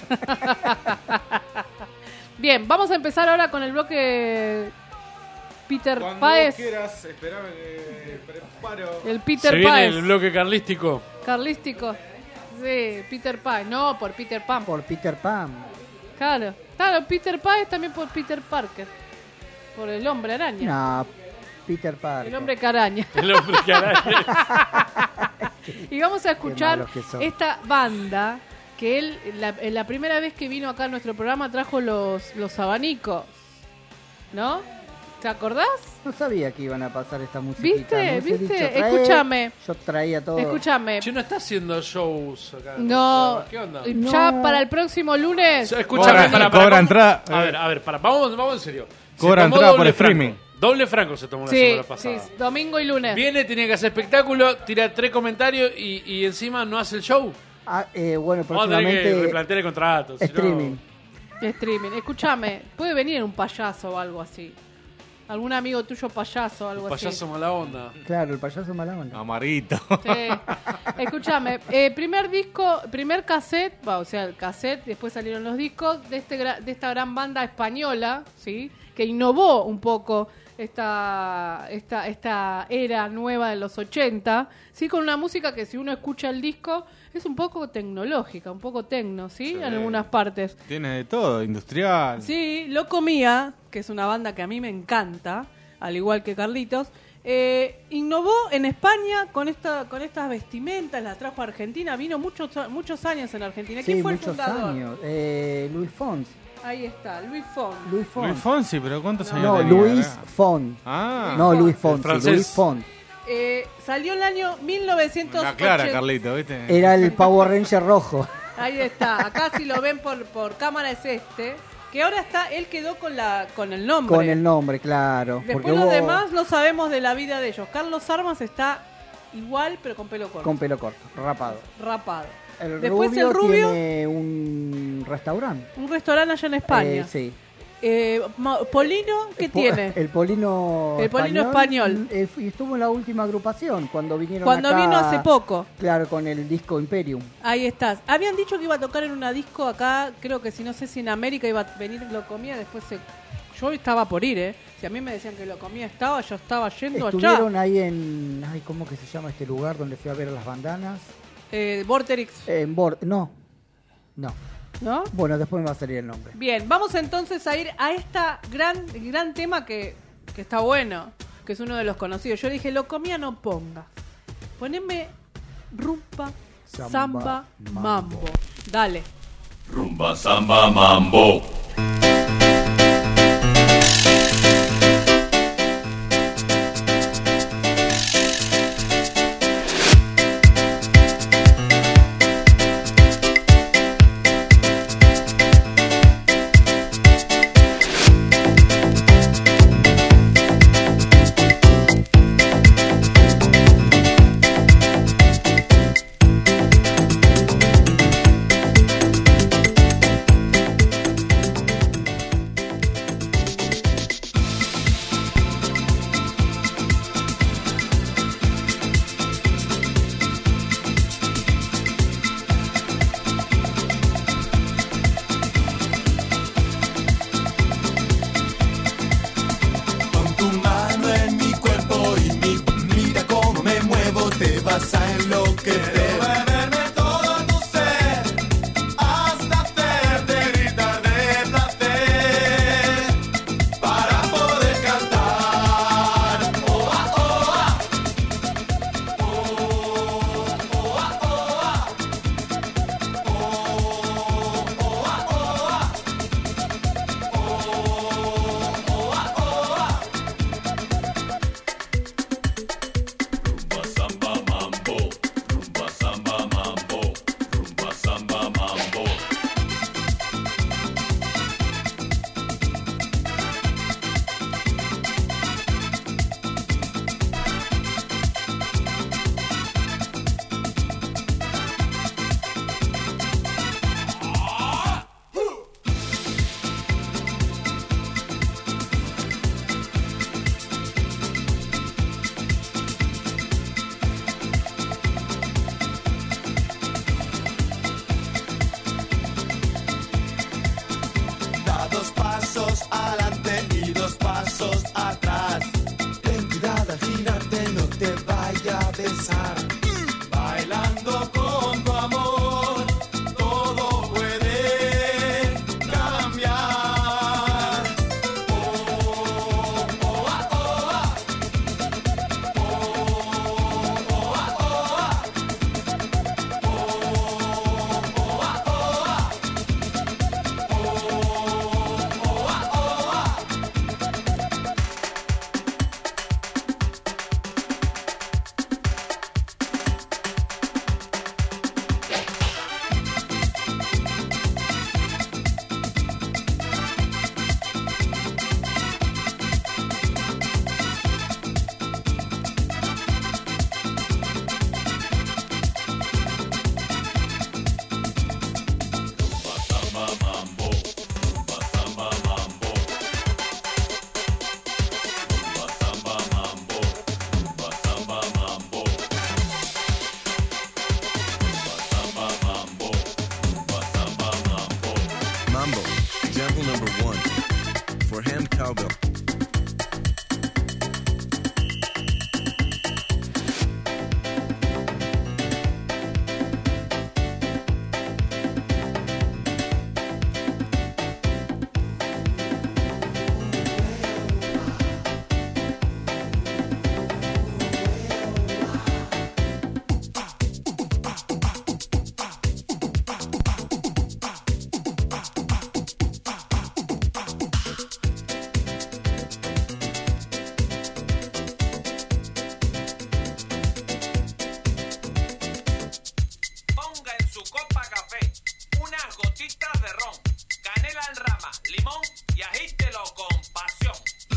Bien, vamos a empezar ahora con el bloque Peter Cuando Páez. quieras, esperame que preparo. El Peter Se viene Páez. el bloque carlístico. Carlístico. Sí, Peter Páez. No, por Peter Pan. Por Peter Pan. Claro. Claro, Peter Páez también por Peter Parker. Por el hombre araña. No, Peter Pan. El hombre caraña. El hombre que araña. Y vamos a escuchar malos que son. esta banda que él, la primera vez que vino acá a nuestro programa, trajo los abanicos. ¿No? ¿Te acordás? No sabía que iban a pasar esta musiquita. ¿Viste? Me hubiese ¿Viste? dicho, trae. Escúchame. Yo traía todo. Escúchame. Che, no está haciendo shows acá. No, ¿Qué onda? ya para el próximo lunes. Escúchame, Cobra vamos- entrada. A ver, vamos en serio. Se Cobra tomó entrada por doble streaming. Franco. Doble Franco se tomó la Sí, semana sí, pasada. domingo y lunes. Viene, tiene que hacer espectáculo, tira 3 comentarios y encima no hace el show. Bueno, Vamos a tener que próximamente replantear el contrato. si no- streaming. Streaming. Escúchame, puede venir un payaso o algo así. Algún amigo tuyo payaso o algo Payaso mala onda. Claro, el payaso mala onda. Amarito. así. Sí. Escúchame, primer disco, primer cassette, o sea, el cassette, después salieron los discos de de esta gran banda española, ¿sí? Que innovó un poco esta era nueva de los 80, sí, con una música que si uno escucha el disco es un poco tecnológica, un poco tecno, ¿sí? En algunas partes. Tiene de todo, industrial. Sí, Loco Mía, que es una banda que a mí me encanta, al igual que Carlitos, Innovó en España con estas vestimentas, las trajo a Argentina, vino muchos años en Argentina. ¿Quién fue el fundador? Años. Luis Fons. Ahí está, Luis Fons. Luis Fonsi, pero ¿cuántos años No, tenía? Luis Fons. Ah. No, Luis Fonsi, francés. Luis Fons. Salió en el año 1980. La clara, Carlito, ¿viste? Era el Power Ranger rojo. Ahí está, acá si lo ven por cámara es este. Que ahora él quedó con el nombre. Con el nombre, claro. Después porque los hubo- demás no sabemos de la vida de ellos. Carlos Armas está igual, pero con pelo corto. Con pelo corto, rapado. Rapado. El Después rubio el rubio, tiene un restaurante. un restaurante allá en España. Sí. Polino, ¿qué tiene? El Polino El Polino español. Y estuvo en la última agrupación cuando vinieron Cuando acá, vino hace poco. Claro, con el disco Imperium. Ahí estás. Habían dicho que iba a tocar en una disco acá, creo que si no sé si en América iba a venir Lo Comía, después yo estaba por ir, Si a mí me decían que Lo Comía yo estaba yendo Estuvieron allá. ahí en... Ay, ¿cómo que se llama este lugar donde fui a ver a las bandanas? Vorterix. No. ¿No? Bueno, después me va a salir el nombre. Bien, vamos entonces a ir a esta gran tema que está bueno, que es uno de los conocidos. Yo dije, Lo Comía no pongas. Poneme rumba, samba, mambo. Dale. Rumba, samba, mambo. Pon tu mano en mi cuerpo y mira cómo me muevo, te vas a enloquecer. Beberme todo tu ser hasta hacerte gritar de placer para poder cantar. Oh, ah, oh, ah. Oh, oh, ah, oh, ah. Oh, oh, ah, oh, ah. Rumba, samba, mambo. Rumba, samba, mambo. Rumba, samba, mambo. Da 2 pasos adelante y 2 pasos atrás. Ten cuidado al girarte, no te vaya a besar. Bailando con tu amor, todo puede cambiar. Oh, oh, ah, oh, ah. Oh, oh, ah, oh, ah. Oh, oh, ah, oh, ah. Samba, mambo. Rumba, samba, mambo. Rumba, samba, mambo. Rumba, samba, mambo. Rumba, samba, mambo. Rumba, samba, mambo. Mambo, example number 1. For ham cowbell. y agítelo con pasión.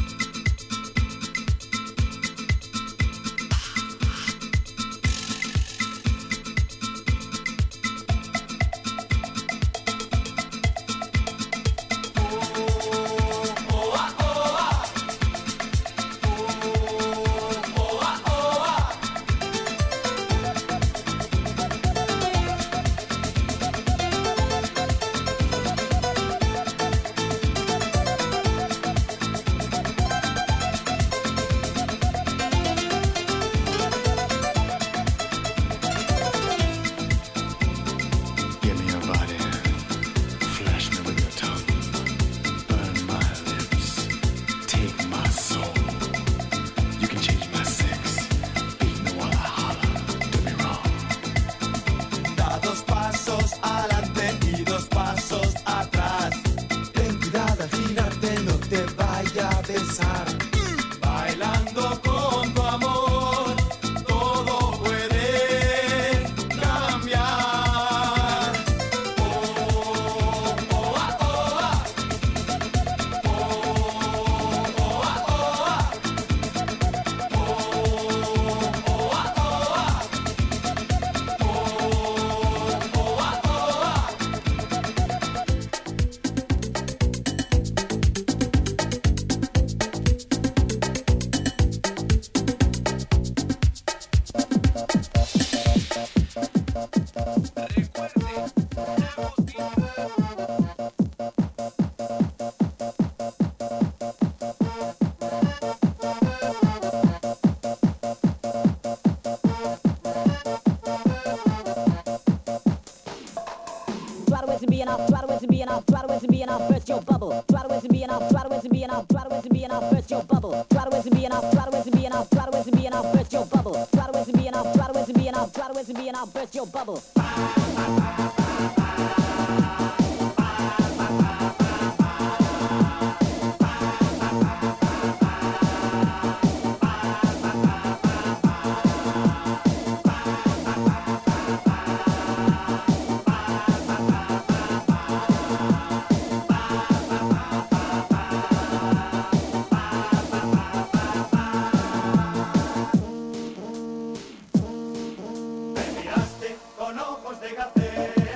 Give me your body, flash me with your tongue, burn my lips, take my soul. You can change my sex, beat me while I holler, do me wrong. Da 2 pasos adelante y 2 pasos atrás. Ten cuidado al girarte, no te vaya a besar. Bailando con tu amor, todo puede cambiar. Oh, oh, ah, oh, ah. Oh, oh, ah, oh, ah. Oh, oh, ah, oh, ah. Try to waste and being off, try to waste and being off, try to waste and being off, burst your bubble. Try to waste and being off, try to waste and being off, try to waste and being off, burst your bubble. Try to waste and being off, try to waste and being off, try to waste and being off, burst your bubble. Try to waste and being off, try to waste and being off, try to waste and being off, burst your bubble. Me miraste con ojos de gacela.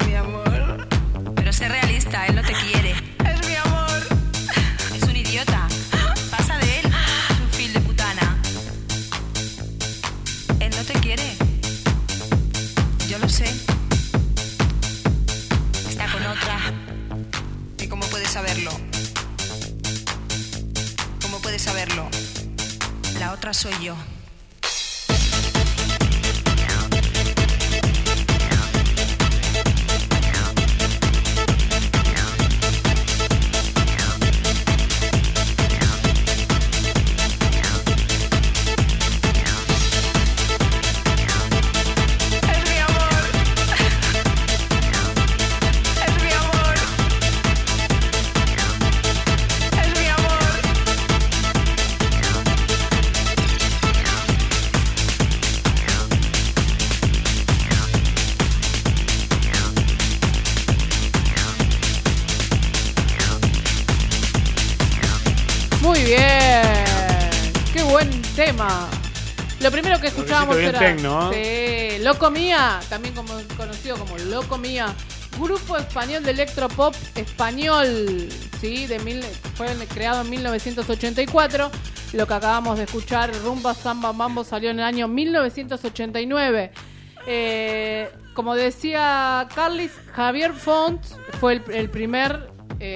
Es mi amor. Pero sé realista, él no te quiere. Es mi amor. Es un idiota. Pasa de él. Es un fil de putana. Él no te quiere. Yo lo sé. Está con otra. ¿Y cómo puedes saberlo? ¿Cómo puedes saberlo? La otra soy yo. Muy bien. Qué buen tema. Lo primero que escuchábamos bien era tecno, sí, Loco Mía, también conocido como Loco Mía, grupo español de electropop español, ¿sí? Fue creado en 1984. Lo que acabamos de escuchar, Rumba Samba Mambo, salió en el año 1989. Como decía Carlis, Javier Font fue el primer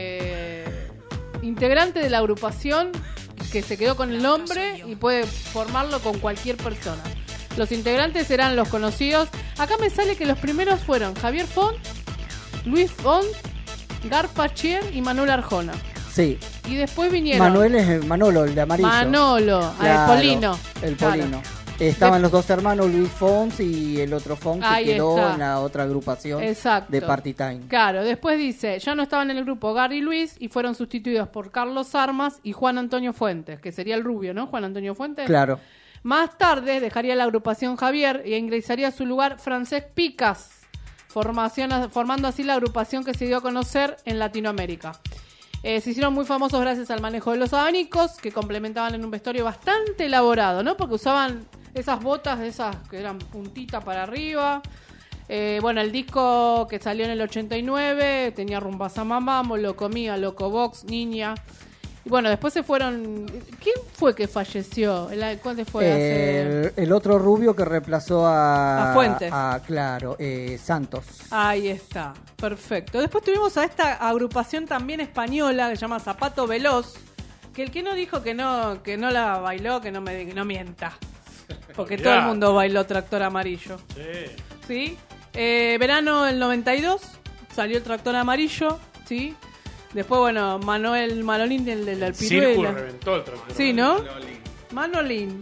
integrante de la agrupación que se quedó con el nombre y puede formarlo con cualquier persona. Los integrantes eran los conocidos. Acá me sale que los primeros fueron Javier Font, Luis Font, Garpachier y Manuel Arjona. Sí. Y después vinieron Manuel es Manolo, el de amarillo. Manolo, Claro, el Polino. El Claro. Polino. Estaban los dos hermanos, Luis Fons y el otro Fons que Ahí quedó está. en la otra agrupación Exacto. de Party Time. Claro, después dice, ya no estaban en el grupo Gary y Luis y fueron sustituidos por Carlos Armas y Juan Antonio Fuentes, que sería el rubio, ¿no? Juan Antonio Fuentes. Claro. Más tarde dejaría la agrupación Javier y ingresaría a su lugar Francesc Picas, formando así la agrupación que se dio a conocer en Latinoamérica. Se hicieron muy famosos gracias al manejo de los abanicos, que complementaban en un vestuario bastante elaborado, ¿no? Porque usaban esas botas, esas que eran puntita para arriba. Bueno, el disco que salió en el 89 tenía Rumba Samba Mambo, Loco Mía, Loco Box, Niña. Y bueno, después se fueron... ¿Quién fue que falleció? ¿Cuál fue? El otro rubio que reemplazó A Fuentes. Claro, Santos. Ahí está, perfecto. Después tuvimos a esta agrupación también española que se llama Zapato Veloz, que el que no dijo que no la bailó, que no mienta. Porque todo el mundo bailó Tractor Amarillo. Sí. ¿Sí? Verano del 92 salió el Tractor Amarillo, ¿sí? Después, bueno, Manuel Manolín del Piruela. Circo reventó el Tractor. Sí, ¿no? Manolín.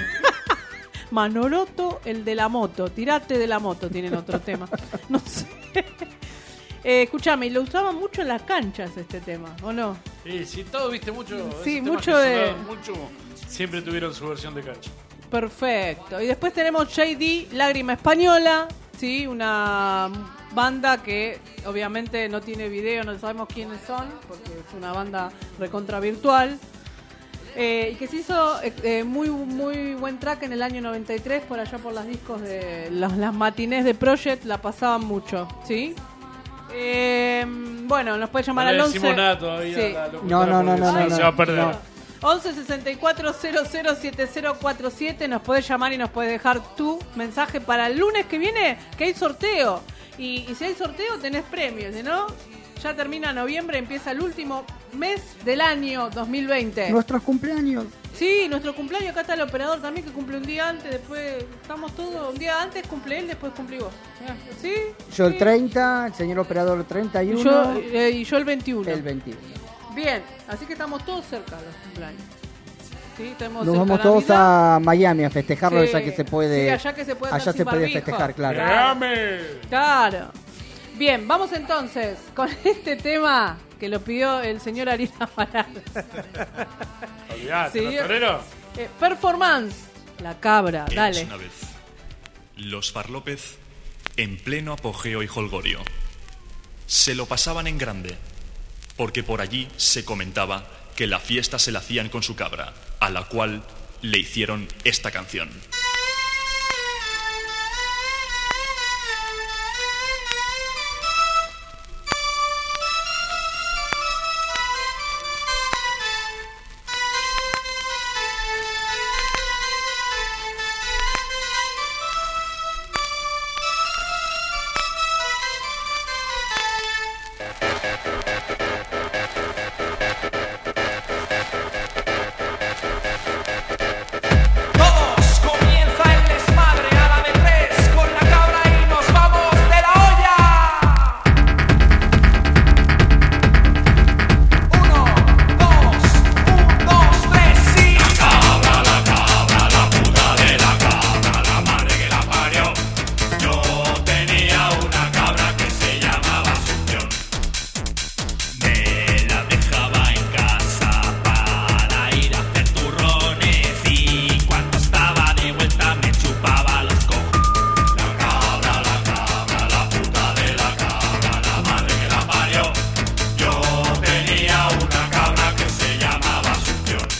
Manoloto, el de la moto. Tirate de la moto, tienen otro tema. No sé. Escúchame, y lo usaban mucho en las canchas este tema, ¿o no? Sí, todo viste mucho. Sí, esos mucho temas que de... sonaban mucho, siempre tuvieron su versión de cancha. Perfecto. Y después tenemos JD, Lágrima Española, ¿sí? Una banda que obviamente no tiene video, no sabemos quiénes son, porque es una banda recontra virtual. Y que se hizo muy muy buen track en el año 93, por allá por los discos de las matinés de Project, la pasaban mucho, ¿sí? Bueno, nos puede llamar No le al 11. decimos nada todavía Sí. a la locutora porque se va a perder. No. 11 64 00 7047, nos podés llamar y nos podés dejar tu mensaje para el lunes que viene, que hay sorteo. Y si hay sorteo tenés premios, ¿no? Ya termina noviembre, empieza el último mes del año 2020. Nuestros cumpleaños. Sí, nuestro cumpleaños, acá está el operador también que cumple un día antes, después estamos todos, un día antes cumple él, después cumplí vos. ¿Sí? Yo el 30, el señor operador el 31. Y yo el 21. El 21. Bien, así que estamos todos cerca de los cumpleaños. ¿Sí? Tenemos Nos cerca vamos la todos Navidad. a Miami a festejarlo, Sí. ya que se puede. Sí, allá que se puede andar allá sin se puede barbijo. festejar, claro. Claro. Bien, vamos entonces con este tema que lo pidió el señor Ariel Amaral. Olvidate, Sí. ¿no, torero? Performance, la cabra, dale. Una vez, los Farlópez en pleno apogeo y jolgorio. Se lo pasaban en grande, porque por allí se comentaba que la fiesta se la hacían con su cabra, a la cual le hicieron esta canción. Todos comienza el desmadre a la de tres con la cabra y nos vamos de la olla. 1, 2, 3, sí. La cabra, la puta de la cabra, la madre que la parió. Yo tenía una cabra que se llamaba Asunción. Me la dejaba en casa para ir a hacer turrones y cuando estaba de vuelta me chupaba los cojos. La cabra, la puta de la cabra, la madre que la parió. Yo tenía una cabra que se llamaba Asunción.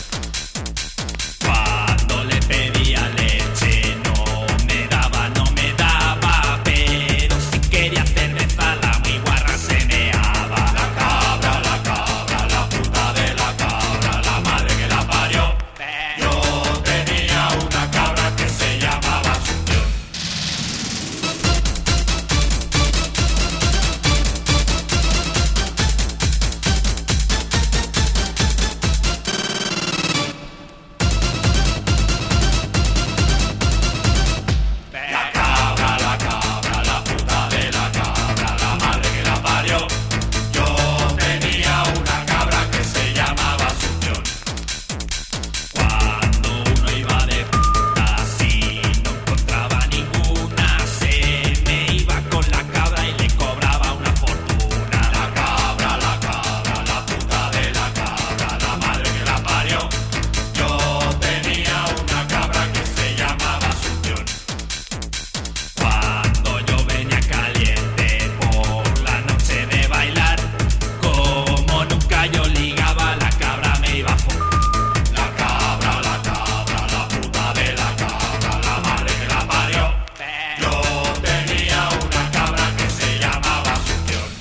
Cuando le pedía leche no me daba, pero si quería cerveza la muy guarra se meaba. La cabra, la puta de la cabra, la madre que la parió. Yo tenía una cabra que se llamaba Asunción. La cabra, la puta de la cabra, la madre que la parió. Yo tenía una cabra que se llamaba Asunción. Cuando uno iba de putas y no encontraba ninguna, se me iba con la cabra y le cobraba una fortuna. La cabra, la puta de la cabra, la madre que la parió. Yo tenía una cabra que se llamaba Asunción. Cuando yo venía caliente por la noche de bailar, como nunca yo ligaba, la cabra me iba a La cabra, la puta de la cabra, la madre que la parió. Yo tenía una cabra que se llamaba Asunción.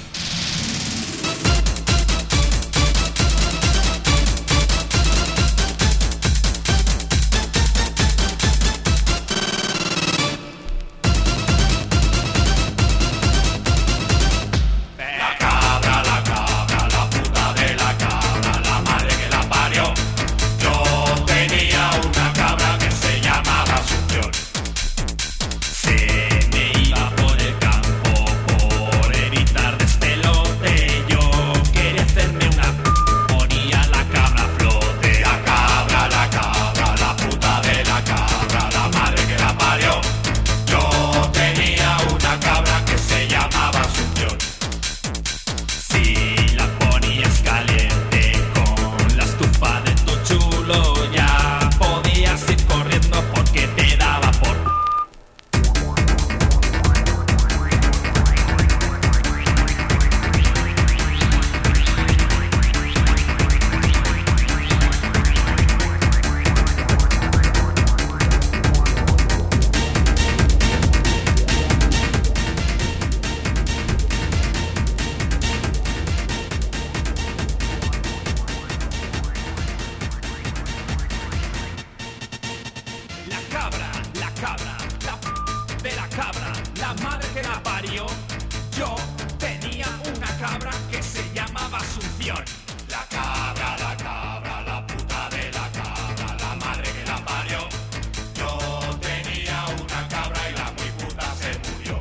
La cabra, la puta de la cabra, la madre que la parió. Yo tenía una cabra que se llamaba Asunción. Se me iba por el campo por evitar despelote. Yo quería hacerme una ponía la cabra a flote. La cabra, la puta de la cabra, la madre que la parió. Yo tenía una cabra que se llamaba Asunción. Si la ponías caliente con la estufa de tu chulo, ya podías ir corriendo porque te daba por. La cabra, la de la cabra, la madre que la parió. Yo tenía una cabra que se llamaba Asunción. La cabra, la puta de la cabra, la madre que la parió. Yo tenía una cabra y la muy puta se murió.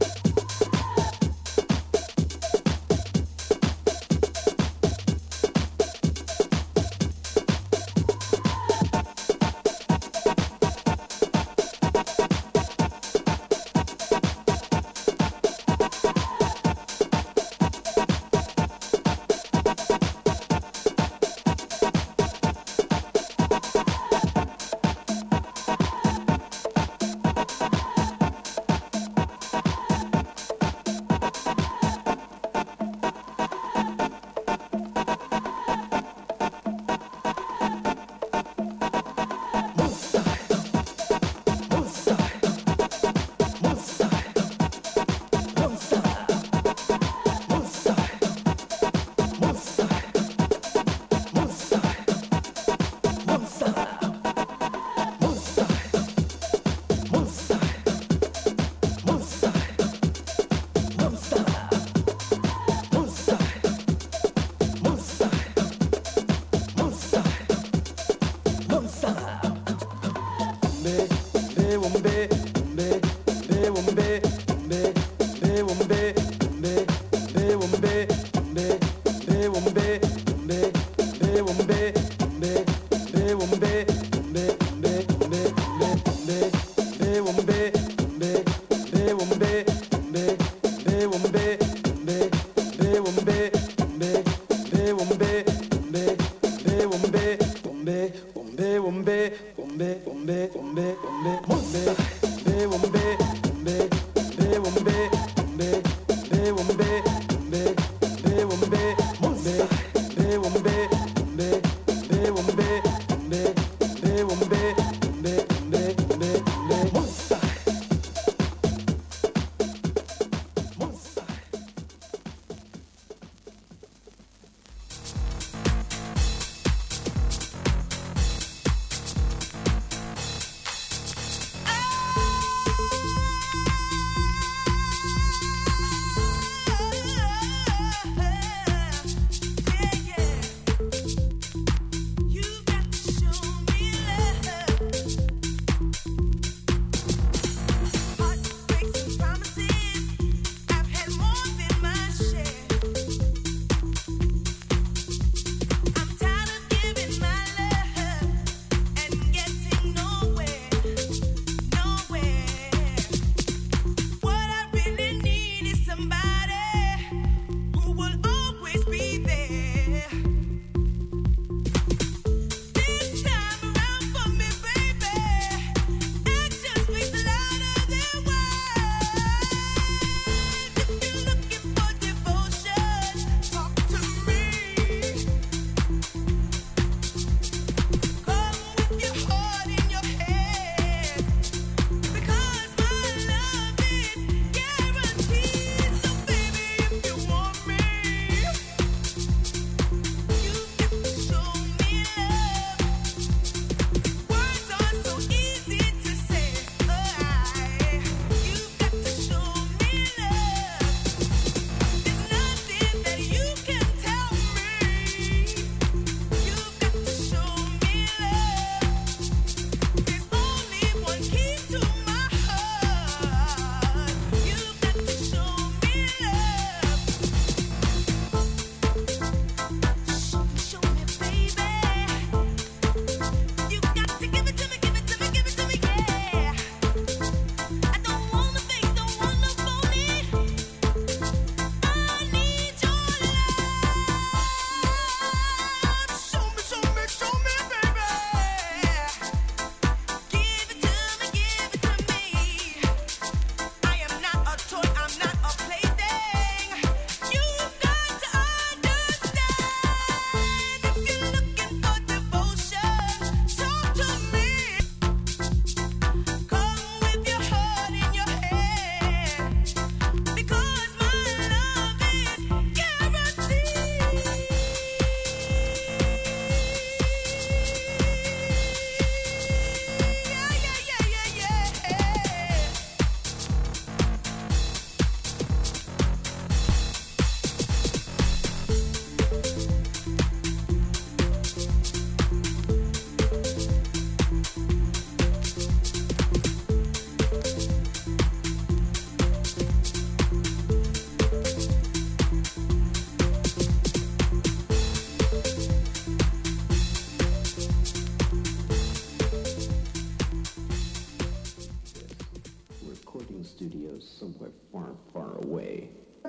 are far, far away.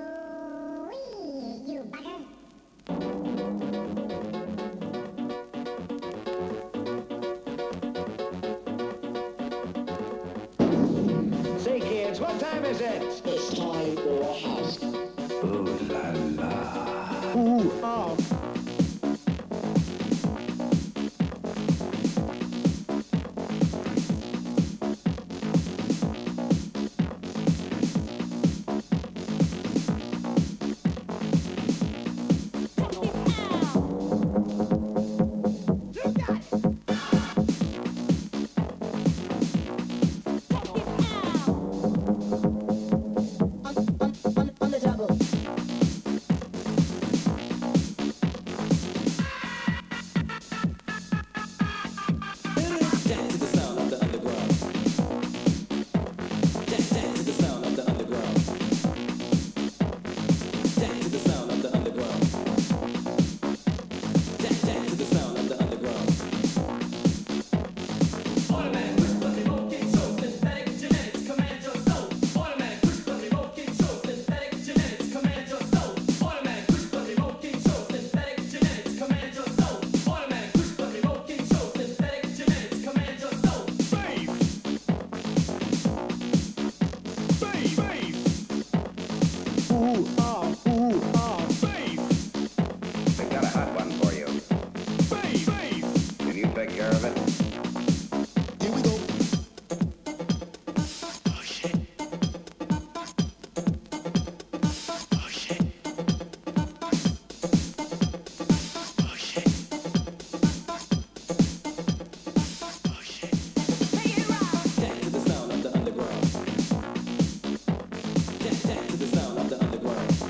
Say, kids, what time is it? It's time for a house. Ooh la la. Ooh, ah. I got a hot one for you. Can you take care of it? To the sound of the underground.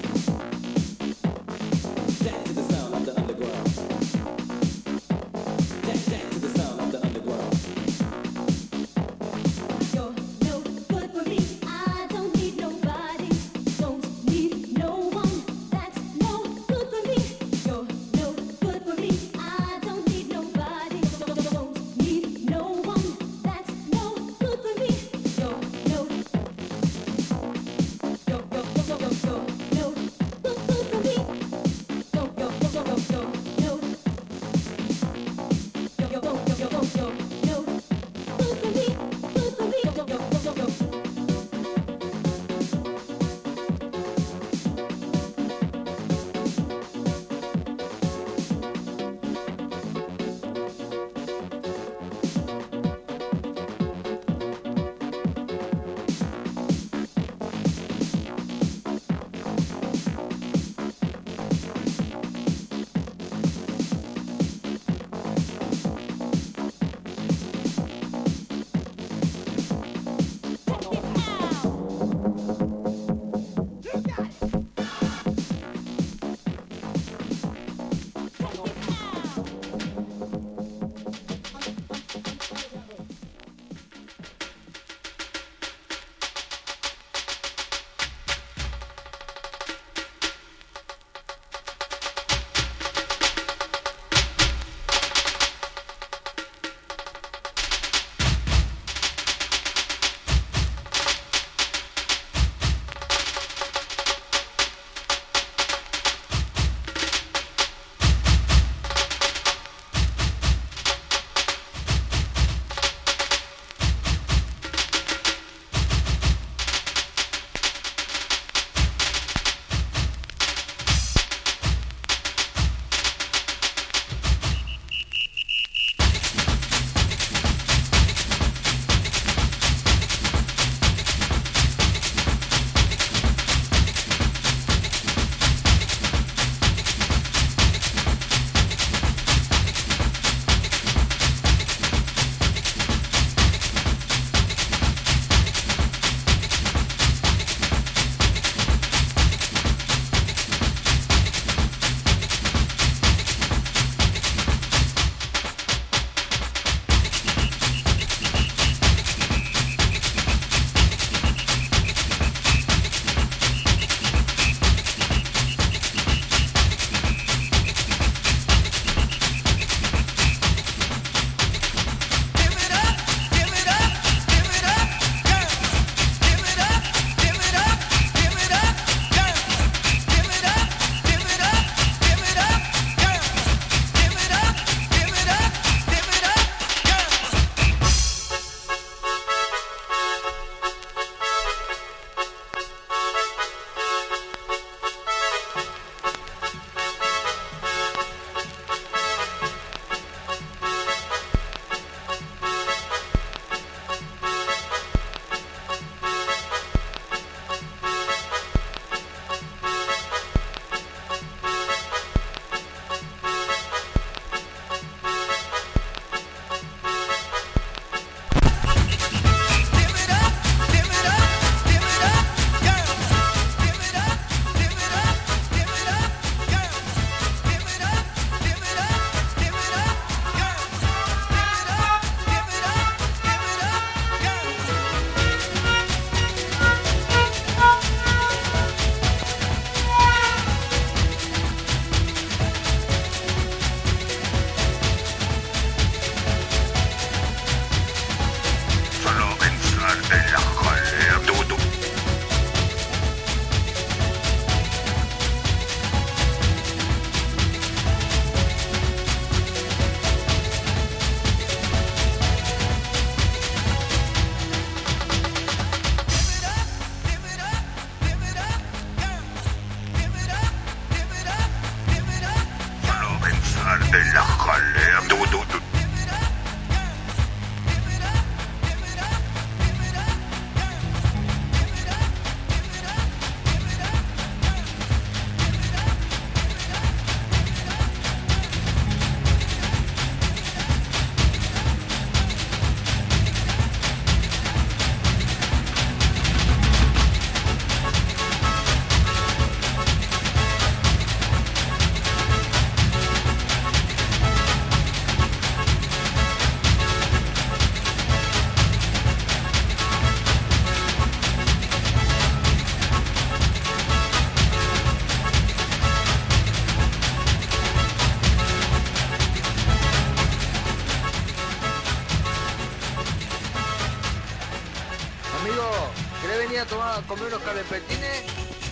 unos calempetines.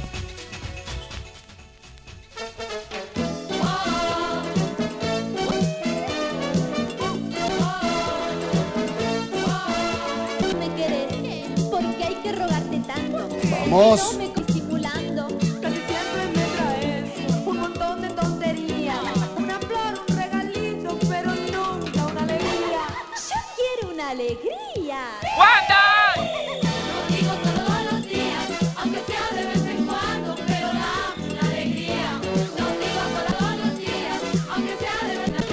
Me querés, porque hay que rogarte tanto. Vamos. No me estoy simulando. Casi siempre me traes un montón de tonterías. Una flor, un regalito, pero nunca una alegría. Yo quiero una alegría. ¡Wanda! Lo digo todos los días, aunque sea de vez en cuando, pero dame una alegría. Lo digo todos los días, aunque sea de vez en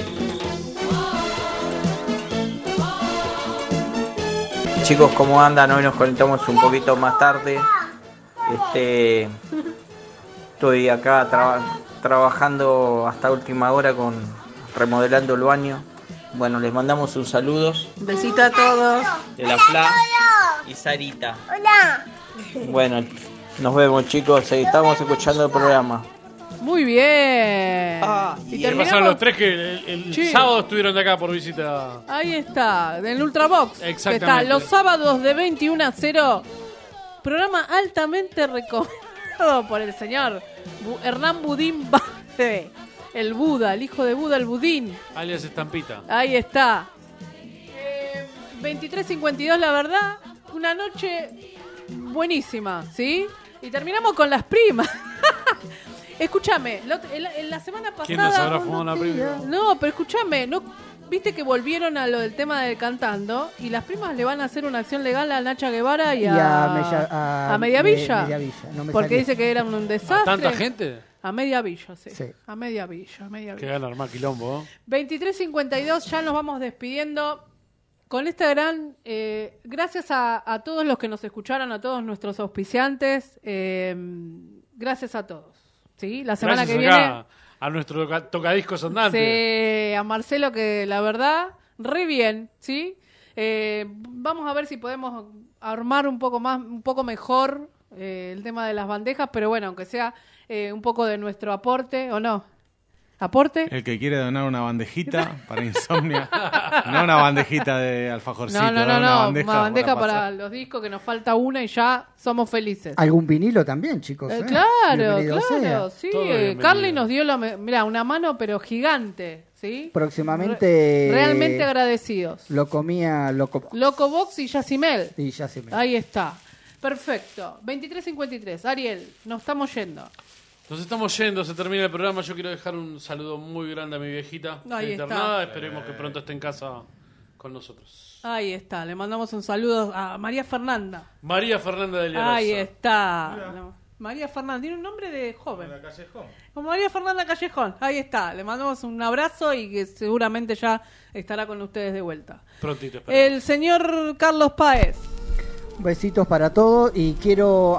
Chicos, ¿cómo andan? Hoy nos conectamos un poquito más tarde. Estoy acá trabajando hasta última hora remodelando el baño. Bueno, les mandamos un saludo Un besito a todos. de la Fla y Sarita. Hola. Bueno, nos vemos, chicos. Estamos escuchando el programa. Muy bien. Y pasaron los tres que el Sí. sábado estuvieron de acá por visita. Ahí está, en Ultrabox. Que está Exactamente. los sábados de 21 a 0. Programa altamente recomendado por el señor Hernán Budín Bade. El Buda, el hijo de Buda, el Budín. Alias Estampita. Ahí está. 23:52, la verdad, una noche buenísima, ¿sí? Y terminamos con las primas. Escúchame, en la semana pasada... ¿Quién nos habrá fumado una prima? No, pero escúchame, ¿no? Viste que volvieron a lo del tema del cantando y las primas le van a hacer una acción legal a Nacha Guevara y a Mediavilla. Mediavilla, no me porque sale. dice que era un desastre. ¿A tanta gente? A Mediavilla, sí. Sí. A Mediavilla. Que gana armar quilombo. 23:52, ya nos vamos despidiendo con esta gran... gracias a todos los que nos escucharon, a todos nuestros auspiciantes. Gracias a todos. ¿Sí? La semana Gracias que acá viene... a nuestro tocadiscos andante. Sí, a Marcelo, que la verdad, re bien, ¿sí? Vamos a ver si podemos armar un poco mejor el tema de las bandejas, pero bueno, aunque sea un poco de nuestro aporte, ¿o no? ¿Aporte? El que quiere donar una bandejita para insomnia. No una bandejita de alfajorcito. No, una bandeja para pasar. los discos, que nos falta una y ya somos felices. Algún vinilo también, chicos. Claro, Bienvenido claro, sea. sí. Todo bienvenido. Carly nos dio una mano, pero gigante, ¿sí? Próximamente. Realmente agradecidos. Lo comía Loco. Locobox y Yacimel. Y Yacimel. Ahí está. Perfecto. 23:53. Ariel, nos estamos yendo. Nos estamos yendo, se termina el programa. Yo quiero dejar un saludo muy grande a mi viejita Ahí internada. está. Esperemos que pronto esté en casa con nosotros. Ahí está. Le mandamos un saludo a María Fernanda. María Fernanda de Llarosa. Ahí está. María Fernanda. Tiene un nombre de joven. Como María Fernanda Callejón. Ahí está. Le mandamos un abrazo y que seguramente ya estará con ustedes de vuelta. Prontito, esperemos. El señor Carlos Páez. Besitos para todos y quiero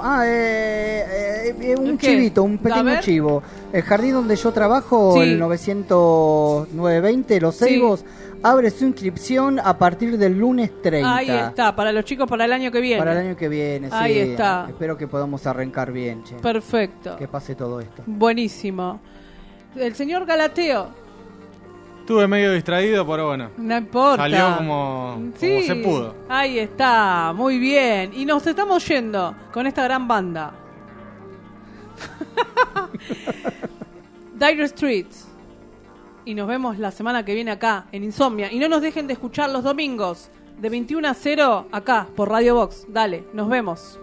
un ¿Qué? chivito, un A pequeño ver. chivo. El jardín donde yo trabajo, Sí. el 90920, Los Sí. Ceibos, abre su inscripción a partir del lunes 30. Ahí está. Para los chicos para el año que viene. Para el año que viene, Ahí sí. está. Espero que podamos arrancar bien, che. Perfecto. Que pase todo esto. Buenísimo. El señor Galateo. Estuve medio distraído, pero bueno. No importa. Salió como Sí, se pudo. Ahí está, muy bien. Y nos estamos yendo con esta gran banda. Dire Streets. Y nos vemos la semana que viene acá, en Insomnia. Y no nos dejen de escuchar los domingos, de 21 a 0, acá, por Radio Box. Dale, nos vemos.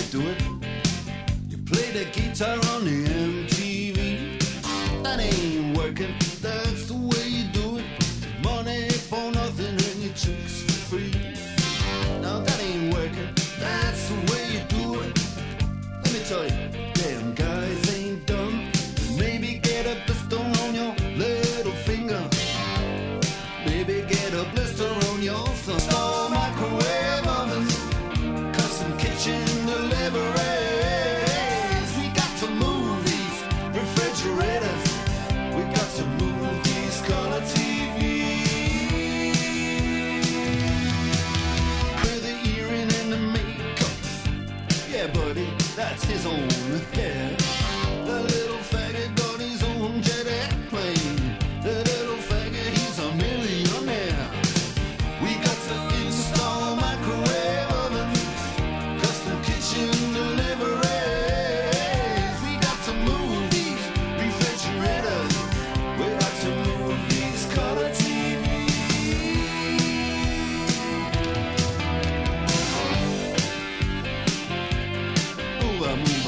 do it. You play the guitar on the MTV. That ain't working, that's the way you do it. Money for nothing and your chicks for free. Now that ain't working, that's the way you do it. Let me tell you, damn guys ain't dumb. Maybe get a blister on your little finger. Maybe get a blister on your thumb. Store microwave ovens, custom kitchen deliveries. We got to move these refrigerators. We got to move these color TVs. With the earring and the makeup. Yeah, buddy, that's his own hair. The little faggot got his own jet airplane. The little faggot, he's a millionaire. We got to install microwave oven, custom kitchen deliveries. We got to move these refrigerators. We got to move these color TVs. Move on, move on.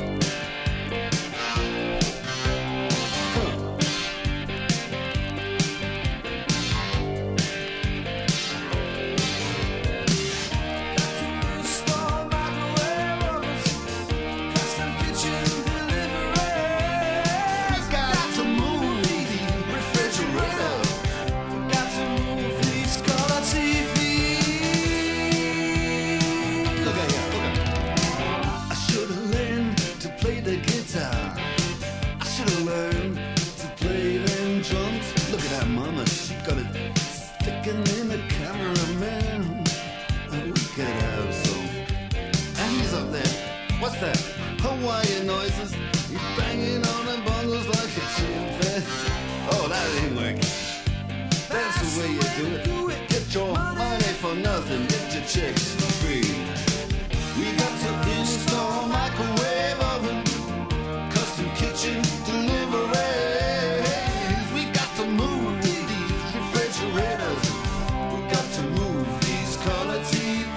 What's that? Hawaiian noises. He's banging on the bongos like a chimpanzee. Oh, that ain't working. That's the way you do it. Get your money for nothing. Get your chicks for free. We got to install microwave oven, custom kitchen deliveries. We got to move these refrigerators. We got to move these color TVs.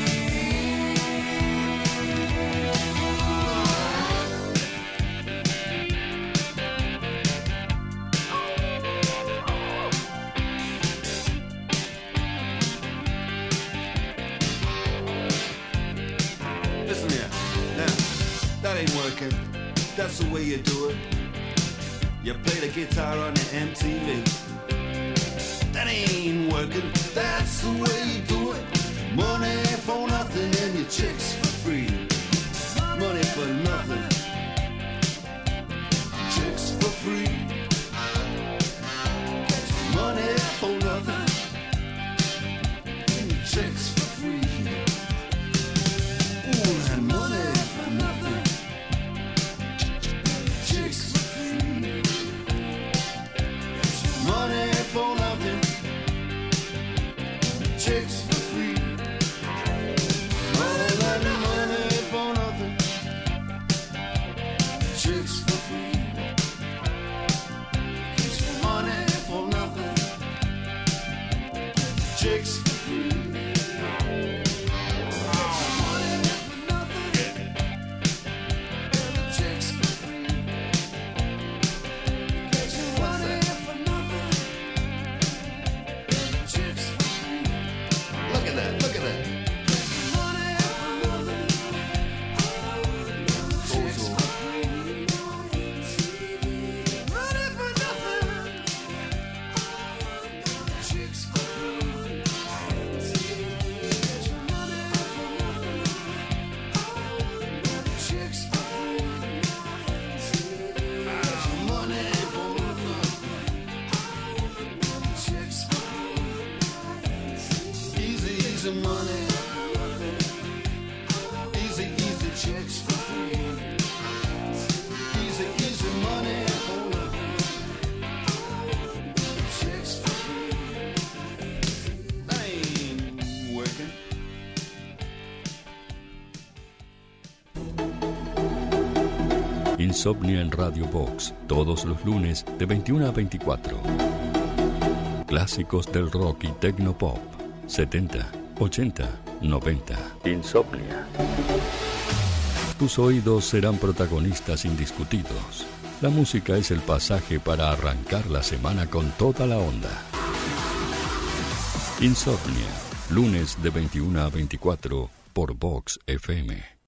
Listen here, now, that ain't working. That's the way you do it. You play the guitar on the MTV. That ain't working. That's the way you do it. Money for nothing and your chicks for free. Money for nothing. Chicks for free. Money for nothing. And your chicks for free. Ooh, and money for nothing. Chicks for free. Money for nothing. Chicks for free. All that money for nothing. Chicks for free. Money for nothing. Chicks for free. Look at that, look at that. Easy, easy money. Easy, easy chicks for free. Easy, easy money. Chicks for free. That ain't working. Insomnia en Radio Box, todos los lunes de 21 a 24. Clásicos del rock y tecnopop, 70, 80, 90. Insomnia. tus oídos serán protagonistas indiscutidos. La música es el pasaje para arrancar la semana con toda la onda. Insomnia, lunes de 21 a 24 por Vox FM.